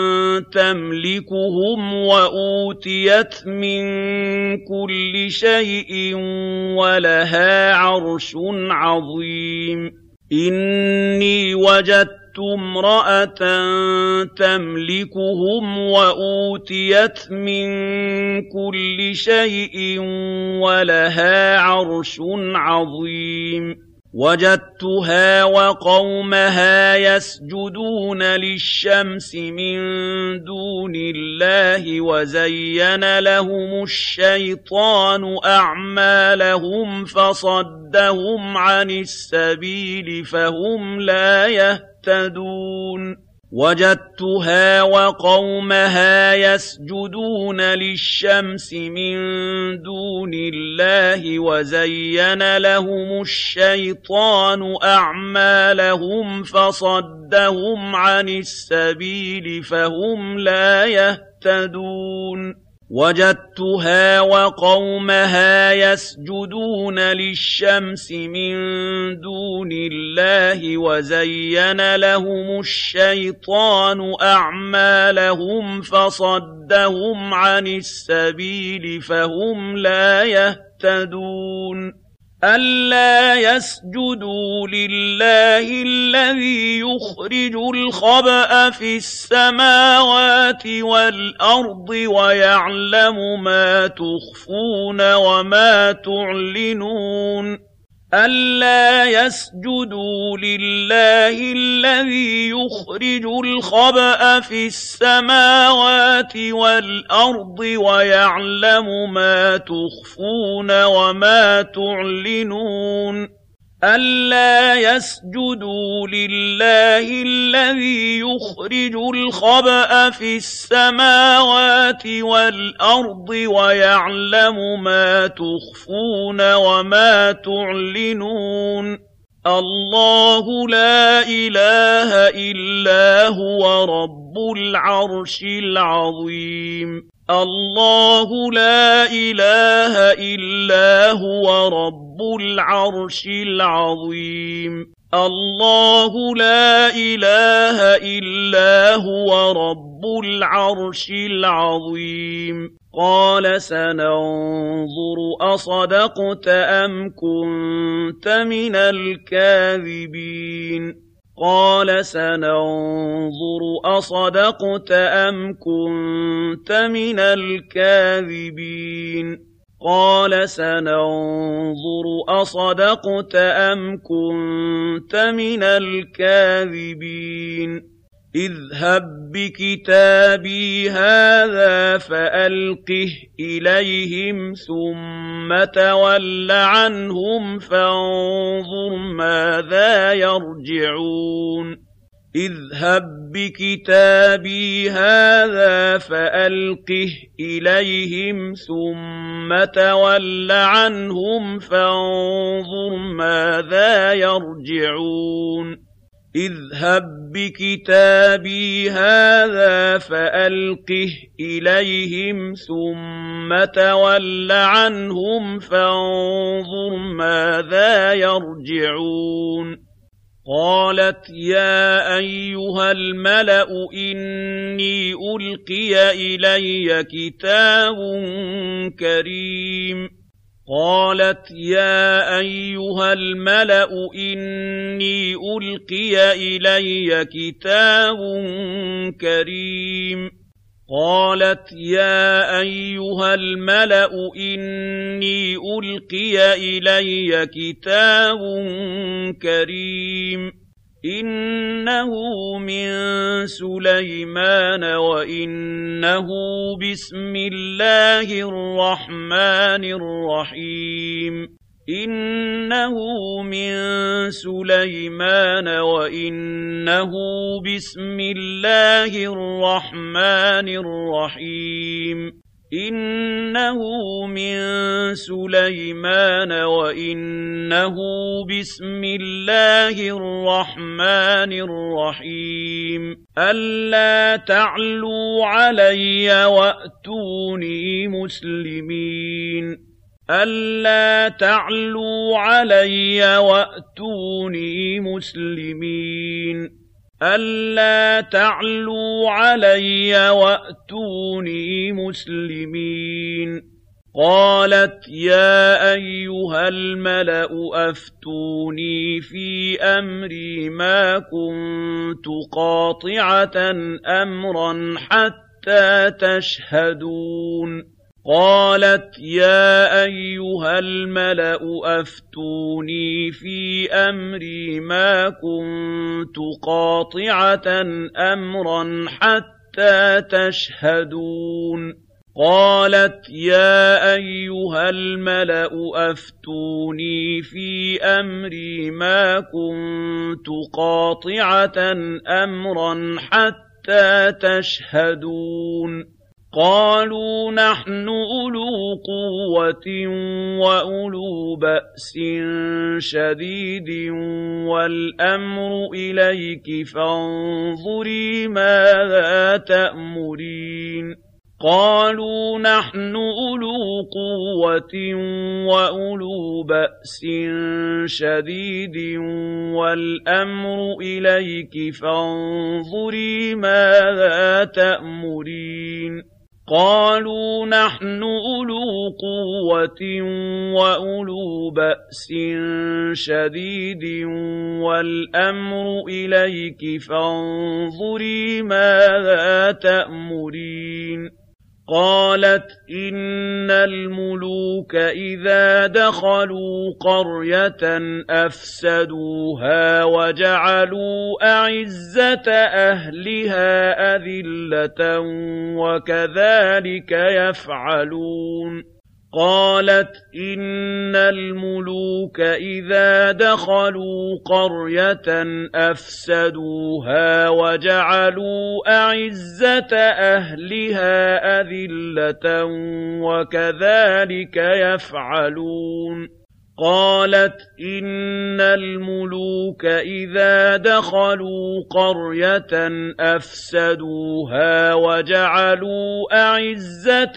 تملكهم وأوتيت من كل شيء ولها عرش عظيم إني وجدت امرأة تملكهم وأوتيت من كل شيء ولها عرش عظيم وجدتها وقومها يسجدون للشمس من دون الله وزين لهم الشيطان أعمالهم فصدهم عن السبيل فهم لا يهتدون وجدتها وقومها يسجدون للشمس من دون الله وزين لهم الشيطان أعمالهم فصدهم عن السبيل فهم لا يهتدون وجدتها وقومها يسجدون للشمس من دون الله وزين لهم الشيطان أعمالهم فصدهم عن السبيل فهم لا يهتدون ألا يسجدوا لله الذي يخرج الخبأ في السماوات والأرض ويعلم ما تخفون وما تعلنون ألا يسجدوا لله الذي يخرج الخبأ في السماوات والأرض ويعلم ما تخفون وما تعلنون ألا يسجدوا لله الذي يخرج الخبأ في السماوات والأرض ويعلم ما تخفون وما تعلنون الله لا إله إلا هو رب العرش العظيم الله لا إله إلا هو رب العرش العظيم الله لا إله إلا هو رب العرش العظيم قال سننظر أصدقت أم كنت من الكاذبين قال سننظر أصدقت أم كنت من الكاذبين قال سننظر أصدقت أم كنت من الكاذبين اذهب بكتابي هذا فألقه إليهم ثم تول عنهم فانظر ماذا يرجعون اذهب بكتابي هذا فألقه إليهم ثم تول عنهم فانظر ماذا يرجعون اذهب بكتابي هذا فألقه إليهم ثم تول عنهم فانظر ماذا يرجعون قالت يا أيها الملأ إني ألقي إلي كتاب كريم قالت يا أيها الملأ إني ألقي إلي كتاب كريم قالت يا أيها الملأ إني ألقي إلي كتاب كريم إنه من سليمان وإنه بسم الله الرحمن الرحيم إنه من سليمان وإنه بسم الله الرحمن الرحيم إنه من سليمان وإنه بسم الله الرحمن الرحيم ألا تعلوا علي وأتوني مسلمين ألا تعلوا علي وأتوني مسلمين ألا تعلوا علي وأتوني مسلمين قالت يا أيها الملأ أفتوني في أمري ما كنت قاطعة أمرا حتى تشهدون قالت يا أيها الملأ أفتوني في أمري ما كنت قاطعة أمرا حتى تشهدون قالت يا أيها الملأ أفتوني في أمري ما كنت قاطعة أمرا حتى تشهدون قالوا نحن أولو قوة وأولو بأس شديد والأمر إليك فانظري ماذا تأمرين قالوا نحن أولو قوة وأولو بأس شديد والأمر إليك فانظري ماذا تأمرين قالوا نحن أولو قوة وأولو بأس شديد والأمر إليك فانظري ماذا تأمرين قالت إن الملوك إذا دخلوا قرية أفسدوها وجعلوا أعزة أهلها أذلة وكذلك يفعلون قالت إن الملوك إذا دخلوا قرية أفسدوها وجعلوا أعزة أهلها أذلة وكذلك يفعلون قالت إن الملوك إذا دخلوا قرية أفسدوها وجعلوا أعزة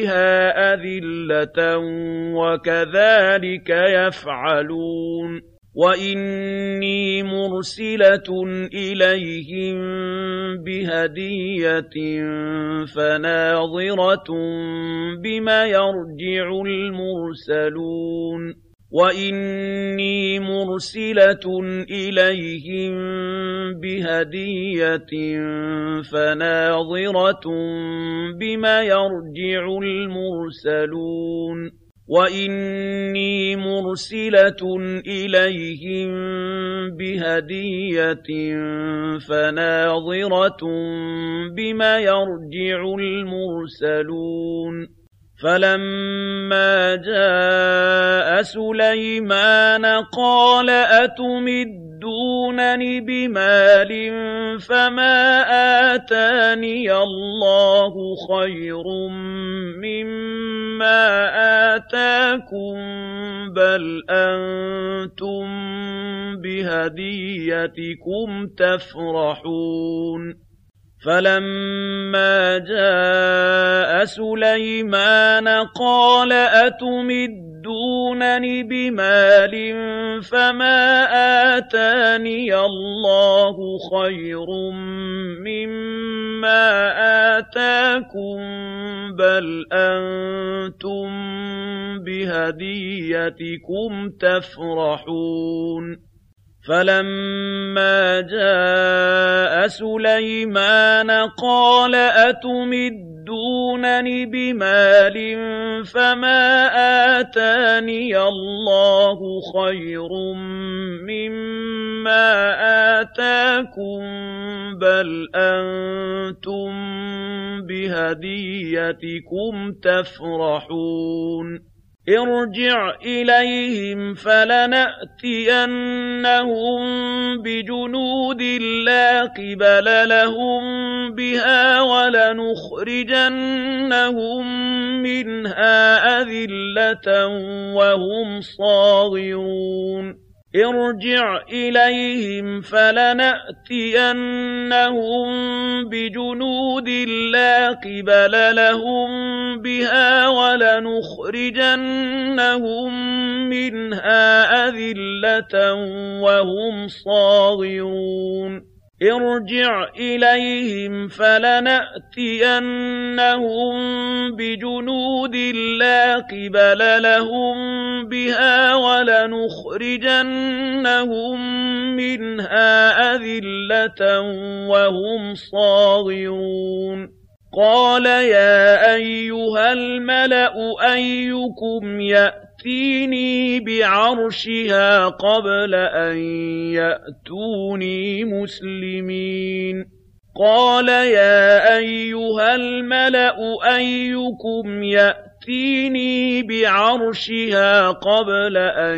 أهلها أذلة وكذلك يفعلون وَإِنِّي مُرْسِلَةٌ إِلَيْهِم بِهَدِيَّةٍ فَنَاظِرَةٌ بِمَ يَرْجِعُ الْمُرْسَلُونَ وَإِنِّي مُرْسِلَةٌ إِلَيْهِم بِهَدِيَّةٍ فَنَاظِرَةٌ بِمَ يَرْجِعُ الْمُرْسَلُونَ وَإِنِّي مُرْسِلَةٌ إِلَيْهِم بِهَدِيَّةٍ فَنَاظِرَةٌ بِمَ يَرْجِعُ الْمُرْسَلُونَ فَلَمَّا جَاءَ سُلَيْمَانَ قَالَ أَتُمِدُّونَنِ بِمَالٍ فَمَا آتَانِيَ اللَّهُ خَيْرٌ مِّمَّا آتَاكُم بَلْ أَنتُم بِهَدِيَّتِكُمْ تَفْرَحُونَ فَلَمَّا جَاءَ سُلَيْمَانَ قَالَ أَتُمِدُّونَنِ بِمَالٍ فَمَا آتَانِيَ اللَّهُ خَيْرٌ مِّمَّا آتَاكُم بَلْ أَنتُم بِهَدِيَّتِكُمْ تَفْرَحُونَ فَلَمَّا جَاءَ سُلَيْمَانَ قَالَ أَتُمِدُّونَنِ بِمَالٍ فَمَا آتَانِيَ اللَّهُ خَيْرٌ مِّمَّا آتَاكُم بَلْ أَنتُم بِهَدِيَّتِكُمْ تَفْرَحُونَ ارْجِعْ إِلَيْهِمْ فَلَنَأْتِيَنَّهُم بِجُنُودٍ لَّا قِبَلَ لَهُم بِهَا وَلَنُخْرِجَنَّهُم مِّنْهَا أَذِلَّةً وَهُمْ صَاغِرُونَ ارْجِعْ إِلَيْهِمْ فَلَنَأْتِيَنَّهُم بِجُنُودٍ لَّا قِبَلَ لَهُم بِهَا وَلَنُخْرِجَنَّهُم مِّنْهَا أَذِلَّةً وَهُمْ صَاغِرُونَ ارْجِعْ إِلَيْهِمْ فَلَنَأْتِيَنَّهُم بِجُنُودٍ لَّا قِبَلَ لَهُم بِهَا وَلَنُخْرِجَنَّهُم مِّنْهَا أَذِلَّةً وَهُمْ صَاغِرُونَ قَالَ يَا أَيُّهَا الْمَلَأُ أَيُّكُمْ يَأْتِينِي بِعَرْشِهَا قَبْلَ أَن يَأْتُونِي مُسْلِمِينَ قَالَ يَا أَيُّهَا الْمَلَأُ أَيُّكُمْ يَأْتِينِي بِعَرْشِهَا قَبْلَ أَن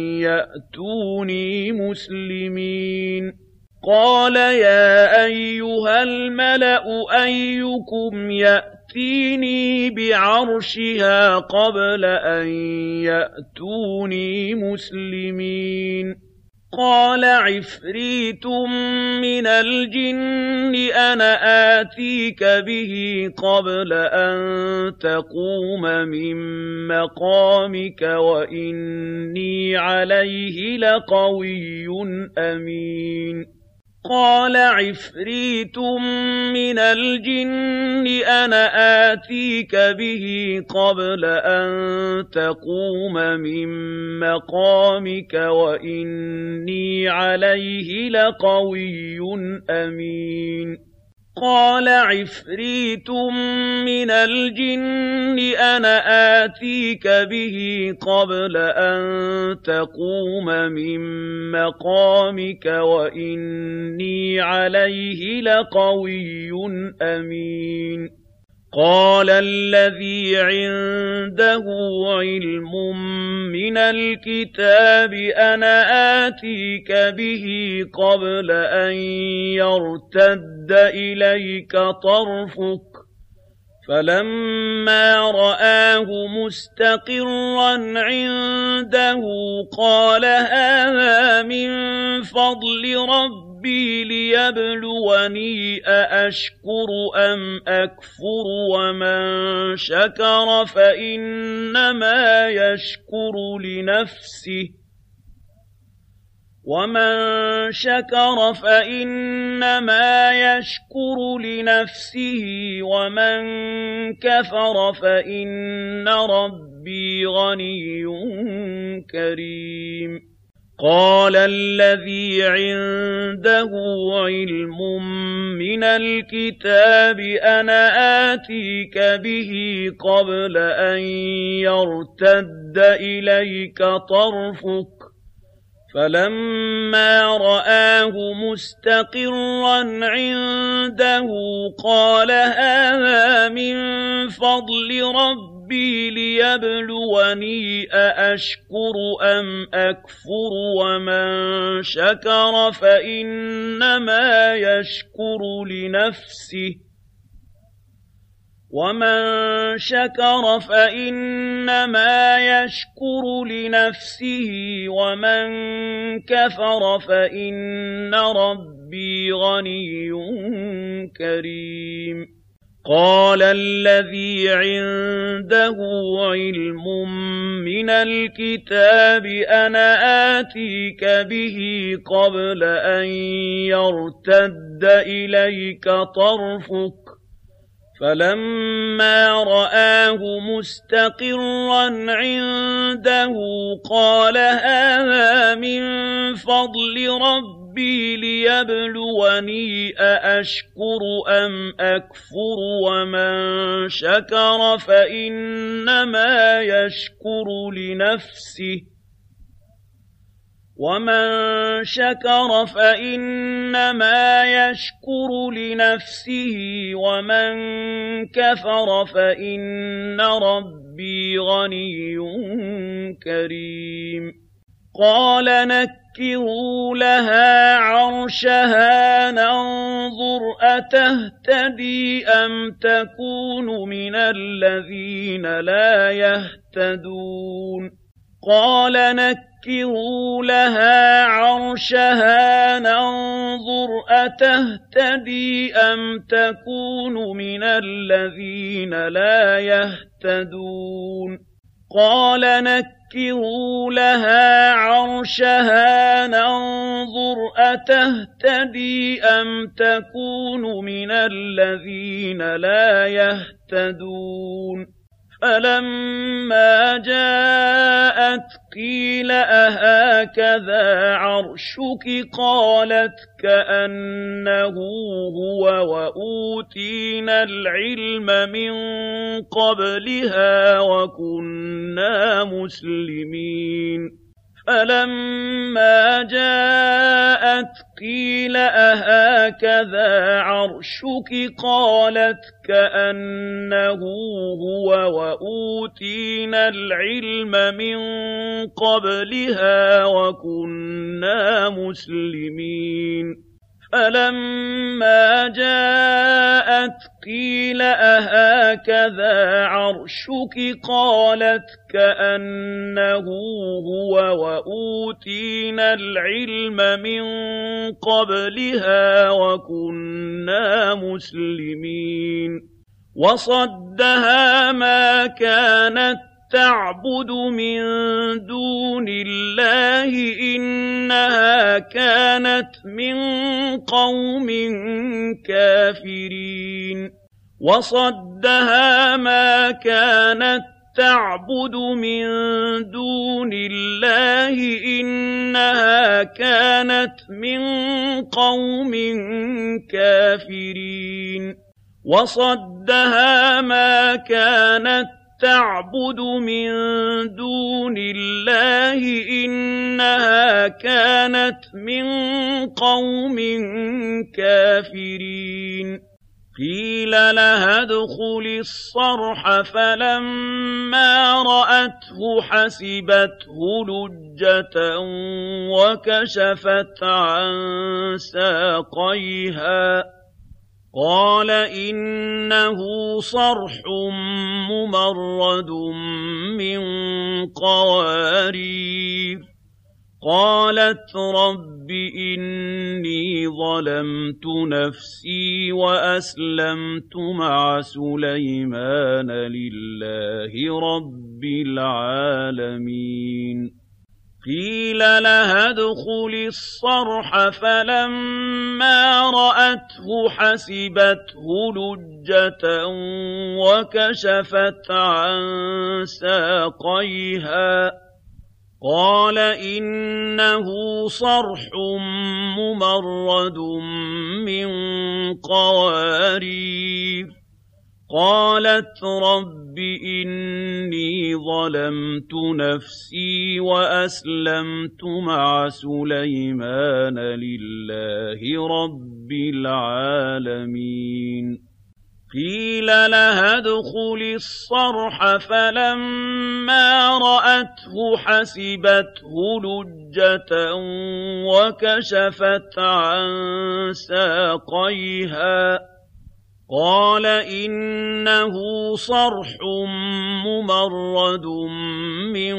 يَأْتُونِي مُسْلِمِينَ قَالَ يَا أَيُّهَا الْمَلَأُ أَيُّكُمْ يَأْتِينِي بِعَرْشِهَا قَبْلَ أَن يَأْتُونِي مُسْلِمِينَ قَالَ عِفْرِيتٌ مِّنَ الْجِنِّ أَنَا آتِيكَ بِهِ قَبْلَ أَن تَقُومَ مِن مَّقَامِكَ وَإِنِّي عَلَيْهِ لَقَوِيٌّ أَمِينٌ قَالَ عِفْرِيتٌ مِّنَ الْجِنِّ أَنَا آتِيكَ بِهِ قَبْلَ أَن تَقُومَ مِن مَّقَامِكَ وَإِنِّي عَلَيْهِ لَقَوِيٌّ أَمِينٌ قَالَ عِفْرِيتٌ مِّنَ الْجِنِّ أَنَا آتِيكَ بِهِ قَبْلَ أَن تَقُومَ مِن مَّقَامِكَ وَإِنِّي عَلَيْهِ لَقَوِيٌّ أَمِينٌ قَالَ الَّذِي عِندَهُ عِلْمٌ مِّنَ الْكِتَابِ أَنَا آتِيكَ بِهِ قَبْلَ أَن يَرْتَدَّ إِلَيْكَ طَرْفُكَ فَلَمَّا رَآهُ مُسْتَقِرًّا عِندَهُ قَالَ هَٰذَا مِن فَضْلِ رَبِّي لِيَبْلُوَنِي أَأَشْكُرُ أَمْ أَكْفُرُ وَمَن شَكَرَ فَإِنَّمَا يَشْكُرُ لِنَفْسِهِ وَمَن شَكَرَ فَإِنَّمَا يَشْكُرُ لِنَفْسِهِ وَمَن كَفَرَ فَإِنَّ رَبِّي غَنِيٌّ كَرِيمٌ قَالَ الَّذِي عِندَهُ عِلْمٌ مِّنَ الْكِتَابِ أَنَا آتِيكَ بِهِ قَبْلَ أَن يَرْتَدَّ إِلَيْكَ طَرْفُكَ فَلَمَّا رَآهُ مُسْتَقِرًّا عِندَهُ قَالَ هَٰذَا مِن فَضْلِ رَبِّي لِيَبْلُوَنِي أَأَشْكُرُ أَمْ أَكْفُرُ وَمَن شَكَرَ فَإِنَّمَا يَشْكُرُ لِنَفْسِهِ وَمَن شَكَرَ فَإِنَّمَا يَشْكُرُ لِنَفْسِهِ وَمَن كَفَرَ فَإِنَّ رَبِّي غَنِيٌّ كَرِيمٌ قَالَ الَّذِي عِندَهُ عِلْمٌ مِّنَ الْكِتَابِ أَنَا آتِيكَ بِهِ قَبْلَ أَن يَرْتَدَّ إِلَيْكَ طَرْفُكَ فَلَمَّا رَآهُ مُسْتَقِرًّا عِندَهُ قَالَ هَٰذَا مِن فَضْلِ رَبِّي لِيَبْلُوَنِي أَأَشْكُرُ أَمْ أَكْفُرُ وَمَن شَكَرَ فَإِنَّمَا يَشْكُرُ لِنَفْسِهِ وَمَن شَكَرَ فَإِنَّمَا يَشْكُرُ لِنَفْسِهِ وَمَن كَفَرَ فَإِنَّ رَبِّي غَنِيٌّ كَرِيمٌ قَالَ نَكِّرُوا لَهَا عَرْشَهَا نَنظُرْ أَتَهْتَدِي أَمْ تَكُونُ مِنَ الَّذِينَ لَا يَهْتَدُونَ قَالَ نَكِّرُوا لَهَا عَرْشَهَا نَنظُرْ أَتَهْتَدِي أَمْ تَكُونُ مِنَ الَّذِينَ لَا يَهْتَدُونَ قَالَ نَكِّرُوا لَهَا عَرْشَهَا نَنظُرْ أَتَهْتَدِي أَمْ تَكُونُ مِنَ الَّذِينَ لَا يَهْتَدُونَ فَلَمَّا جَاءَتْ قِيلَ أَهَٰكَذَا عَرْشُكِ قَالَتْ كَأَنَّهُ هُوَ وَأُوتِينَا الْعِلْمَ مِن قَبْلِهَا وَكُنَّا مُسْلِمِينَ فَلَمَّا جَاءَتْ قِيلَ أَهَٰكَذَا عَرْشُكِ قَالَتْ كَأَنَّهُ هُوَ وَأُوتِينَا الْعِلْمَ مِن قَبْلِهَا وَكُنَّا مُسْلِمِينَ فَلَمَّا جَاءَتْ قِيلَ أَهَٰكَذَا عَرْشُكِ قَالَتْ كَأَنَّهُ هُوَ وَأُوتِينَا الْعِلْمَ مِن قَبْلِهَا وَكُنَّا مُسْلِمِينَ وَصَدَّهَا مَا كَانَت تَّعْبُدُ مِن دُونِ اللَّهِ إِنَّهَا كَانَتْ مِن قَوْمٍ كَافِرِينَ وَصَدَّهَا مَا كَانَت تَّعْبُدُ مِن دُونِ اللَّهِ إِنَّهَا كَانَتْ مِن قَوْمٍ كَافِرِينَ وَصَدَّهَا مَا كَانَت تَّعْبُدُ مِن دُونِ اللَّهِ إِنَّهَا كَانَتْ مِن قَوْمٍ كَافِرِينَ قِيلَ لَهَا ادْخُلِي الصَّرْحَ فَلَمَّا رَأَتْهُ حَسِبَتْهُ لُجَّةً وَكَشَفَتْ عَن سَاقَيْهَا قَالَ إِنَّهُ صَرْحٌ مُّمَرَّدٌ مِّن قَوَارِيرَ قَالَتْ رَبِّ إِنِّي ظَلَمْتُ نَفْسِي وَأَسْلَمْتُ مَعَ سُلَيْمَانَ لِلَّهِ رَبِّ الْعَالَمِينَ قيل لها ادخلي الصرح فلما رأته حسبته لجة وكشفت عن ساقيها قال إنه صرح ممرد من قوارير قالت رب إني ظلمت نفسي وأسلمت مع سليمان لله رب العالمين قيل لها ادخلي الصرح فلما رأته حسبته لجة وكشفت عن ساقيها قال إنه صرح ممرد من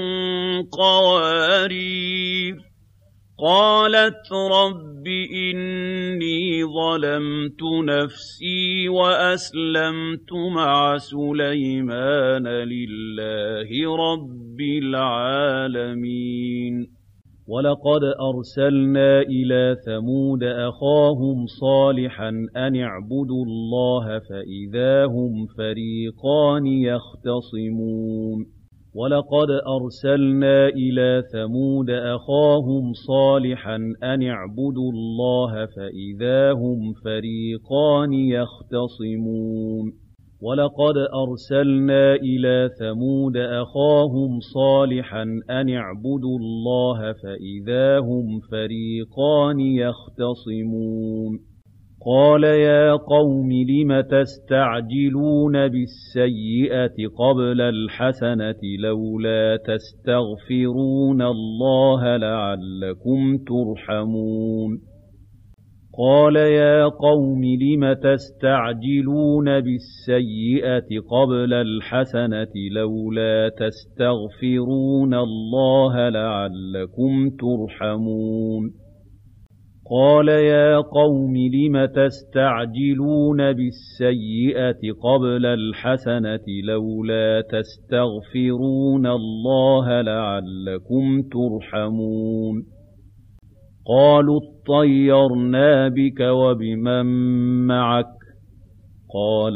قوارير قالت رب إني ظلمت نفسي وأسلمت مع سليمان لله رب العالمين ولقد أرسلنا إلى ثمود أخاهم صالحا أن اعبدوا الله فإذا هم فريقان يختصمون ولقد أرسلنا إلى ثمود أخاهم صالحا أن اعبدوا الله فإذا هم فريقان يختصمون ولقد أرسلنا إلى ثمود أخاهم صالحا أن اعبدوا الله فإذا هم فريقان يختصمون قال يا قوم لم تستعجلون بالسيئة قبل الحسنة لولا تستغفرون الله لعلكم ترحمون قال يا قوم لم تستعجلون بالسيئة قبل الحسنة لولا تستغفرون الله لعلكم ترحمون قال يا قوم لم تستعجلون بالسيئة قبل الحسنة لولا تستغفرون الله لعلكم ترحمون قالوا اطيرنا بك وبمن معك قال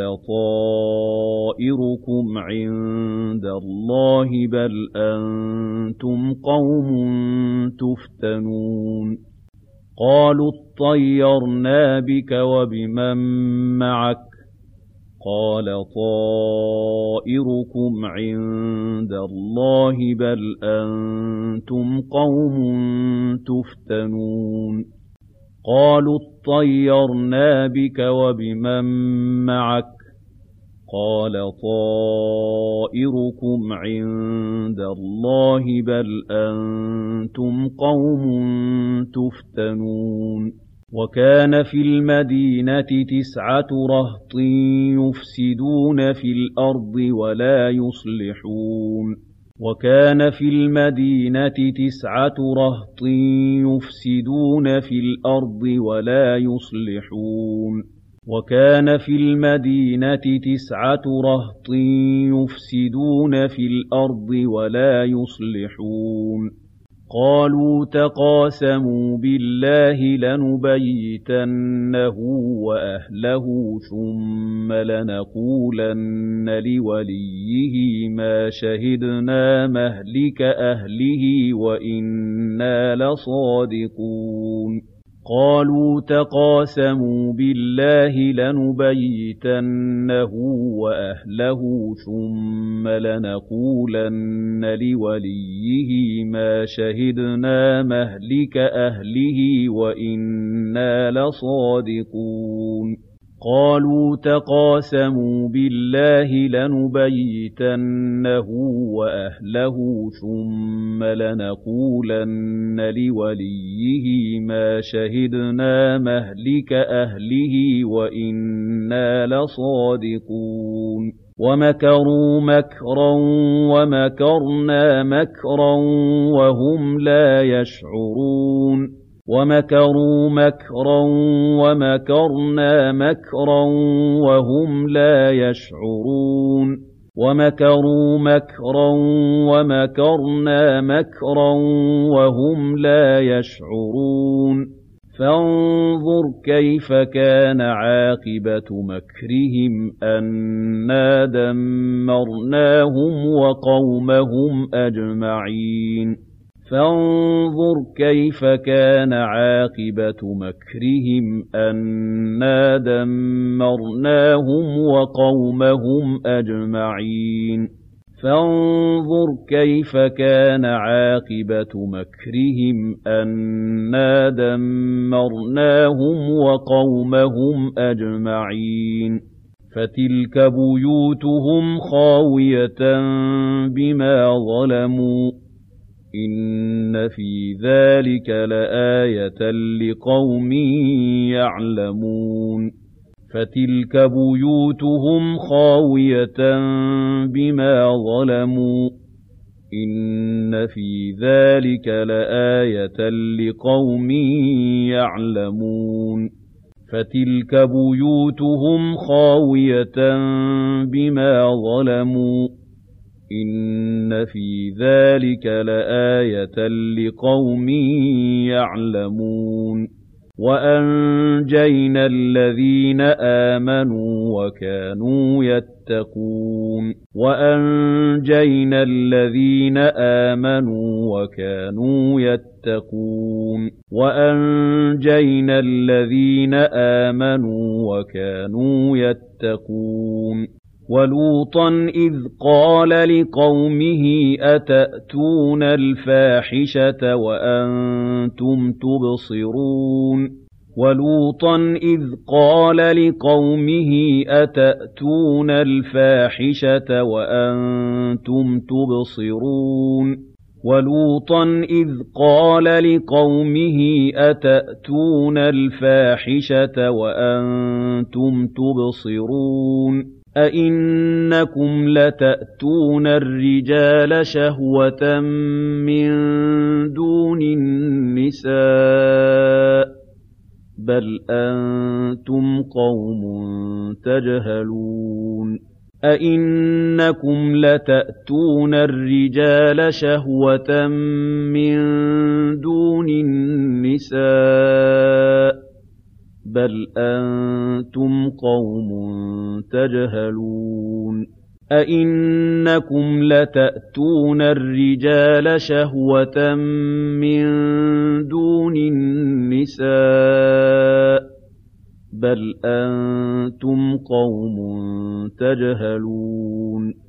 طائركم عند الله بل أنتم قوم تفتنون قالوا اطيرنا بك وبمن معك قال طائركم عند الله بل أنتم قوم تفتنون قالوا اطيرنا بك وبمن معك قال طائركم عند الله بل أنتم قوم تفتنون وكان في المدينة 9 رهط يفسدون في الأرض ولا يصلحون وكان في المدينة 9 رهط يفسدون في الأرض ولا يصلحون وكان في المدينة 9 رهط يفسدون في الأرض ولا يصلحون قالوا تقاسموا بالله لنبيتنه وأهله ثم لنقولن لوليه ما شهدنا مهلك أهله وإنا لصادقون قالوا تقاسموا بالله لنبيتنه وأهله ثم لنقولن لوليه ما شهدنا مهلك أهله وإنا لصادقون قالوا تقاسموا بالله لنبيتنه وأهله ثم لنقولن لوليه ما شهدنا مهلك أهله وإنا لصادقون ومكروا مكرا ومكرنا مكرا وهم لا يشعرون ومكروا مكرا ومكرنا مكرا وهم لا يشعرون وَمَكَرُوا مَكْرًا وَمَكَرْنَا مَكْرًا وَهُمْ لَا يَشْعُرُونَ فَانظُرْ كَيْفَ كَانَ عَاقِبَةُ مَكْرِهِمْ أَنَّا دَمَّرْنَاهُمْ وَقَوْمَهُمْ أَجْمَعِينَ فَانظُرْ كَيْفَ كَانَ عَاقِبَةُ مَكْرِهِمْ أَنَّا دَمَّرْنَاهُمْ وَقَوْمَهُمْ أَجْمَعِينَ فَانظُرْ كَيْفَ كَانَ عَاقِبَةُ مَكْرِهِمْ أَنَّا دَمَّرْنَاهُمْ وَقَوْمَهُمْ أَجْمَعِينَ فَتِلْكَ بُيُوتُهُمْ خَاوِيَةً بِمَا ظَلَمُوا إِنَّ فِي ذَلِكَ لَآيَةً لِقَوْمٍ يَعْلَمُونَ فَتِلْكَ بُيُوتُهُمْ خَاوِيَةً بِمَا ظَلَمُوا إِنَّ فِي ذَلِكَ لَآيَةً لِقَوْمٍ يَعْلَمُونَ فَتِلْكَ بُيُوتُهُمْ خَاوِيَةً بِمَا ظَلَمُوا إِنَّ فِي ذَلِكَ لَآيَةً لِقَوْمٍ يَعْلَمُونَ وَأَنجَيْنَا الَّذِينَ آمَنُوا وَكَانُوا يَتَّقُونَ وَأَنجَيْنَا الَّذِينَ آمَنُوا وَكَانُوا يَتَّقُونَ وَأَنجَيْنَا الَّذِينَ آمَنُوا وَكَانُوا يَتَّقُونَ وَلُوطًا إِذْ قَالَ لِقَوْمِهِ أَتَأْتُونَ الْفَاحِشَةَ وَأَنتُمْ تُبْصِرُونَ وَلُوطًا إِذْ قَالَ لِقَوْمِهِ أَتَأْتُونَ الْفَاحِشَةَ وَأَنتُمْ تُبْصِرُونَ وَلُوطًا إِذْ قَالَ لِقَوْمِهِ أَتَأْتُونَ الْفَاحِشَةَ وَأَنتُمْ تُبْصِرُونَ أَئِنَّكُمْ لَتَأْتُونَ الرِّجَالَ شَهْوَةً مِّن دُونِ النِّسَاءِ بَلْ أَنتُمْ قَوْمٌ تَجْهَلُونَ أَئِنَّكُمْ لَتَأْتُونَ الرِّجَالَ شَهْوَةً مِّن دُونِ النِّسَاءِ بَلْ أَنتُمْ قَوْمٌ تَجْهَلُونَ أَئِنَّكُمْ لَتَأْتُونَ الرِّجَالَ شَهْوَةً مِّن دُونِ النِّسَاءِ بَلْ أَنتُمْ قَوْمٌ تَجْهَلُونَ